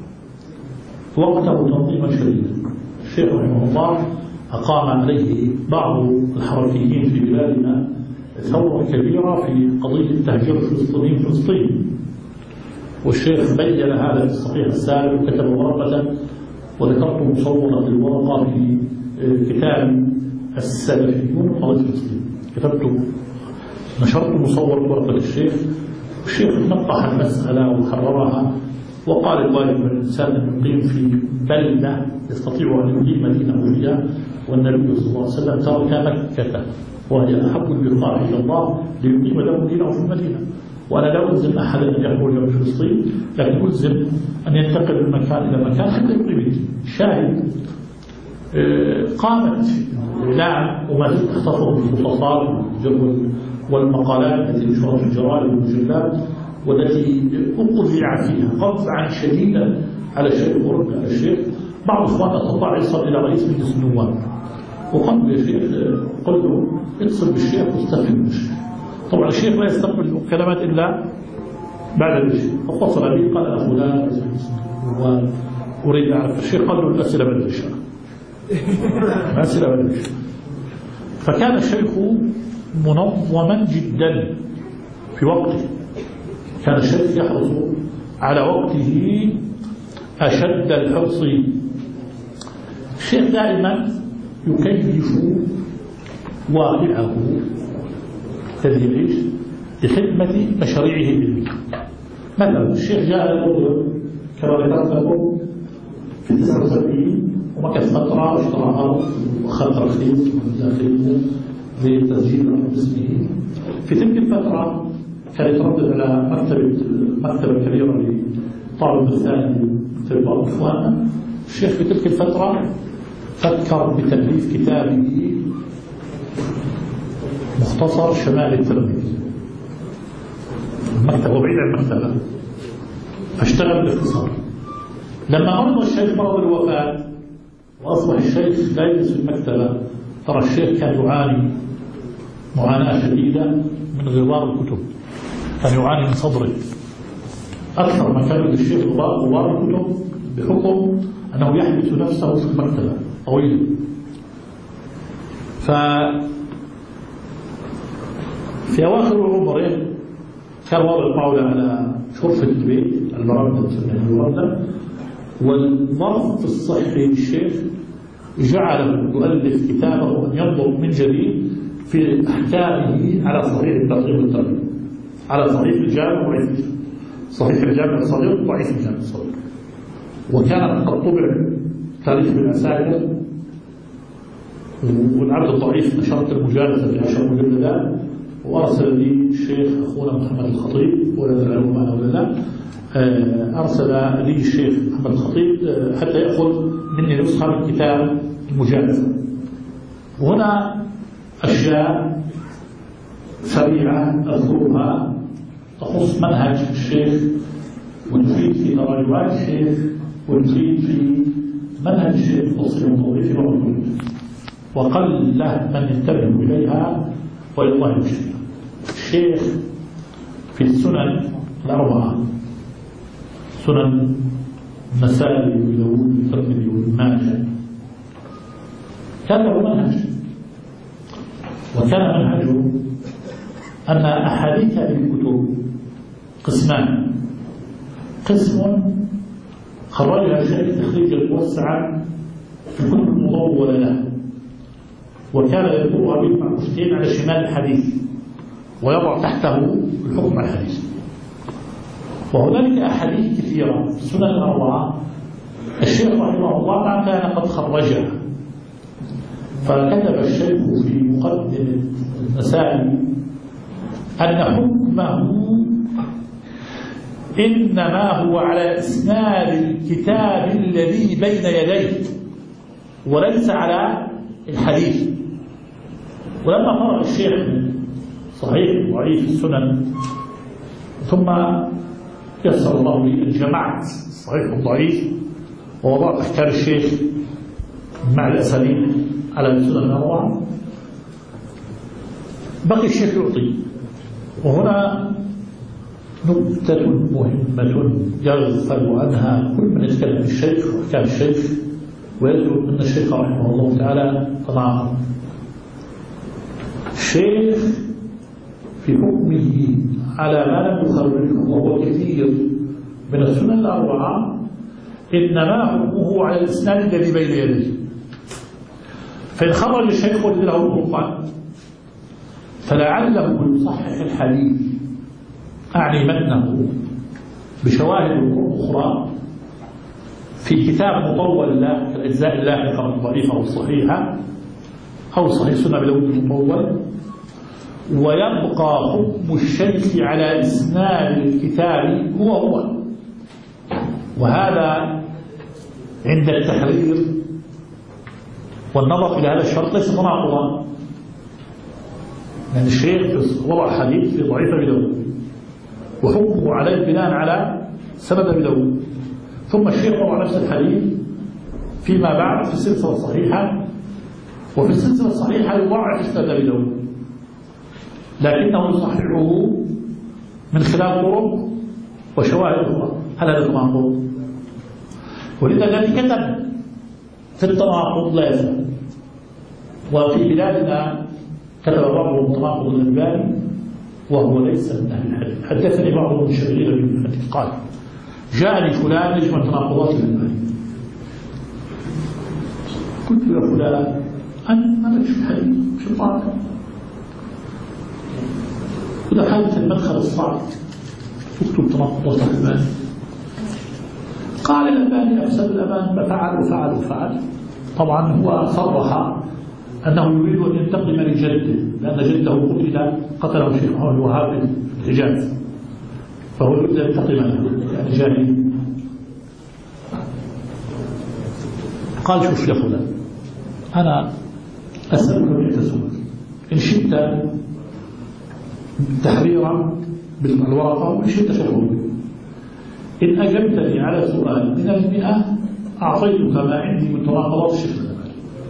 وقته تنظيما شديدا. الشيخ رحمه الله أقام عليه بعض الحركيين في بلادنا ثورة كبيرة في قضية تهجير الفلسطينيين في فلسطين، والشيخ بين هذا في الصحيح السابق وكتب ورقة، وذكرت مصورة الورقة في كتاب السلفيون قضية فلسطين. نشرت مصورة ورقة الشيخ، والشيخ نقح المسألة وحررها، وقال الواجب الإنسان أن يقيم في بلدة يستطيع أن يقيم دينه فيها، والنبي صلى الله عليه وسلم ترك مكة وهي أحب البقاع إلى الله ليقيم له دينه في المدينة. وأنا لا ألزم أحدا أن يقول في فلسطين، لكن ألزم أن ينتقل من مكان إلى مكان حتى يقيم الدين. شاهد قامت الإعلام وما زلت تختصر بالخصوصات والمقالات التي نشرت في الجرائد والمجلات، والتي أقضع فيها قطعا شديدا على الشيخ ورد على الشيخ. بعض إخواننا استطاع يصل إلى رئيس مجلس النواب، وقال الشيخ قل له اتصل بالشيخ واستفهم من الشيخ. طبعا الشيخ لا يستقبل الكلمات إلا بعد الشيخ، فاتصل به قال أنا فلان رئيس مجلس النواب أريد أعرف. الشيخ قال له الأسئلة بعد الشيخ، الأسئلة بعد الشيخ. فكان الشيخ منظما جدا في وقته، كان الشيخ يحرص على وقته أشد الحرص. الشيخ دائما يكيف واقعه الذي يعيش لخدمة مشاريعه العلمية. مثلا الشيخ جاء الأردن كما ذكرت لكم في 79 ومكث فترة، اشترى أرض وأخذ رخيص داخلية لتسجيل باسمه. في تلك الفترة كان يتردد على مكتبة كبيرة لطالب الثاني في بعض إخواننا. الشيخ في تلك الفترة فكر بتأليف كتابه مختصر شمال الترمذي، المكتبة بعيد عن المكتبة، فاشتغل باختصار. لما مرض الشيخ مرض الوفاة وأصبح الشيخ لا يجلس في المكتبة، ترى الشيخ كان يعاني معاناة شديدة من غبار الكتب، كان يعاني من صدره أكثر ما كان الشيخ غبار الكتب، بحكم أنه يحبس نفسه في المكتبة طويلا. في أواخر عمره كان وضع الطاولة على شرفة البيت المرابط الوردة، والظرف الصحي للشيخ جعله يؤلف كتابه أن ينظر من جديد في أحكامه على صحيح الترغيب والترهيب، على صحيح الجامع وضعيف الجامع، صحيح الجامع الصغير وضعيف الجامع الصغير. وكان قد طبع تاريخ بالعساكر والعبد الضعيف نشرت المجالسة في 10 مجلدات، وأرسل لي الشيخ أخونا محمد الخطيب ولا تعلموا معنا ولا لا، أرسل لي الشيخ محمد الخطيب حتى يأخذ مني نسخة من كتاب المجالسة. وهنا أشياء سريعة أذكرها تخص منهج الشيخ، وتفيد في تراجمات الشيخ، وتفيد في منهج الشيخ تصل وتوظيف بعض الكتب، وقل من ينتبه إليها وإلى الله المشكلة. الشيخ في السنن الأربعة، سنن النسائي وداوود والترمذي وابن ماجه، كان له منهج، وكان منهجه أن أحاديث هذه الكتب قسمان: قسم خرجها الشيخ تخريجا موسعا في الكتب المطولة له، وكان يذكرها بالمعكوفتين على شمال الحديث ويضع تحته الحكم الحديث. وهنالك أحاديث كثيرة في السنن الأربعة الشيخ رحمه الله كان قد خرجها، فكتب الشيخ في مقدمة المسائل أن حكمه إنما هو على إسناد الكتاب الذي بين يديه وليس على الحديث. ولما فرغ الشيخ من صحيح وضعيف السنن ثم يسر الله لي أن جمعت صحيح وضعيف ووضعت أحكام الشيخ مع الأساليب على السنن الأربعة، بقي الشيخ يعطي. وهنا نقطة مهمة يغفل عنها كل من يتكلم في الشيخ وأحكام الشيخ ويذكر أن الشيخ رحمه الله تعالى طبعا الشيخ في حكمه على ما لم يخرجه وهو كثير من السنن الأربعة إنما حكمه على الإسناد الذي بين يديه. فإن خرج الشيخ وجد له القرآن فلعله يصحح الحديث أعني متنه بشواهد أخرى في كتاب مطول له كالأجزاء اللاحقة الضعيفة أو الصحيحة أو صحيح سنة بلون المطول، ويبقى حكم الشيخ على إسناد الكتاب هو. وهذا عند التحرير والنظر إلى هذا الشرط ليس تناقضا، يعني الشيخ وضع حديث في ضعيف بلون وحكمه عليه بناء على سند بلون، ثم الشيخ وضع نفس الحديث فيما بعد في السلسلة الصحيحة، وفي السلسلة الصحيحة يضعف سند بلون لكنه يصححه من خلال طرق وشواهد أخرى. هل هذا تناقض؟ ولذا الذي كتب في التناقض لا يفهم. وفي بلادنا كتب بعضهم تناقض الألباني وهو ليس من أهل الحديث. حدثني بعض المشاهير بالفتح قال جاءني فلان يجمع تناقضات الألباني، قلت يا فلان أنت ما تشوف الحديث شو طاقة، ودخلت في المدخل الصعب تكتب تناقضات الألباني. قال الألباني أفسد الأمان ففعل. طبعا هو صرح أنه يريد أن ينتقم لجده لأن جده قتله الشيخ محمد الوهاب في الحجاز، فهو يريد أن ينتقم له يعني جاهل. قال شوف يا فلان أنا أسألك عدة سؤال، إن شئت تحريرا بالورقة وإن شئت شهور، إن أجبتني على سؤال من 100 أعطيتك ما عندي من تناقضات الشيخ الألباني.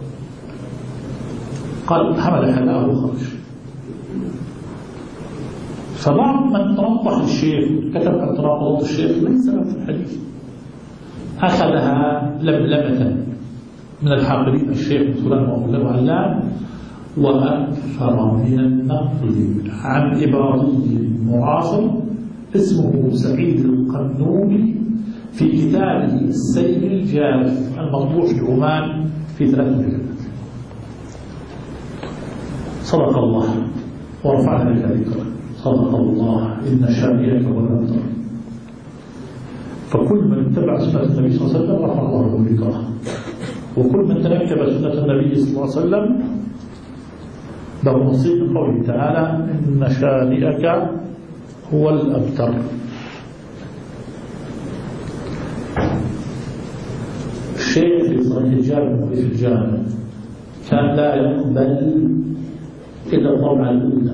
قال حمل حلاه وخرج. فبعض من تنطح الشيخ كتب عن تناقضات الشيخ ليس له في الحديث، أخذها لملمة من الحاقدين الشيخ فلان وفلان وعلان، وأكثر من النقل عن إبراهيم معاصر اسمه سعيد القنوني في كتابه السيل الجاف المطبوع في عمان في 3 مجلدات. صدق الله ورفعنا لك ذكرك، صدق الله إن شانئك هو الأبتر. فكل من اتبع سنة النبي صلى الله عليه وسلم رفع الله له ذكره، وكل من تنكب سنة النبي صلى الله عليه وسلم له نصيب من قوله تعالى إن شانئك هو الأبتر. الشيخ في صحيح الجامع وفي الجامع كان لا يقبل إلا الطبعة الأولى.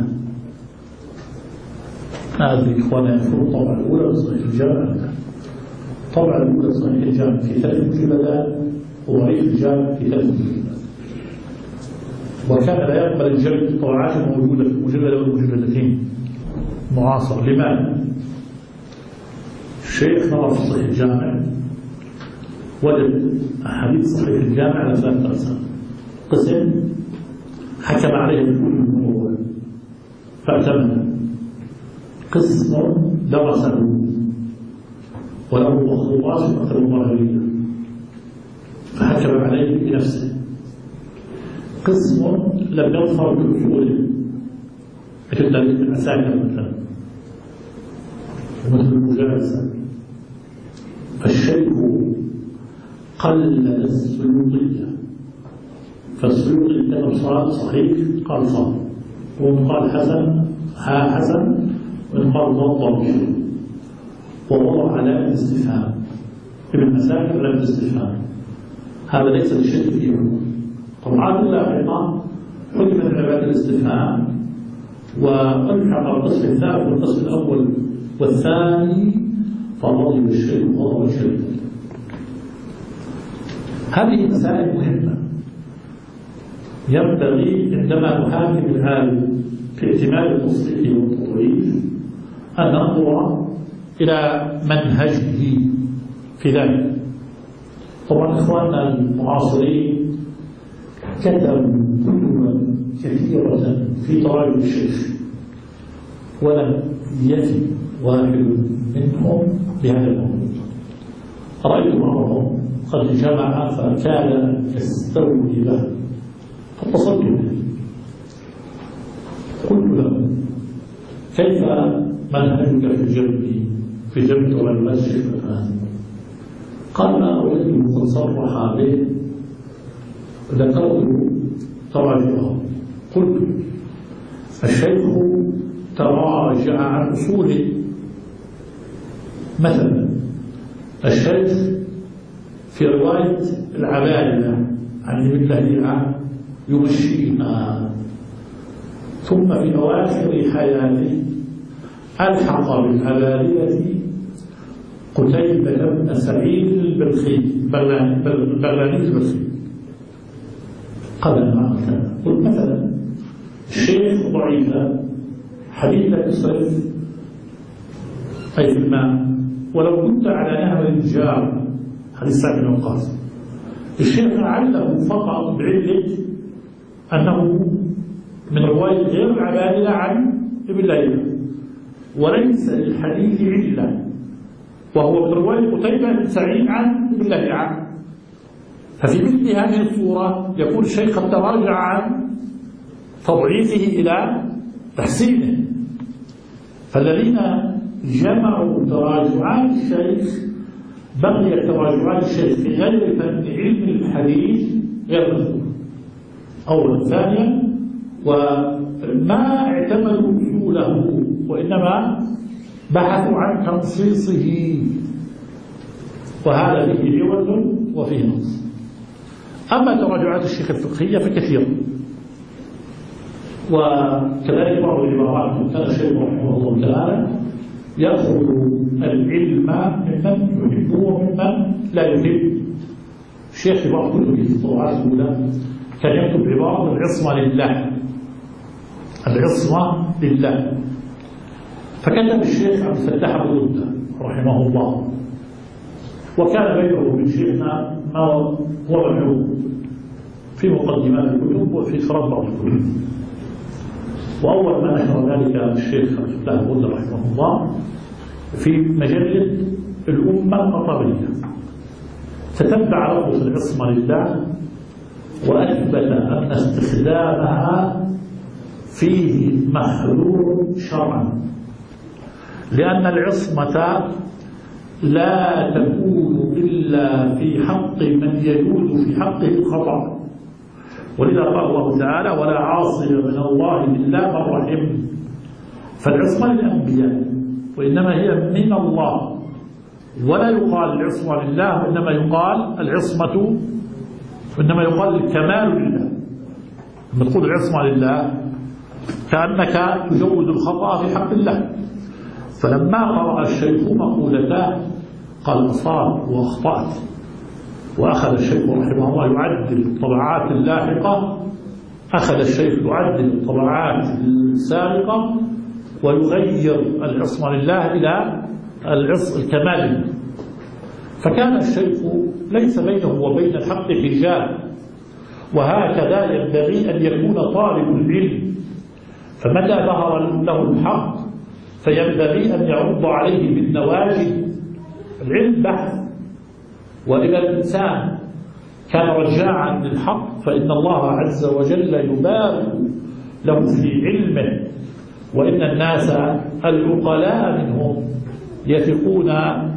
هذه إخوانا يذكرون الطبعة الأولى لصحيح الجامع، الطبعة الأولى صحيح الجامع في 3 مجلدات وضعيف الجامع في 3 مجلدات، وكان لا يقبل الجمع الطبعات الموجودة في المجلد والمجلدتين معاصر. لماذا؟ الشيخ نظر في صحيح الجامع وجد أحاديث صحيح الجامع على 3 أقسام: قسم حكم عليه بكل الموضوع فأتمنى، قسم درسه وله مخطوطات أكثر ظاهرية، فحكم عليه بنفسه. قسم لم يظهر بأصوله مثل تاريخ العساكر مثلا ومثل المجالسة، فالشيخ قلد السلوكية، فالسلوكي كان صاد صحيح قال صاد، ومن قال حسن ها حسن، ومن قال ضبط، ووضع علامة استفهام. ابن عساكر علامة استفهام، هذا ليس للشك فيه. طبعا اللاحقة حكم علامات الاستفهام وألحق القسم الثالث والقسم الأول والثاني، فضل الشيء وضع الشيء. هذه مسائل مهمة ينبغي عندما نحاكم العالم في اعتماد التصحيح والتضعيف أن ننظر إلى منهجه في ذلك. طبعا إخواننا المعاصرين كتبوا كتبا كثيرة في تراجم الشيخ، ولم يفي واحد منهم بهذا الموضوع. رأيت بعضهم قد جمع فكاد أن يستوعبه، فاتصلت به قلت له كيف منهجك في جنب والمسجد الآن؟ قال ما وجدته قد صرح به، ذكرت تراجعه. قلت الشيخ تراجع عن أصوله، مثلا الشيخ في رواية العبادة عن ابن لهيعة يمشيها، ثم في أواخر حياته ألحق بالعبادة قتيبة بن سعيد البغلاني البلخي. قال ما كان. قلت مثلا الشيخ ضعيفة حديثة الصيف أي في الماء، ولو كنت على نهر الجار حديث سعد بن وقاص. الشيخ أعله فقط بعلة أنه من رواية غير العبادلة عن ابن لهيعة، وليس للحديث علة، وهو من رواية قتيبة بن سعيد عن ابن لهيعة. ففي مثل هذه الصورة يكون الشيخ قد تراجع عن تضعيفه إلى تحسينه. فالذين جمعوا تراجعات الشيخ بقيت تراجعات الشيخ في غير فن علم الحديث غير مذكور. أولا. ثانيا، وما اعتمدوا أصوله وإنما بحثوا عن تنصيصه، وهذا فيه عوج وفيه نقص. أما تراجعات الشيخ الفقهية فكثيرة، وكذلك بعض العبارات. كان الشيخ رحمه الله تعالى يأخذ العلم ممن يحبه وممن لا يحب. الشيخ في بعض كتبه في الطبعات الأولى كان يكتب عبارة العصمة لله، العصمة لله. فكتب الشيخ عبد الفتاح أبو ردة رحمه الله، وكان بينه وبين شيخنا ما هو معروف في مقدمات الكتب وفي إخراج بعض الكتب. وأول ما نشر ذلك الشيخ عبد الفتاح أبو ردة رحمه الله في مجلة الأمة القطرية، تتبع لفظ العصمة لله وأثبت أن استخدامها فيه محذور شرعا، لأن العصمة لا تكون إلا في حق من يجوز في حقه الخطأ، ولذا قال الله تعالى ولا عاصم من الله إلا من رحم. فالعصمة للأنبياء وإنما هي من الله، ولا يقال العصمة لله، وإنما يقال العصمة، وإنما يقال الكمال لله. لما تقول العصمة لله كأنك تجوز الخطأ في حق الله. فلما قرأ الشيخ مقولته قال أصاب وأخطأت، وأخذ الشيخ رحمه الله يعدل الطبعات اللاحقة، أخذ الشيخ يعدل الطبعات السابقة ويغير العصمة لله إلى الكمال. فكان الشيخ ليس بينه وبين الحق حجاب، وهكذا ينبغي أن يكون طالب العلم. فمتى ظهر له الحق فينبغي أن يعض عليه بالنواجذ العلم بحث، وإذا الإنسان كان رجاعا للحق فإن الله عز وجل يبارك له في علمه، وإن الناس العقلاء منهم يثقون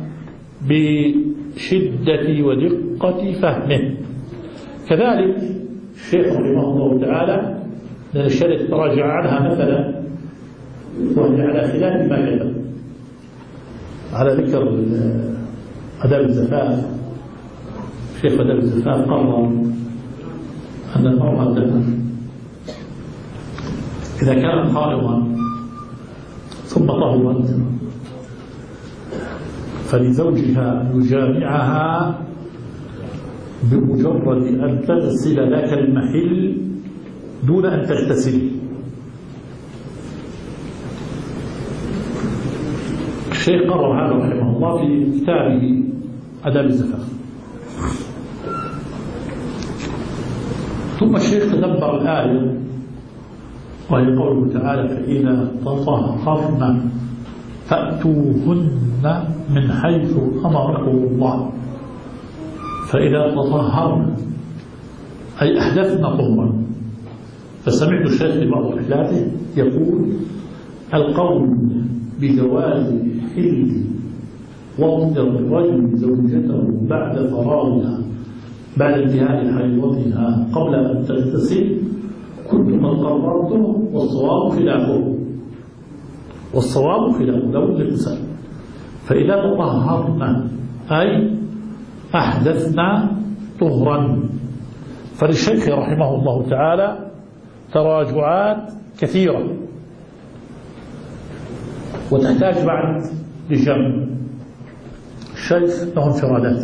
بشدة ودقة فهمه. كذلك الشيخ رحمه الله تعالى من الأشياء التي تراجع عنها مثلا، وهي على خلاف ما كتب على ذكر آداب الزفاف. شيخ آداب الزفاف قرر أن المرأة إذا كانت حائضا ثم طهرت فلزوجها يجامعها بمجرد أن تغسل ذاك المحل دون أن تغتسل. الشيخ قرر هذا رحمه الله في كتابه آداب الزفاف. ثم الشيخ تدبر الآية وهي قوله تعالى: فإذا تطهرن فأتوهن من حيث أمركم الله. فإذا تطهرن أي أحدثن طهرا. فسمعت الشيخ في بعض رحلاته يقول: القول بجواز حل وطء الرجل زوجته بعد فراغها بعد انتهاء حيضتها قبل أن تغتسل كنت من قررته، والصواب خلافه. والصواب خلافه لو الإنسان. فإذا تطهرنا أي أحدثنا طهرا. فللشيخ رحمه الله تعالى تراجعات كثيرة وتحتاج بعد لجمع. الشيخ له انفرادات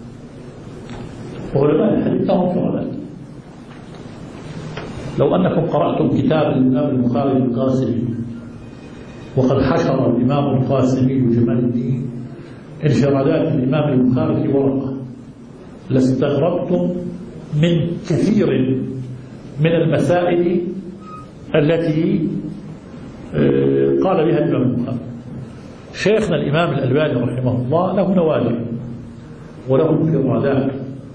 وعلماء الحديث لهم انفرادات. لو أنكم قرأتم كتاب الإمام البخاري القاسمي، وقد حشر الإمام القاسمي جمال الدين انفرادات الإمام البخاري في ورقة، لاستغربتم من كثير من المسائل التي قال بها الإمام البخاري. شيخنا الإمام الألباني رحمه الله له نوادر وله انفرادات،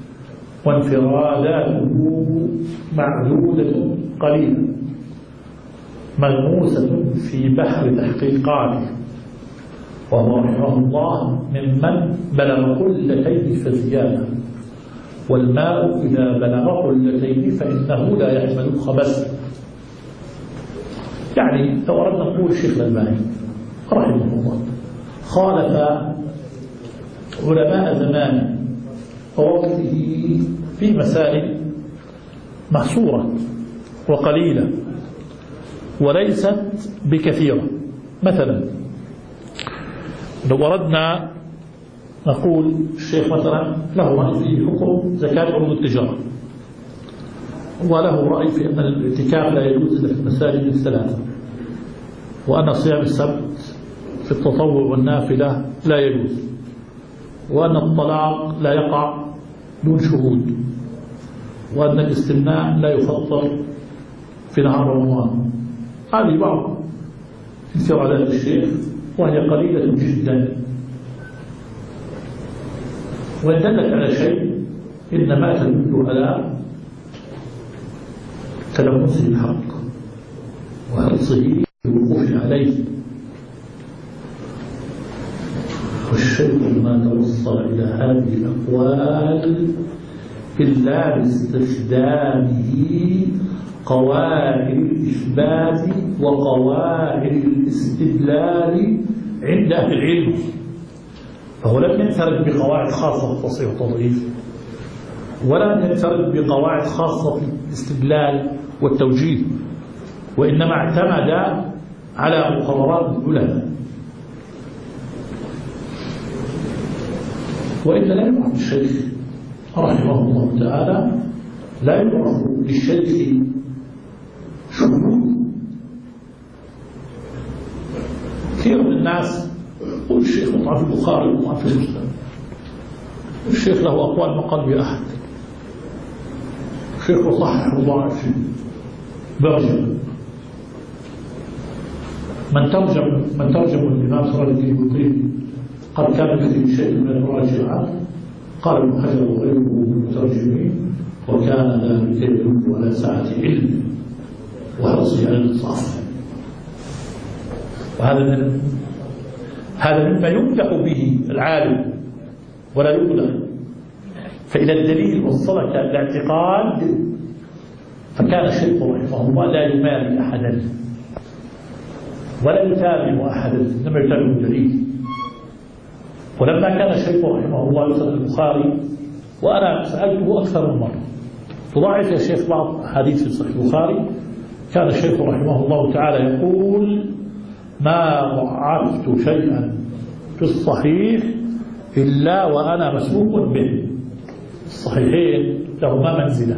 وانفراداته معدودة قليلة ملموسة في بحر تحقيقاته، وهو رحمه الله ممن بلغ قلتين فزيادة، والماء إذا بلغ قلتين فإنه لا يحمل الخبث. يعني لو أردنا نقول الشيخ الألباني رحمه الله خالف علماء زمانه ووقته في مسائل محصورة وقليلة وليست بكثيرة. مثلا لو أردنا نقول الشيخ مثلا له رأي في حكم زكاة عروض التجارة، وله رأي في أن الاعتكاف لا يجوز إلا في المساجد الثلاثة، وأن صيام السبت في التطوع والنافلة لا يجوز، وأن الطلاق لا يقع دون شهود، وأن الاستمناء لا يفطر في نهار رمضان. هذه بعض انفرادات الشيخ وهي قليلة جدا، وإن دلت على شيء إنما تدل على تلمسه الحق وحرصه بالوقوف عليه. والشيخ ما توصل إلى هذه الأقوال إلا باستخدامه قواعد الإثبات وقواعد الاستدلال عند أهل العلم، فهو لم ينفرد بقواعد خاصة في التصحيح والتضعيف، ولم ينفرد بقواعد خاصة في الاستدلال والتوجيه، وإنما اعتمد على مقررات العلماء. وإلا لا يعرف الشيخ رحمه الله تعالى، لا يعرف للشيخ شذوذ. كثير من الناس يقول الشيخ مطعن في البخاري ومطعن في مسلم، الشيخ له أقوال ما قال بأحد، الشيخ صحح وضعف برجل. من ترجم الإمام سراج الدين القطري قد كان يكتب شيء من المراجعات. قال ابن حجر وغيره من المترجمين وكان ذلك يدل على سعة علم وحرصه على الإنصاف. وهذا مما يمدح به العالم ولا يمدح. فإلى الدليل وصلك الاعتقاد. فكان الشيخ رحمه الله لا يماري أحدا ولا يتابع أحدا، إنما يتابع الدليل. ولما كان الشيخ رحمه الله يسأل البخاري، وأنا سألته أكثر من مرة، تضاعف يا شيخ بعض حديث في صحيح البخاري، كان الشيخ رحمه الله تعالى يقول: ما ضعفت شيئا في الصحيح إلا وأنا مسبوق به. الصحيحين لهما منزلة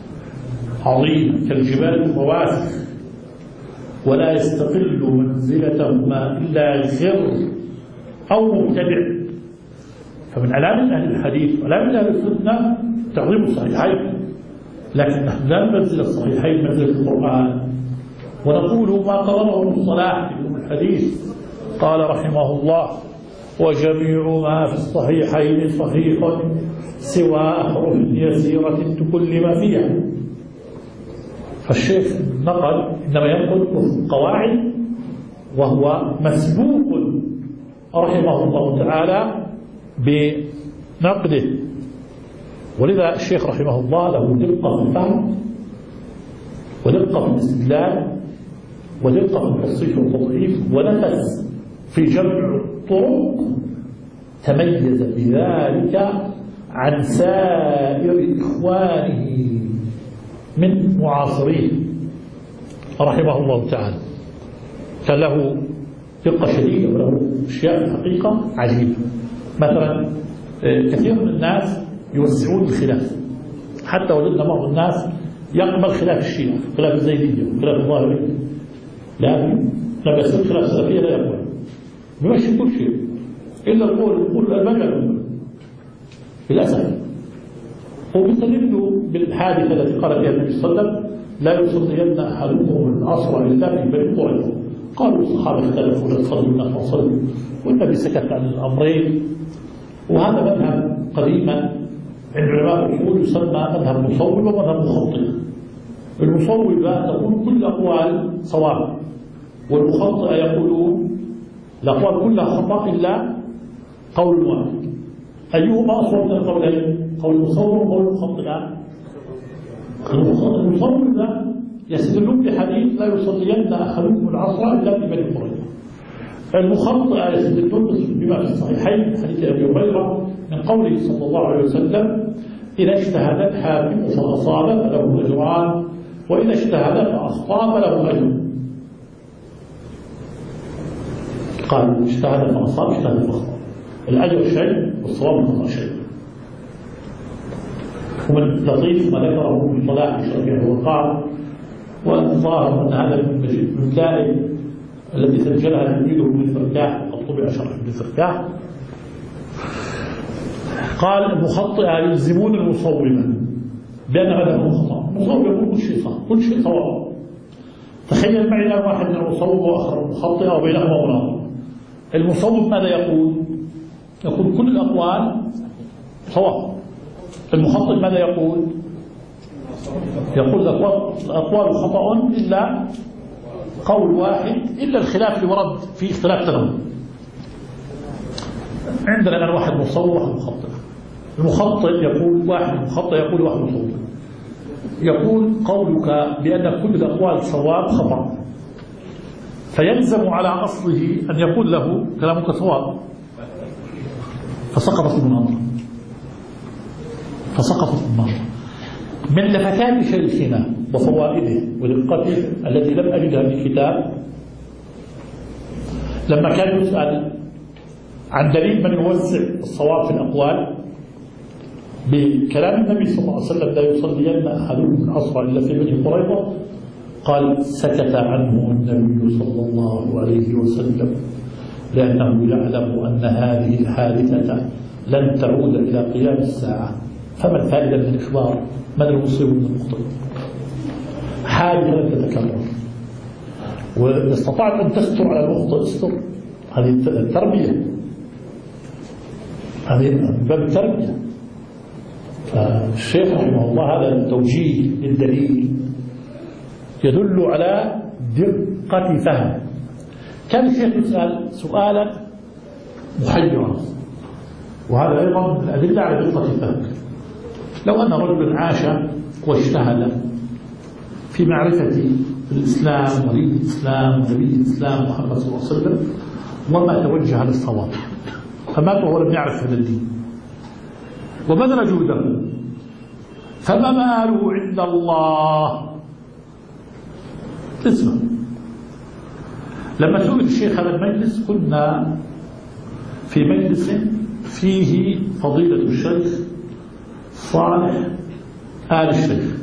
عظيمة كالجبال الرواسي، ولا يستقل منزلتهما إلا غر أو مبتدع. فمن علامة أهل الحديث وعلامة أهل السنة تعظيم الصحيحين، لكن نحن لا ننزل الصحيحين منزل القرآن. ونقول ما قرره ابن صلاح في علوم الحديث، قال رحمه الله: وجميع ما في الصحيحين صحيح سوى أحرف يسيرة تكلم فيها. فالشيخ نقل إنما ينقل قواعد وهو مسبوق رحمه الله تعالى بنقده. ولذا الشيخ رحمه الله له دقة في الفهم ودقة في الاستدلال ودقة في التصحيح والتضعيف ونفس في جمع الطرق، تميز بذلك عن سائر إخوانه من معاصريه رحمه الله تعالى. كان له دقة شديدة وله أشياء حقيقة عجيبة. مثلا كثير من الناس يوسعون الخلاف، حتى وجدنا بعض الناس يقبل خلاف الشيعة، خلاف الزيدية، خلاف الظاهرية، لكن لما يصير خلاف السلفية لا يقبل، يمشي كل شيء إلا القول المجال للأسف. وبيستدلوا بالحادثة التي قال فيها النبي صلى الله عليه وسلم: لا يصلين أحدكم العصر إلا في بني قريظة. قالوا الصحابة اختلفوا لا تصلوا الناس وصلوا، والنبي سكت عن الأمرين. وهذا مذهب قديما عند علماء الأصول يسمى مذهب مصوب ومذهب مخطئ. المصوب تقول كل الأقوال صواب، والمخطئ يقولون الأقوال كلها خطأ إلا قول واحد. أيهما أصوب من القولين؟ قول المصوب وقول المخطئ. المصوب يستدلون بحديث: لا يصلين أحدكم العصر إلا في بني قريظة. المخطئ يستدلون بما في الصحيحين حديث أبي هريرة من قوله صلى الله عليه وسلم: إذا اجتهد الحاكم فأصاب فله أجران، وإذا اجتهد فأخطأ فله أجر. قال: اجتهد فأصاب، اجتهد فأخطأ، الأجر شيء والصواب الخطأ شيء. ومن لطيف ما ذكره ابن صلاح في شرحه وقال: والظاهر أن هذا من المسائل التي سجلها تلميذه ابن الفركاح، قد طبع شرح ابن الفركاح. قال: المخطئة يلزمون المصوبة بأن مذهبه خطأ. المصوب يقول كل شيء صح، كل شيء صواب. تخيل معي الآن واحد من المصوب وآخر مخطئة وبينهما مناظرة. المصوب ماذا يقول؟ يقول كل الأقوال صواب. المخطئ ماذا يقول؟ يقول الأقوال خطأ إلا قول واحد، إلا الخلاف اللي ورد فيه اختلاف تنوع. عندنا الآن واحد مصور وواحد مخطئ. المخطئ يقول واحد، مخطئ يقول واحد مصور. يقول: قولك بأن كل الأقوال صواب خطأ، فيلزم على أصله أن يقول له كلامك صواب. فسقطت المناظرة. من لفتات شيخنا وفوائده ودقته التي لم أجدها في كتاب، لما كان يسأل عن دليل من يوسع الصواب في الأقوال بكلام النبي صلى الله عليه وسلم: لا يصلين أحدكم العصر إلا في بني قريظة، قال: سكت عنه النبي صلى الله عليه وسلم لأنه يعلم أن هذه الحادثة لن تعود إلى قيام الساعة، فما الفائدة من الإخبار؟ من المصيب من المخطئ؟ حادثة لن تتكرر، وإذا استطعت أن تستر على المخطئ استر. هذه التربية. هذه من باب التربية. فالشيخ رحمه الله هذا التوجيه للدليل يدل على دقة فهم. كان الشيخ يسأل سؤالا محيرا، وهذا أيضا من الأدلة على دقة الفهم. لو أن رجلا عاش واجتهد في معرفة الإسلام ولي الإسلام ونبي الإسلام محمد صلى الله عليه وسلم وما توجه للصواب، فمات وهو لم يعرف هذا الدين وبذل جهده، فما ماله عند الله؟ اسمع، لما سئل الشيخ هذا المجلس كنا في مجلس فيه فضيلة الشيخ صالح آل الشيخ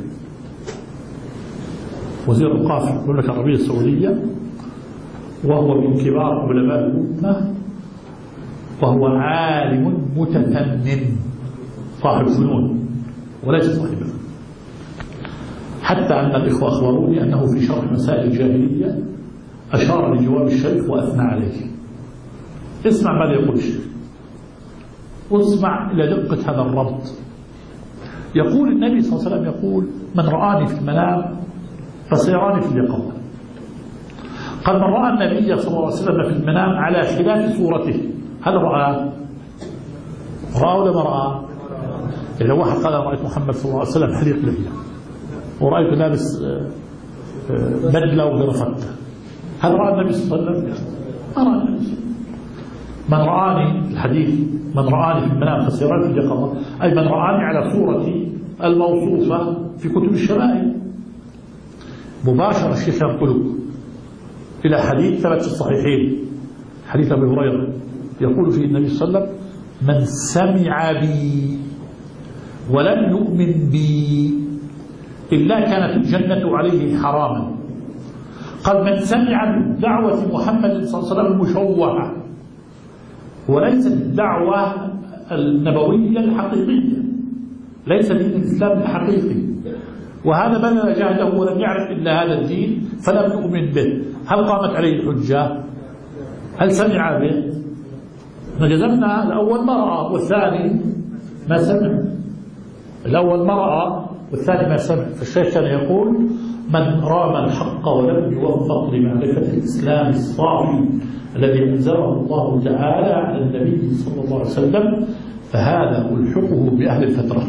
وزير الأوقاف في المملكة العربية السعودية، وهو من كبار علماء الأمة، وهو عالم متفنن صاحب فنون وليس صاحب فنون، حتى أن الإخوة أخبروني أنه في شرح مسائل الجاهلية أشار لجواب الشيخ وأثنى عليه. اسمع ماذا يقول الشيخ، واسمع إلى دقة هذا الربط. يقول النبي صلى الله عليه وسلم يقول: من رآني في المنام فسيراني في اليقظة. قد من رأى النبي صلى الله عليه وسلم في المنام على خلاف صورته، هل رآه؟ رآه ولا ما رآه؟ إذا واحد قال: رأيت محمد صلى الله عليه وسلم حليق لحية ورأيت لابس بدلة وغرفته، هل رأى النبي صلى الله عليه وسلم؟ ما رأى النبي. من رآني الحديث من رآني في المنام فسيراني في اليقظة، أي من رآني على صورتي الموصوفة في كتب الشمائل. مباشرة الشيخ ينقلك إلى حديث ثبت في الصحيحين، حديث أبي هريرة يقول فيه النبي صلى الله عليه وسلم: من سمع بي ولم يؤمن بي إلا كانت الجنة عليه حراما. قال: من سمع بدعوة محمد صلى الله عليه وسلم المشوهة، وليست الدعوة النبوية الحقيقية، ليس دين الإسلام الحقيقي، وهذا بذل جهده ولم يعرف إلا هذا الدين فلم يؤمن به، هل قامت عليه الحجة؟ هل سمع به؟ نجزمنا الأول ما رأى والثاني ما سمع. الأول ما رأى والثاني ما سمع. فالشيخ كان يقول: من رام الحق ولم يوفق لمعرفة الإسلام الصافي الذي أنزله الله تعالى على النبي صلى الله عليه وسلم فهذا ملحقه بأهل الفترة.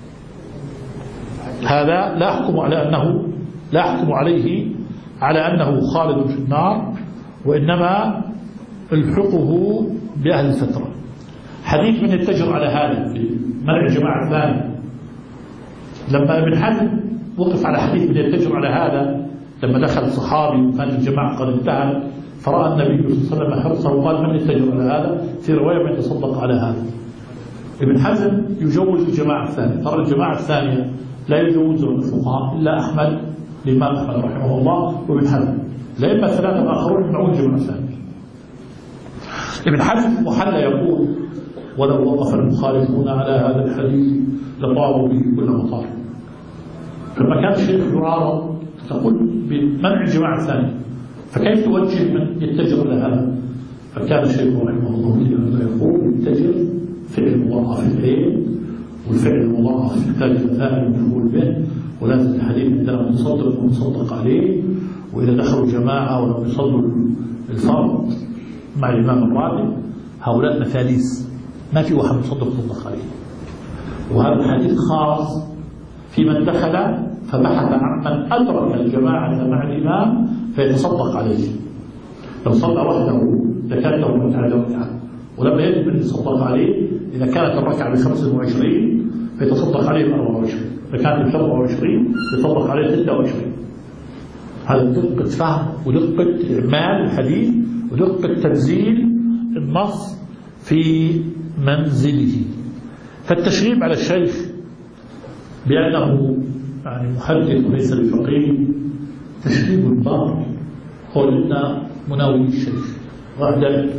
هذا لا أحكم عليه على أنه خالد في النار، وإنما الحقه بأهل الفترة. حديث من يتجر على هذا في منع الجماعة الثانية، لما ابن حزم وقف على حديث من يتجر على هذا، لما دخل صحابي وكانت الجماعة قد انتهت فرأى النبي صلى الله عليه وسلم حرصه وقال: من يتجر على هذا؟ في رواية: من يتصدق على هذا. ابن حزم يجوز الجماعة الثانية، ترى الجماعة الثانية لا يجوزه الفقهاء إلا أحمد، الإمام أحمد رحمه الله، وابن حزم، الأئمة الثلاثة الآخرون يمنعون الجماعة الثانية. ابن حزم محل يقول: ولو وقف المخالفون على هذا الحديث لطاروا به كل مطار. لما كان الشيخ يعارض تقول بمنع الجماعة الثانية، فكيف توجه من يتجر على هذا؟ فكان الشيخ رحمه الله يقول: يتجر فعل مضاعف العين، والفعل المضاعف يحتاج إلى فاعل مفعول به، ولازم الحديث عندنا مصدق ومصدق عليه، وإذا دخلوا جماعة ولو يصلوا الفرض مع الإمام الراتب هؤلاء مثاليس، ما في واحد مصدق عليه. وهذا الحديث خاص في من دخل فبحث عن من أدرك الجماعة مع الإمام فيتصدق عليه. لو صلى وحده لكانت له ركعة، ولما يجب أن يتصدق عليه إذا كانت الركعة ب25 فيتصدق عليه ب24، إذا كانت ب27 يتصدق عليه 26. هذا دقة فهم ودقة إعمال الحديث ودقة تنزيل النص في منزله. فالتشريب على الشيخ بأنه يعني محدث وليس بفقيه تشريب باطل. قلنا مناوي الشيخ وأهل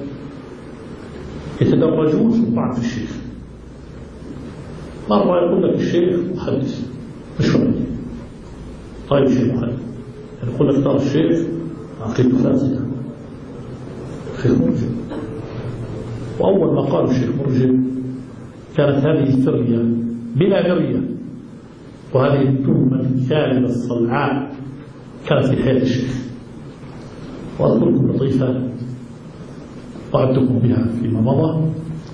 يتدرجون في طاعة الشيخ. مرة يقول لك الشيخ محدث مش فقيه، طيب شيخ محدث، يقول لك ترى الشيخ عقيدته فاسدة، الشيخ مرجع. وأول ما قالوا الشيخ مرجع كانت هذه فرية بلا مرية، وهذه التهمة الكاذبة الصلعاء كانت في حياة الشيخ. وأذكركم لطيفة وعدتكم بها فيما مضى.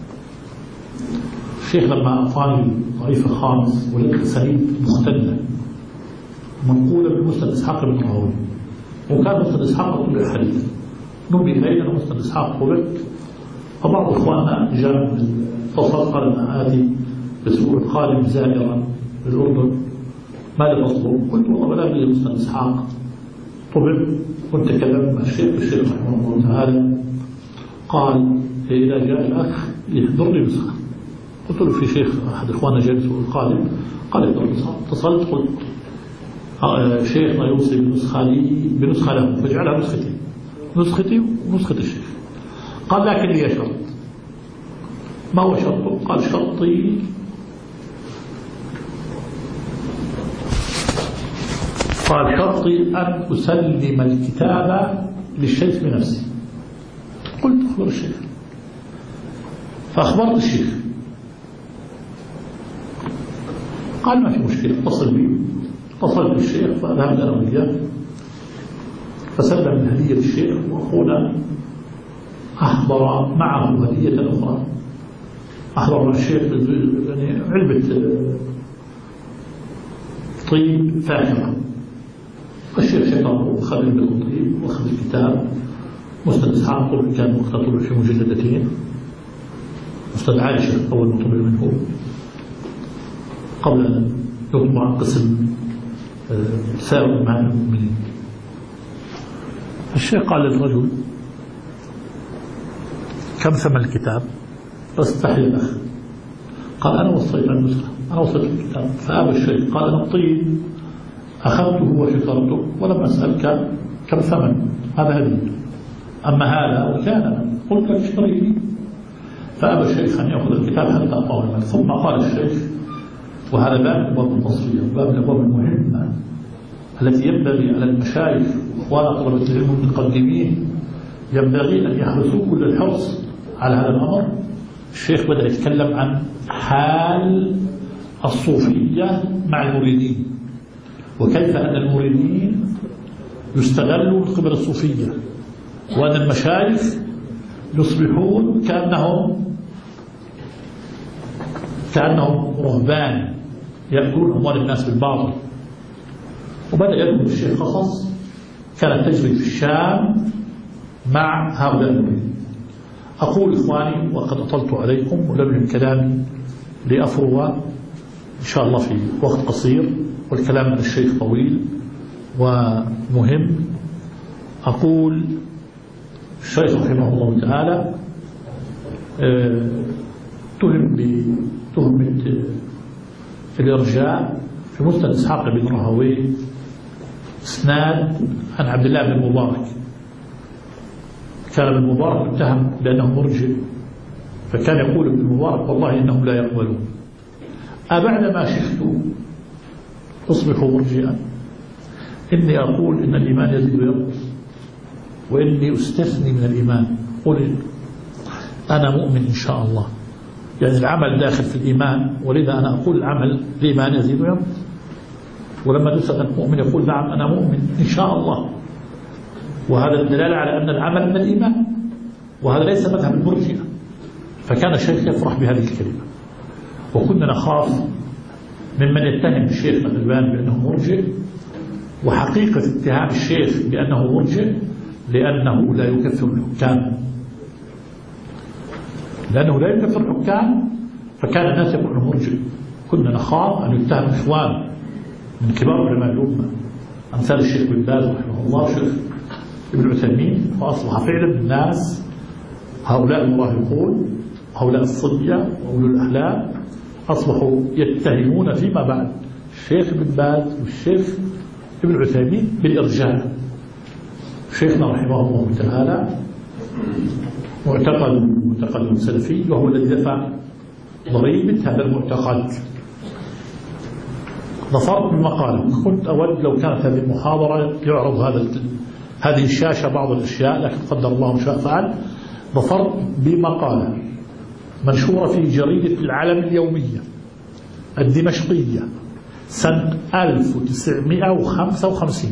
الشيخ لما أعطاني ضعيف خامس ولقيت سعيد مختلة منقولة بمسند إسحاق بن راهويه، وكان مسند إسحاق كل الحديث نبي إلينا مسند إسحاق قلت، فبعض إخواننا جاء اتصل قال أن هذه بسوء خالد زائرا بالأردن ماذا تصبر؟ قلت والله لا بي مسند إسحاق طبع. كنت كلمت مع الشيخ رحمه الله تعالى قال إذا جاء الأخ يحضرني نسخة. قلت له في شيخ أحد إخواننا جالس القادم قال اتصلت قلت شيخنا يوصي بنسخة له فجعلها نسختي ونسخة الشيخ. قال لكن لي شرط. ما هو شرطه؟ قال شرطي أن أسلم الكتاب للشيخ بنفسي. قلت أخبر الشيخ، فأخبرت الشيخ قال ما في مشكلة اتصل بي. اتصلت بالشيخ فذهبت أنا وإياه فسلم الهدية للشيخ، وأخونا أحضر معه هدية أخرى. أحضر مع الشيخ يعني علبة طيب فاخرة. الشيخ شكره وأخذ علبة الطيب وأخذ الكتاب مسند إسحاق طبع كان وقتها طبع في مجلدتين، مسند عائشة أول ما طبع منه قبل أن يطبع قسم سائر مع المؤمنين. الشيخ قال للرجل كم ثمن الكتاب؟ فاستحي الأخ قال أنا وصيت عن نسخة، أنا وصيت الكتاب. فأبى الشيخ قال أنا الطيب أخذته وشكرته ولم أسألك كم ثمن، هذا هدية، أما هذا وكان قلت لك اشتريه. فأبى الشيخ أن يأخذ الكتاب حتى أعطاه. ثم قال الشيخ وهذا باب من أبواب التصفية، باب من الأبواب المهمة التي ينبغي على المشايخ وعلى طلبة العلم المتقدمين ينبغي أن يحرصوا كل الحرص على هذا الأمر. الشيخ بدأ يتكلم عن حال الصوفية مع المريدين، وكيف أن المريدين يستغلوا من قبل الصوفية، وأن المشايخ يصبحون كأنهم رهبان يأكلون أموال الناس بالباطل. وبدأ يذكر الشيخ قصص كانت تجري في الشام مع هؤلاء المريدين. أقول إخواني وقد أطلت عليكم ولم يكن كلامي لأفروى إن شاء الله في وقت قصير، والكلام عن الشيخ طويل ومهم. أقول الشيخ رحمه الله تعالى تهم بتهمة الإرجاء في مسند إسحاق بن راهويه إسناد عن عبد الله بن المبارك. كان ابن المبارك متهم بأنه مرجئ، فكان يقول ابن المبارك والله إنهم لا يقبلون. أبعدما شئت أصبح مرجئا. إني أقول إن الإيمان يزيد وينقص، وإني أستثني من الإيمان. قل أنا مؤمن إن شاء الله، يعني العمل داخل في الإيمان، ولذا أنا أقول العمل الإيمان يزيد وينقص. ولما تسأل أنت مؤمن يقول نعم أنا مؤمن إن شاء الله، وهذا الدلالة على أن العمل من الإيمان، وهذا ليس مذهب المرجئة. فكان الشيخ يفرح بهذه الكلمة، وكنا نخاف ممن يتهم الشيخ الألباني بأنه مرجئ. وحقيقة اتهام الشيخ بأنه مرجئ لأنه لا يكفر الحكام، فكان الناس يقولون مرجئ. كنا نخاف أن يتهم إخوان من كبار علماء الأمة أمثال الشيخ بن باز رحمه الله والشيخ ابن عثيمين، فأصبح فعلا الناس هؤلاء المراهقون هؤلاء الصبية وأولو الأحلام أصبحوا يتهمون فيما بعد الشيخ بن باز والشيخ ابن عثيمين بالإرجاء. شيخنا رحمه الله تعالى معتقد سلفي، وهو الذي دفع ضريبة هذا المعتقد. ظفرت بمقالة، كنت أود لو كانت هذه المحاضرة يعرض هذه الشاشة بعض الأشياء، لكن قدر الله ما شاء فعل. ظفرت بمقالة منشورة في جريدة العلم اليومية الدمشقية سنة 1955.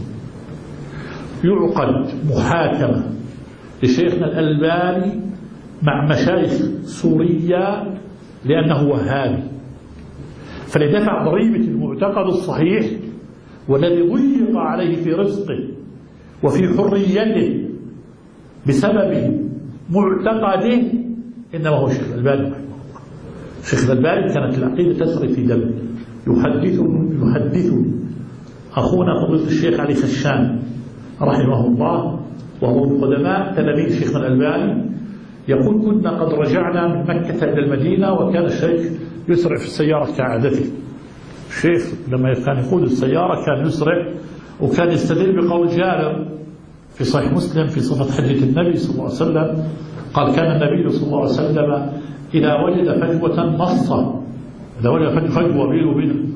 يعقد محاكمة لشيخنا الألباني مع مشايخ سوريا لأنه وهابي، فلدفع ضريبة المعتقد الصحيح والذي ضيق عليه في رزقه وفي حريته بسبب معتقده إنما هو الشيخ الألباني. الشيخ الألباني كانت العقيدة تسري في دمه. يحدثني أخونا فضيلة الشيخ علي خشان رحمه الله وهو من قدماء تلاميذ شيخنا الألباني، يقول كنا قد رجعنا من مكة إلى المدينة وكان الشيخ يسرع في السيارة كعادته. الشيخ لما كان يقود السيارة كان يسرع، وكان يستدل بقول جابر في صحيح مسلم في صفة حجة النبي صلى الله عليه وسلم، قال كان النبي صلى الله عليه وسلم إذا وجد فجوة نص، إذا وجد فجوة بينه وبين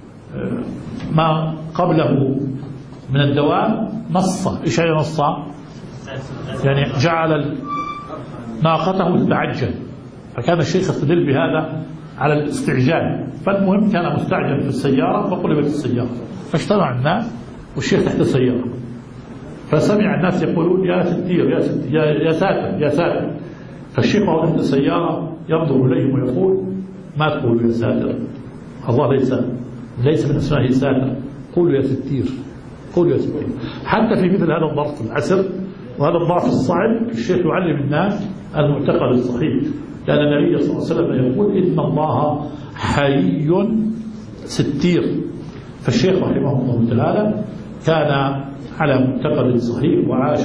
ما قبله من الدوام نص. إيش يعني نص؟ يعني جعل ناقته تتعجل، فكان الشيخ يستدل بهذا على الاستعجال. فالمهم كان مستعجل في السيارة فقلبت السيارة، فاجتمع الناس والشيخ تحت السيارة، فسمع الناس يقولون يا ستير يا ستير يا ساتر يا ساتر. فالشيخ وهو عند السيارة ينظر إليهم ويقول ما تقولوا يا ساتر، الله ليس من اسمائه ساتر، قولوا يا ستير، قولوا يا ستير. حتى في مثل هذا الظرف العسر وهذا الضعف الصعب الشيخ يعلم الناس المعتقد الصحيح، لأن النبي صلى الله عليه وسلم يقول إن الله حي ستير. فالشيخ رحمه الله تعالى كان على معتقد صحيح وعاش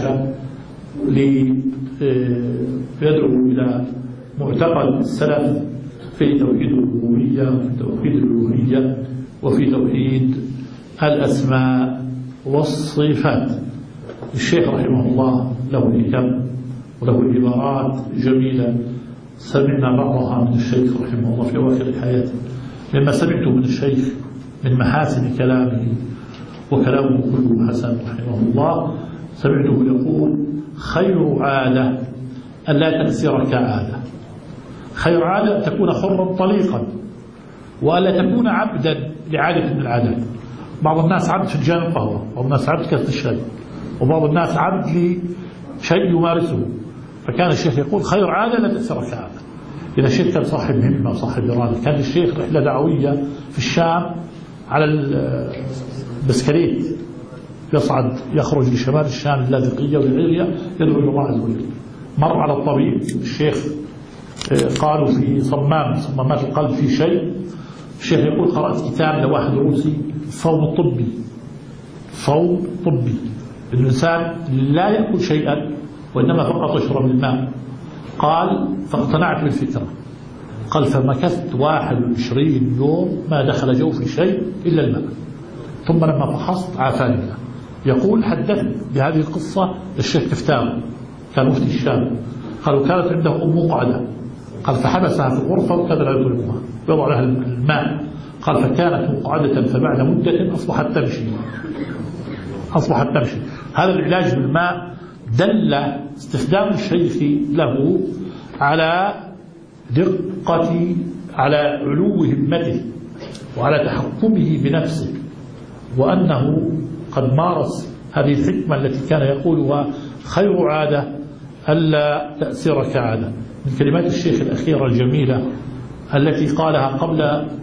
يدعو إلى معتقد السلف في توحيد الربوبية وفي توحيد الألوهية وفي توحيد الأسماء والصفات. الشيخ رحمه الله له حكم وله عبارات جميلة سمعنا بعضها من الشيخ رحمه الله في أواخر حياته. مما سمعته من الشيخ من محاسن كلامه، وكلامه كله حسن رحمه الله، سمعته يقول خير عادة أن لا تأسرك عادة. خير عادة أن تكون حرا طليقا وألا تكون عبدا لعادة من العادات. بعض الناس عبد في فنجان القهوة، بعض الناس عبد كاسة الشاي، وبعض الناس عبد لشيء يمارسه. فكان الشيخ يقول خير عادة لا تأسرك عادة. إذا الشيخ كان صاحب همة صاحب إرادة، كان الشيخ رحلة دعوية في الشام على البسكليت، يصعد يخرج لشمال الشام اللاذقية والعيرية يدعو إلى الله عز وجل. مر على الطبيب الشيخ، قالوا في صمامات القلب في شيء. الشيخ يقول قرأت كتاب لواحد روسي صوم الطبي، صوم طبي، الإنسان لا يأكل شيئا وإنما فقط يشرب الماء. قال فاقتنعت بالفكرة. قال فمكثت 21 يوم ما دخل جوفي شيء إلا الماء، ثم لما فحصت عافاني الله. يقول حدث بهذه القصة الشيخ كفتاوي كان مفتي الشام، قالوا كانت عنده أم مقعدة، قال فحبسها في الغرفة وكان لا يطلبها يضع لها الماء. قال فكانت مقعدة فبعد مدة أصبحت تمشي. هذا العلاج بالماء دل استخدام الشيخ له على دقة، على علو همته وعلى تحكمه بنفسه، وأنه قد مارس هذه الحكمة التي كان يقولها خير عادة ألا تأسرك عادة. من كلمات الشيخ الأخيرة الجميلة التي قالها قبل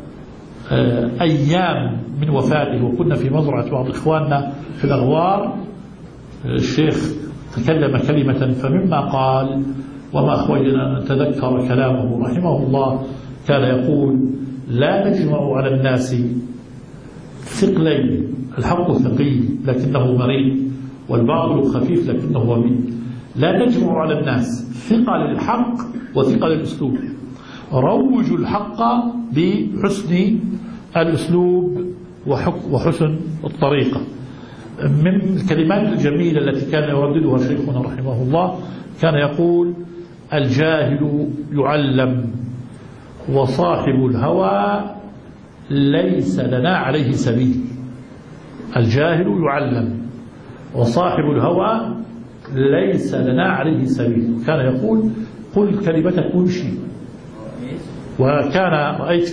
أيام من وفاته، وكنا في مزرعة بعض إخواننا في الأغوار. الشيخ تكلم كلمة فمما قال وما أخوينا نتذكر كلامه رحمه الله، كان يقول لا تجمع على الناس ثقلين، الحق ثقيل لكنه مريء، والباطل خفيف لكنه وميء. لا تجمع على الناس ثقة للحق وثقة للأسلوب. روجوا الحق بحسن الأسلوب وحسن الطريقة. من الكلمات الجميلة التي كان يرددها شيخنا رحمه الله كان يقول الجاهل يعلم وصاحب الهوى ليس لنا عليه سبيل. الجاهل يعلم وصاحب الهوى ليس لنا عليه سبيل. كان يقول قل كلمتك كل شيء، رأيت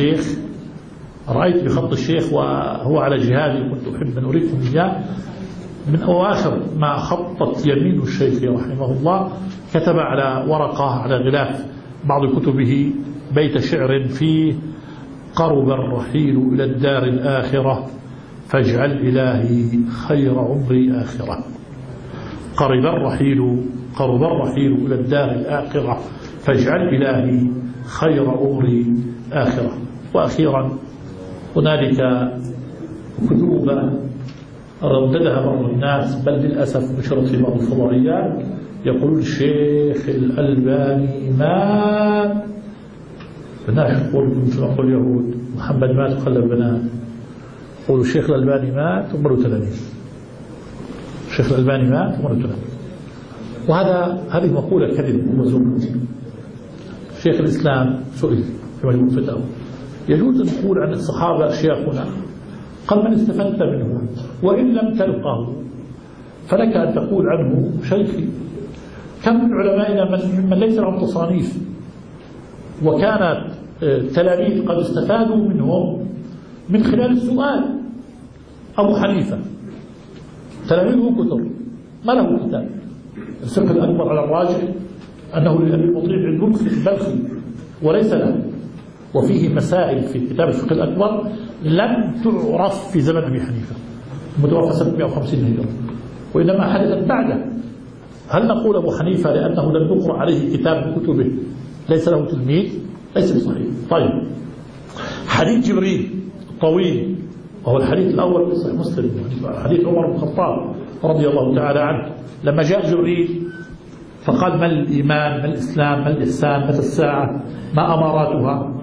بخط الشيخ وهو على جهادي، كنت أحب أن أريكم إياه. من أواخر ما خطت يمين الشيخ رحمه الله، كتب على ورقة على غلاف بعض كتبه بيت شعر فيه: قرب الرحيل إلى الدار الآخرة فاجعل إلهي خير عمري آخرة. قرب الرحيل إلى الدار الآخرة فاجعل إلهي خير عمري آخرة. وأخيرا هنالك كتب رددها بعض الناس، بل للأسف نشرت في بعض الفضائيات، يقولون الشيخ الألباني مات. بناش يقولون مثل ما يقول اليهود محمد مات وخلى البنات، يقولوا الشيخ الألباني مات ومروا تلاميذ. الشيخ الألباني مات ومروا تلاميذ، هذه مقولة كذب وزور. شيخ الإسلام سئل في مجموع فتاوى: يجوز أن نقول عن الصحابة أشياخنا؟ قال: من استفدت منه وإن لم تلقه فلك أن تقول عنه شيخي. كم من علمائنا من ليس لهم تصانيف وكانت تلاميذ قد استفادوا منهم من خلال السؤال. أبو حنيفة تلاميذه كثر، ما له كتاب. الفقه الأكبر على الراجح أنه لأبي المطيع البلخي وليس له، وفيه مسائل في كتاب الفقه الأكبر لم تعرف في زمن أبي حنيفة متوفى 750 هجرة، وإنما حدثت بعده. هل نقول أبو حنيفة لأنه لم يقرأ عليه كتاب من كتبه ليس له تلميذ؟ ليس بصحيح. طيب، حديث جبريل طويل، وهو الحديث الأول في صحيح مسلم، حديث عمر بن الخطاب رضي الله تعالى عنه، لما جاء جبريل فقال: ما الإيمان، ما الإسلام، ما الإحسان، متى الساعة، ما أماراتها؟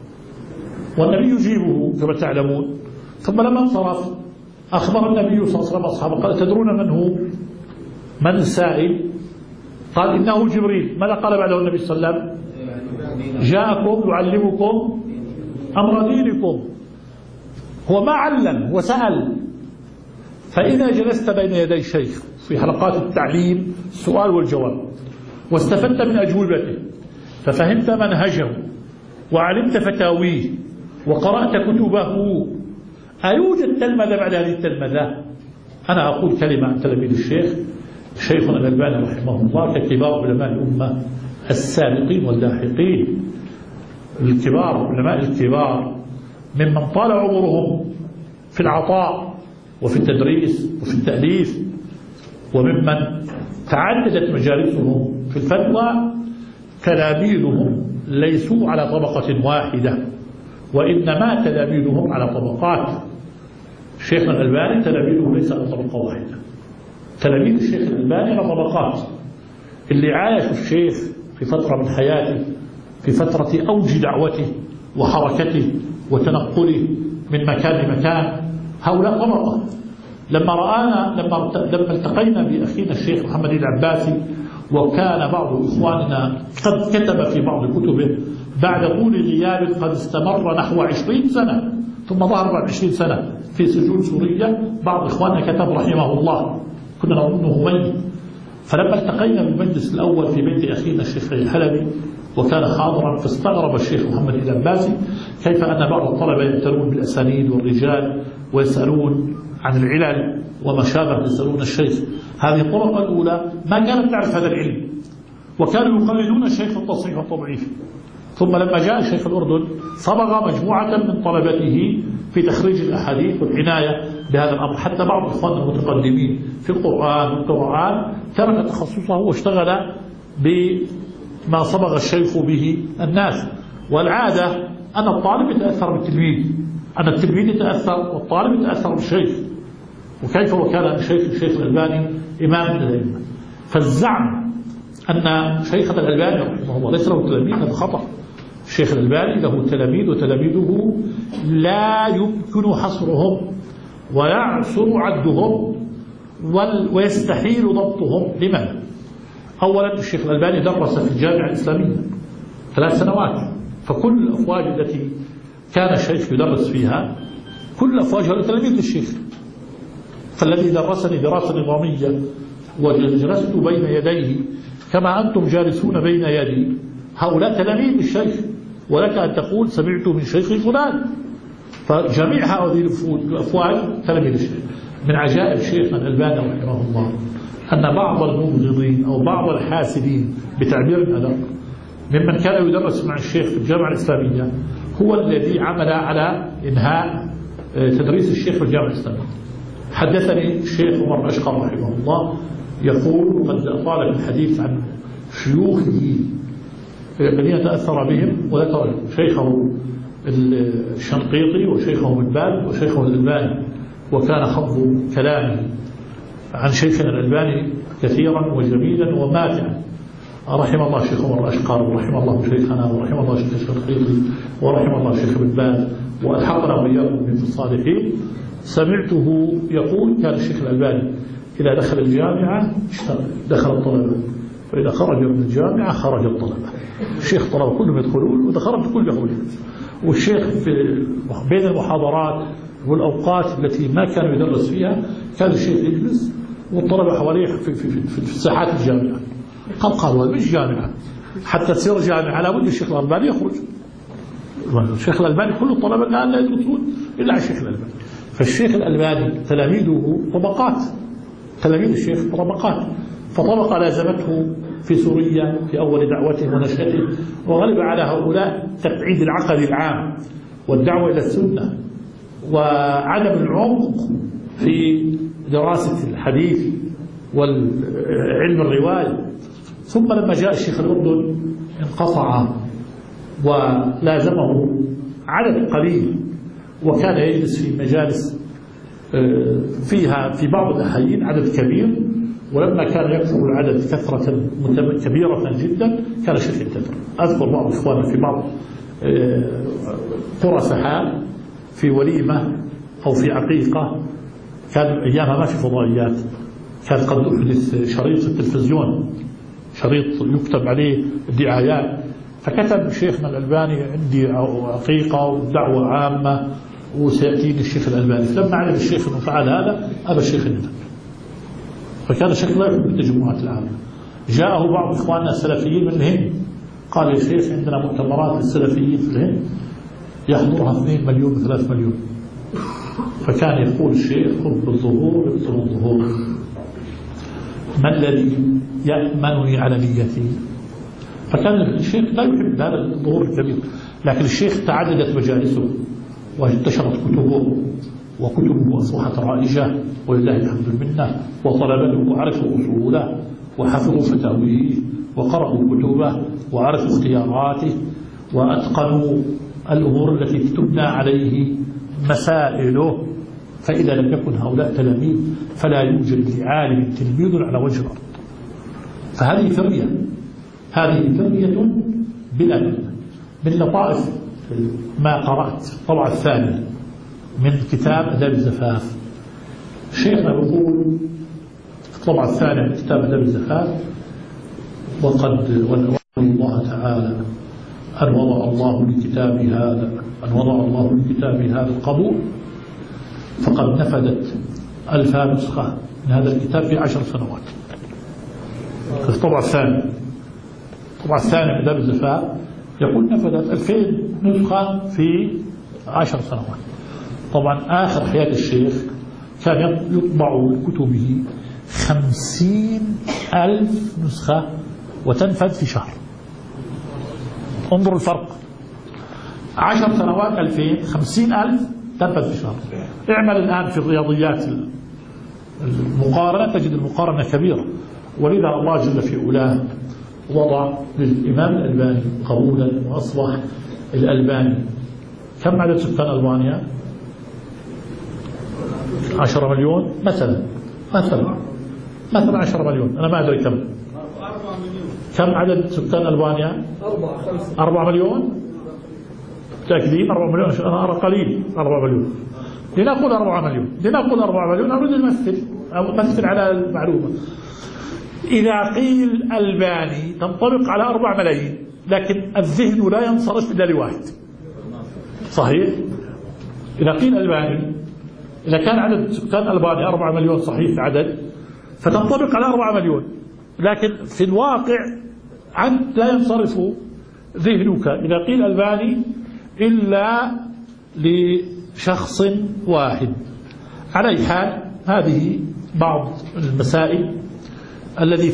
والنبي يجيبه كما تعلمون. ثم لما انصرف أخبر النبي صلى الله عليه وسلم أصحابه قال: تدرون من هو؟ من السائل؟ قال: إنه جبريل. ماذا قال بعده النبي صلى الله عليه وسلم؟ جاءكم يعلمكم أمر دينكم. هو ما علم، هو سأل. فإذا جلست بين يدي شيخ في حلقات التعليم السؤال والجواب، واستفدت من أجوبته، ففهمت منهجه وعلمت فتاويه وقرأت كتبه، أيوجد تلمذة بعد هذه التلمذة؟ أنا أقول كلمة عن تلاميذ الشيخ شيخنا الألباني رحمه الله ككبار علماء الأمة السابقين واللاحقين. الكبار، علماء الكبار ممن طال عمرهم في العطاء وفي التدريس وفي التأليف، وممن تعددت مجالسهم في الفتوى، تلاميذهم ليسوا على طبقة واحدة، وإنما تلاميذهم على طبقات. الشيخ الألباني تلاميذه ليس على طبقة واحدة، تلاميذ الشيخ الألباني على طبقات. اللي عايشوا الشيخ في فترة من حياته، في فترة أوج دعوته وحركته وتنقله من مكان لمكان، هؤلاء طبقة. لما التقينا بأخينا الشيخ محمد العباسي، وكان بعض إخواننا قد كتب في بعض كتبه بعد طول غياب قد استمر نحو 20 سنة، ثم ظهر بعد 20 سنة في سجون سوريا، بعض إخواننا كتب رحمه الله، كنا نظنه ميت. فلما التقينا بالمجلس الأول في بيت أخينا الشيخ الحلبي وكان حاضرا، فاستغرب الشيخ محمد العباسي كيف أن بعض الطلبة يعتنون بالأسانيد والرجال ويسألون عن العلل وما شابه، يسألون الشيخ. هذه الطرق الأولى ما كانت تعرف هذا العلم، وكانوا يقلدون الشيخ في التصحيح والتضعيف. ثم لما جاء شيخ الأردن صبغ مجموعة من طلبته في تخريج الأحاديث والعناية بهذا الأمر، حتى بعض إخواننا المتقدمين في القرآن والقرآن ترك تخصصه واشتغل بما صبغ الشيخ به الناس. والعادة أن الطالب يتأثر بالتلميذ، أن التلميذ يتأثر والطالب يتأثر بالشيخ، وكيف وكان الشيخ الألباني إمام من الأئمة. فالزعم أن شيخنا الألباني رحمه الله ليس له تلاميذ هذا خطأ. الشيخ الألباني له تلاميذ، وتلاميذه لا يمكن حصرهم ويعسر عدهم ويستحيل ضبطهم. لماذا؟ أولا الشيخ الألباني درس في الجامعة الإسلامية 3 سنوات، فكل الأفواج التي كان الشيخ يدرس فيها كل الأفواج هؤلاء تلاميذ للشيخ. فالذي درسني دراسة نظامية وجلست بين يديه كما أنتم جالسون بين يدي، هؤلاء تلاميذ للشيخ، ولك أن تقول سمعت من شيخ فلان. فجميع هذه الأفواه تلاميذ الشيخ. من عجائب شيخنا الألباني رحمه الله أن بعض المبغضين أو بعض الحاسدين بتعبير الأدب ممن كان يدرس مع الشيخ في الجامعة الإسلامية هو الذي عمل على إنهاء تدريس الشيخ في الجامعة الإسلامية. حدثني الشيخ عمر أشقر رحمه الله يقول قد أطال الحديث عن شيوخه الذين تأثر بهم، وذكر شيخه الشنقيطي وشيخه ابن باز وشيخه الألباني، وكان خض كلامه عن شيخنا الألباني كثيرا وجميلا وماتعا. رحم الله الشيخ عمر أشقر ورحم الله شيخنا ورحم الله الشيخ الشنقيطي ورحم الله الشيخ ابن باز وألحقنا وإياكم من الصالحين. سمعته يقول كان الشيخ الألباني إذا دخل الجامعة دخل الطلبة، فإذا خرج من الجامعة خرج الطلبة. الشيخ الطلبة كلهم يدخلون وإذا خرج كل يخرجون. والشيخ بين المحاضرات والأوقات التي ما كان يدرس فيها كان الشيخ يجلس والطلبة حواليه في ساحات الجامعة. قالوا هذا مش جامعة، حتى تصير جامعة لابد الشيخ الألباني يخرج. الشيخ الألباني كل الطلبة الآن لا يدرسون إلا الشيخ الألباني. فالشيخ الألباني تلاميذه طبقات، تلاميذ الشيخ طبقات. فطبقة لازمته في سوريا في أول دعوته ونشأته، وغلب على هؤلاء تقعيد العقد العام والدعوة إلى السنة وعدم العمق في دراسة الحديث والعلم الرواية. ثم لما جاء الشيخ الأردن انقطع ولازمه عدد قليل، وكان يجلس في مجالس فيها في بعض الأحيان عدد كبير، ولما كان يكثر العدد كثرة كبيرة جدا كان الشيخ يعتذر. أذكر بعض إخواننا في بعض قرى سحاب في وليمة أو في عقيقة، كان أيامها ما في فضائيات، كان قد أحدث شريط التلفزيون، شريط يكتب عليه الدعايات، فكتب شيخنا الألباني عندي عقيقة ودعوة عامة وسيأتيني الشيخ الألباني. فلما علم الشيخ أنه فعل هذا أبى الشيخ ينتبه، فكان الشيخ لا يحب التجمعات العامة. جاءه بعض إخواننا السلفيين من الهند قال يا شيخ عندنا مؤتمرات للسلفيين في الهند يحضرها 2 مليون و3 مليون. فكان يقول الشيخ خذ بالظهور يبطل الظهور، ما الذي يأمنني على نيتي؟ فكان الشيخ لا يحب هذا الظهور الكبير، لكن الشيخ تعددت مجالسه وانتشرت كتبه، وكتبه أصبحت رائجة ولله الحمد المنة، وطلبته عرفوا أصوله وحفظوا فتاويه وقرأوا كتبه وعرفوا اختياراته وأتقنوا الأمور التي تبنى عليه مسائله. فإذا لم يكن هؤلاء تلاميذ فلا يوجد لعالم تلميذ على وجه الأرض. فهذه فرية، هذه فرية بلا من لطائف ما قرأت الطبعة الثانية من كتاب أداب الزفاف. شيخنا يقول الطبعة الثانية من كتاب أداب الزفاف وقد الله تعالى أن وضع الله لكتاب هذا القبول، فقد نفدت 1000 نسخة من هذا الكتاب في 10 سنوات. الطبعة الثانية من أداب الزفاف يقول نفدت 2000 نسخة في 10 سنوات. طبعا آخر حياة الشيخ كان يطبع كتبه 50,000 نسخة وتنفذ في شهر. انظروا الفرق، 10 سنوات 2000، 50,000 تنفذ في شهر. اعمل الآن في الرياضيات المقارنة تجد المقارنة كبيرة. ولذا الله جل في علاه وضع للإمام الألباني قبولا وأصبح الألباني. كم عدد سكان ألبانيا؟ 10 مليون مثلا 10 مليون، أنا ما أدري كم. كم عدد سكان ألبانيا؟ 4 مليون. تأكيد 4 مليون أنا أرى قليل. 4 مليون لنقول 4 مليون أريد أمثل على المعلومة. إذا قيل ألباني تنطبق على 4 ملايين، لكن الذهن لا ينصرف إلا لواحد. صحيح؟ إذا قيل ألباني، إذا كان عدد سكان ألبانيا 4 مليون صحيح عدد، فتنطبق على 4 مليون، لكن في الواقع لا ينصرف ذهنك إذا قيل ألباني إلا لشخص واحد. على أي حال هذه بعض المسائل الذي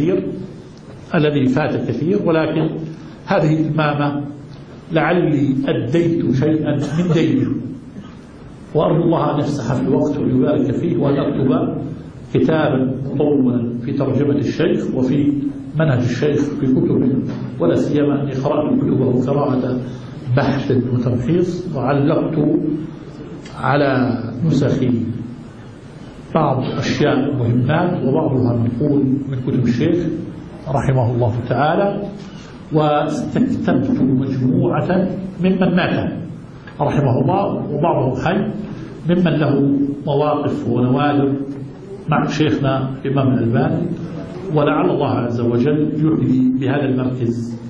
فات كثير، ولكن هذه المامة لعلي أديت شيئا من دينه، وأرجو الله أن يفسح في الوقت ويبارك فيه، وأن أكتب كتابا مطولا في ترجمة الشيخ وفي منهج الشيخ في كتبه، ولا سيما أني قرأت كتبه قراءة بحث وتمحيص، وعلقت على نسخي بعض أشياء مهمات وبعضها منقول من كتب الشيخ رحمه الله تعالى، واستكتبت مجموعة ممن مات رحمه الله وبعضهم حي، ممن له مواقف ونوادر مع شيخنا الإمام الألباني، ولعل الله عز وجل يحيي بهذا المركز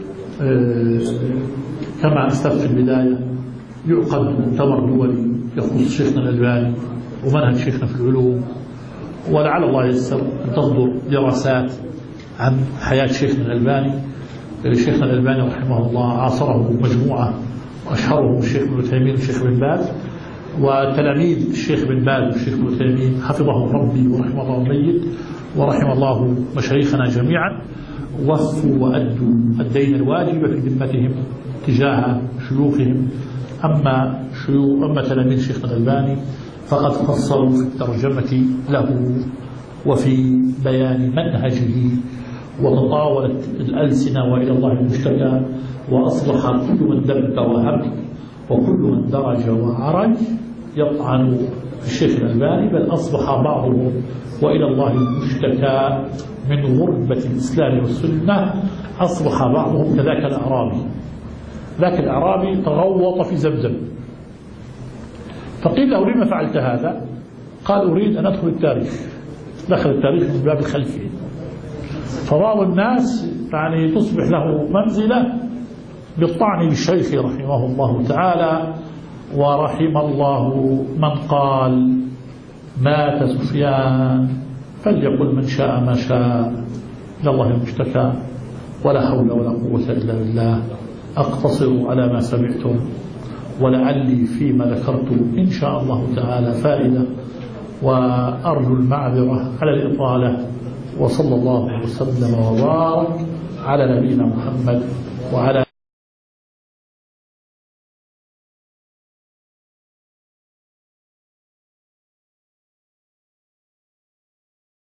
كما أسلفت في البداية يعقد مؤتمر دولي يخص شيخنا الألباني ومنهج شيخنا في العلوم، ولعل الله ييسر أن تصدر دراسات عن حياة شيخنا الألباني. شيخنا الألباني رحمه الله عاصره مجموعة وأشهرهم الشيخ ابن عثيمين والشيخ بن باز، وتلاميذ الشيخ بن باز والشيخ ابن عثيمين حفظهم ربي ورحمه الله الميت ورحم الله مشايخنا جميعا، وفوا وأدوا الدين الواجب في ذمتهم تجاه شيوخهم. أما تلاميذ شيخنا الألباني فقد قصروا في الترجمة له وفي بيان منهجه، وتطاولت الألسنة وإلى الله المشتكى، وأصبح كل من دب وهب وكل من درج وعرج يطعن في الشيخ الألباني، بل أصبح بعضهم وإلى الله المشتكى من غربة الإسلام والسنة أصبح بعضهم كذاك الأعرابي. ذاك الأعرابي تغوط في زمزم، فقيل له لما فعلت هذا؟ قال أريد أن أدخل التاريخ. دخل التاريخ من باب الخلفي، فبعض الناس يعني تصبح له منزلة بالطعن بالشيخ رحمه الله تعالى. ورحم الله من قال مات سفيان فليقل من شاء ما شاء، لله المشتكى ولا حول ولا قوة إلا بالله. أقتصر على ما سمعتم، ولعلي فيما ذكرت إن شاء الله تعالى فائدة، وأرجو المعذرة على الإطالة، وصلى الله وسلم وبارك على نبينا محمد وعلى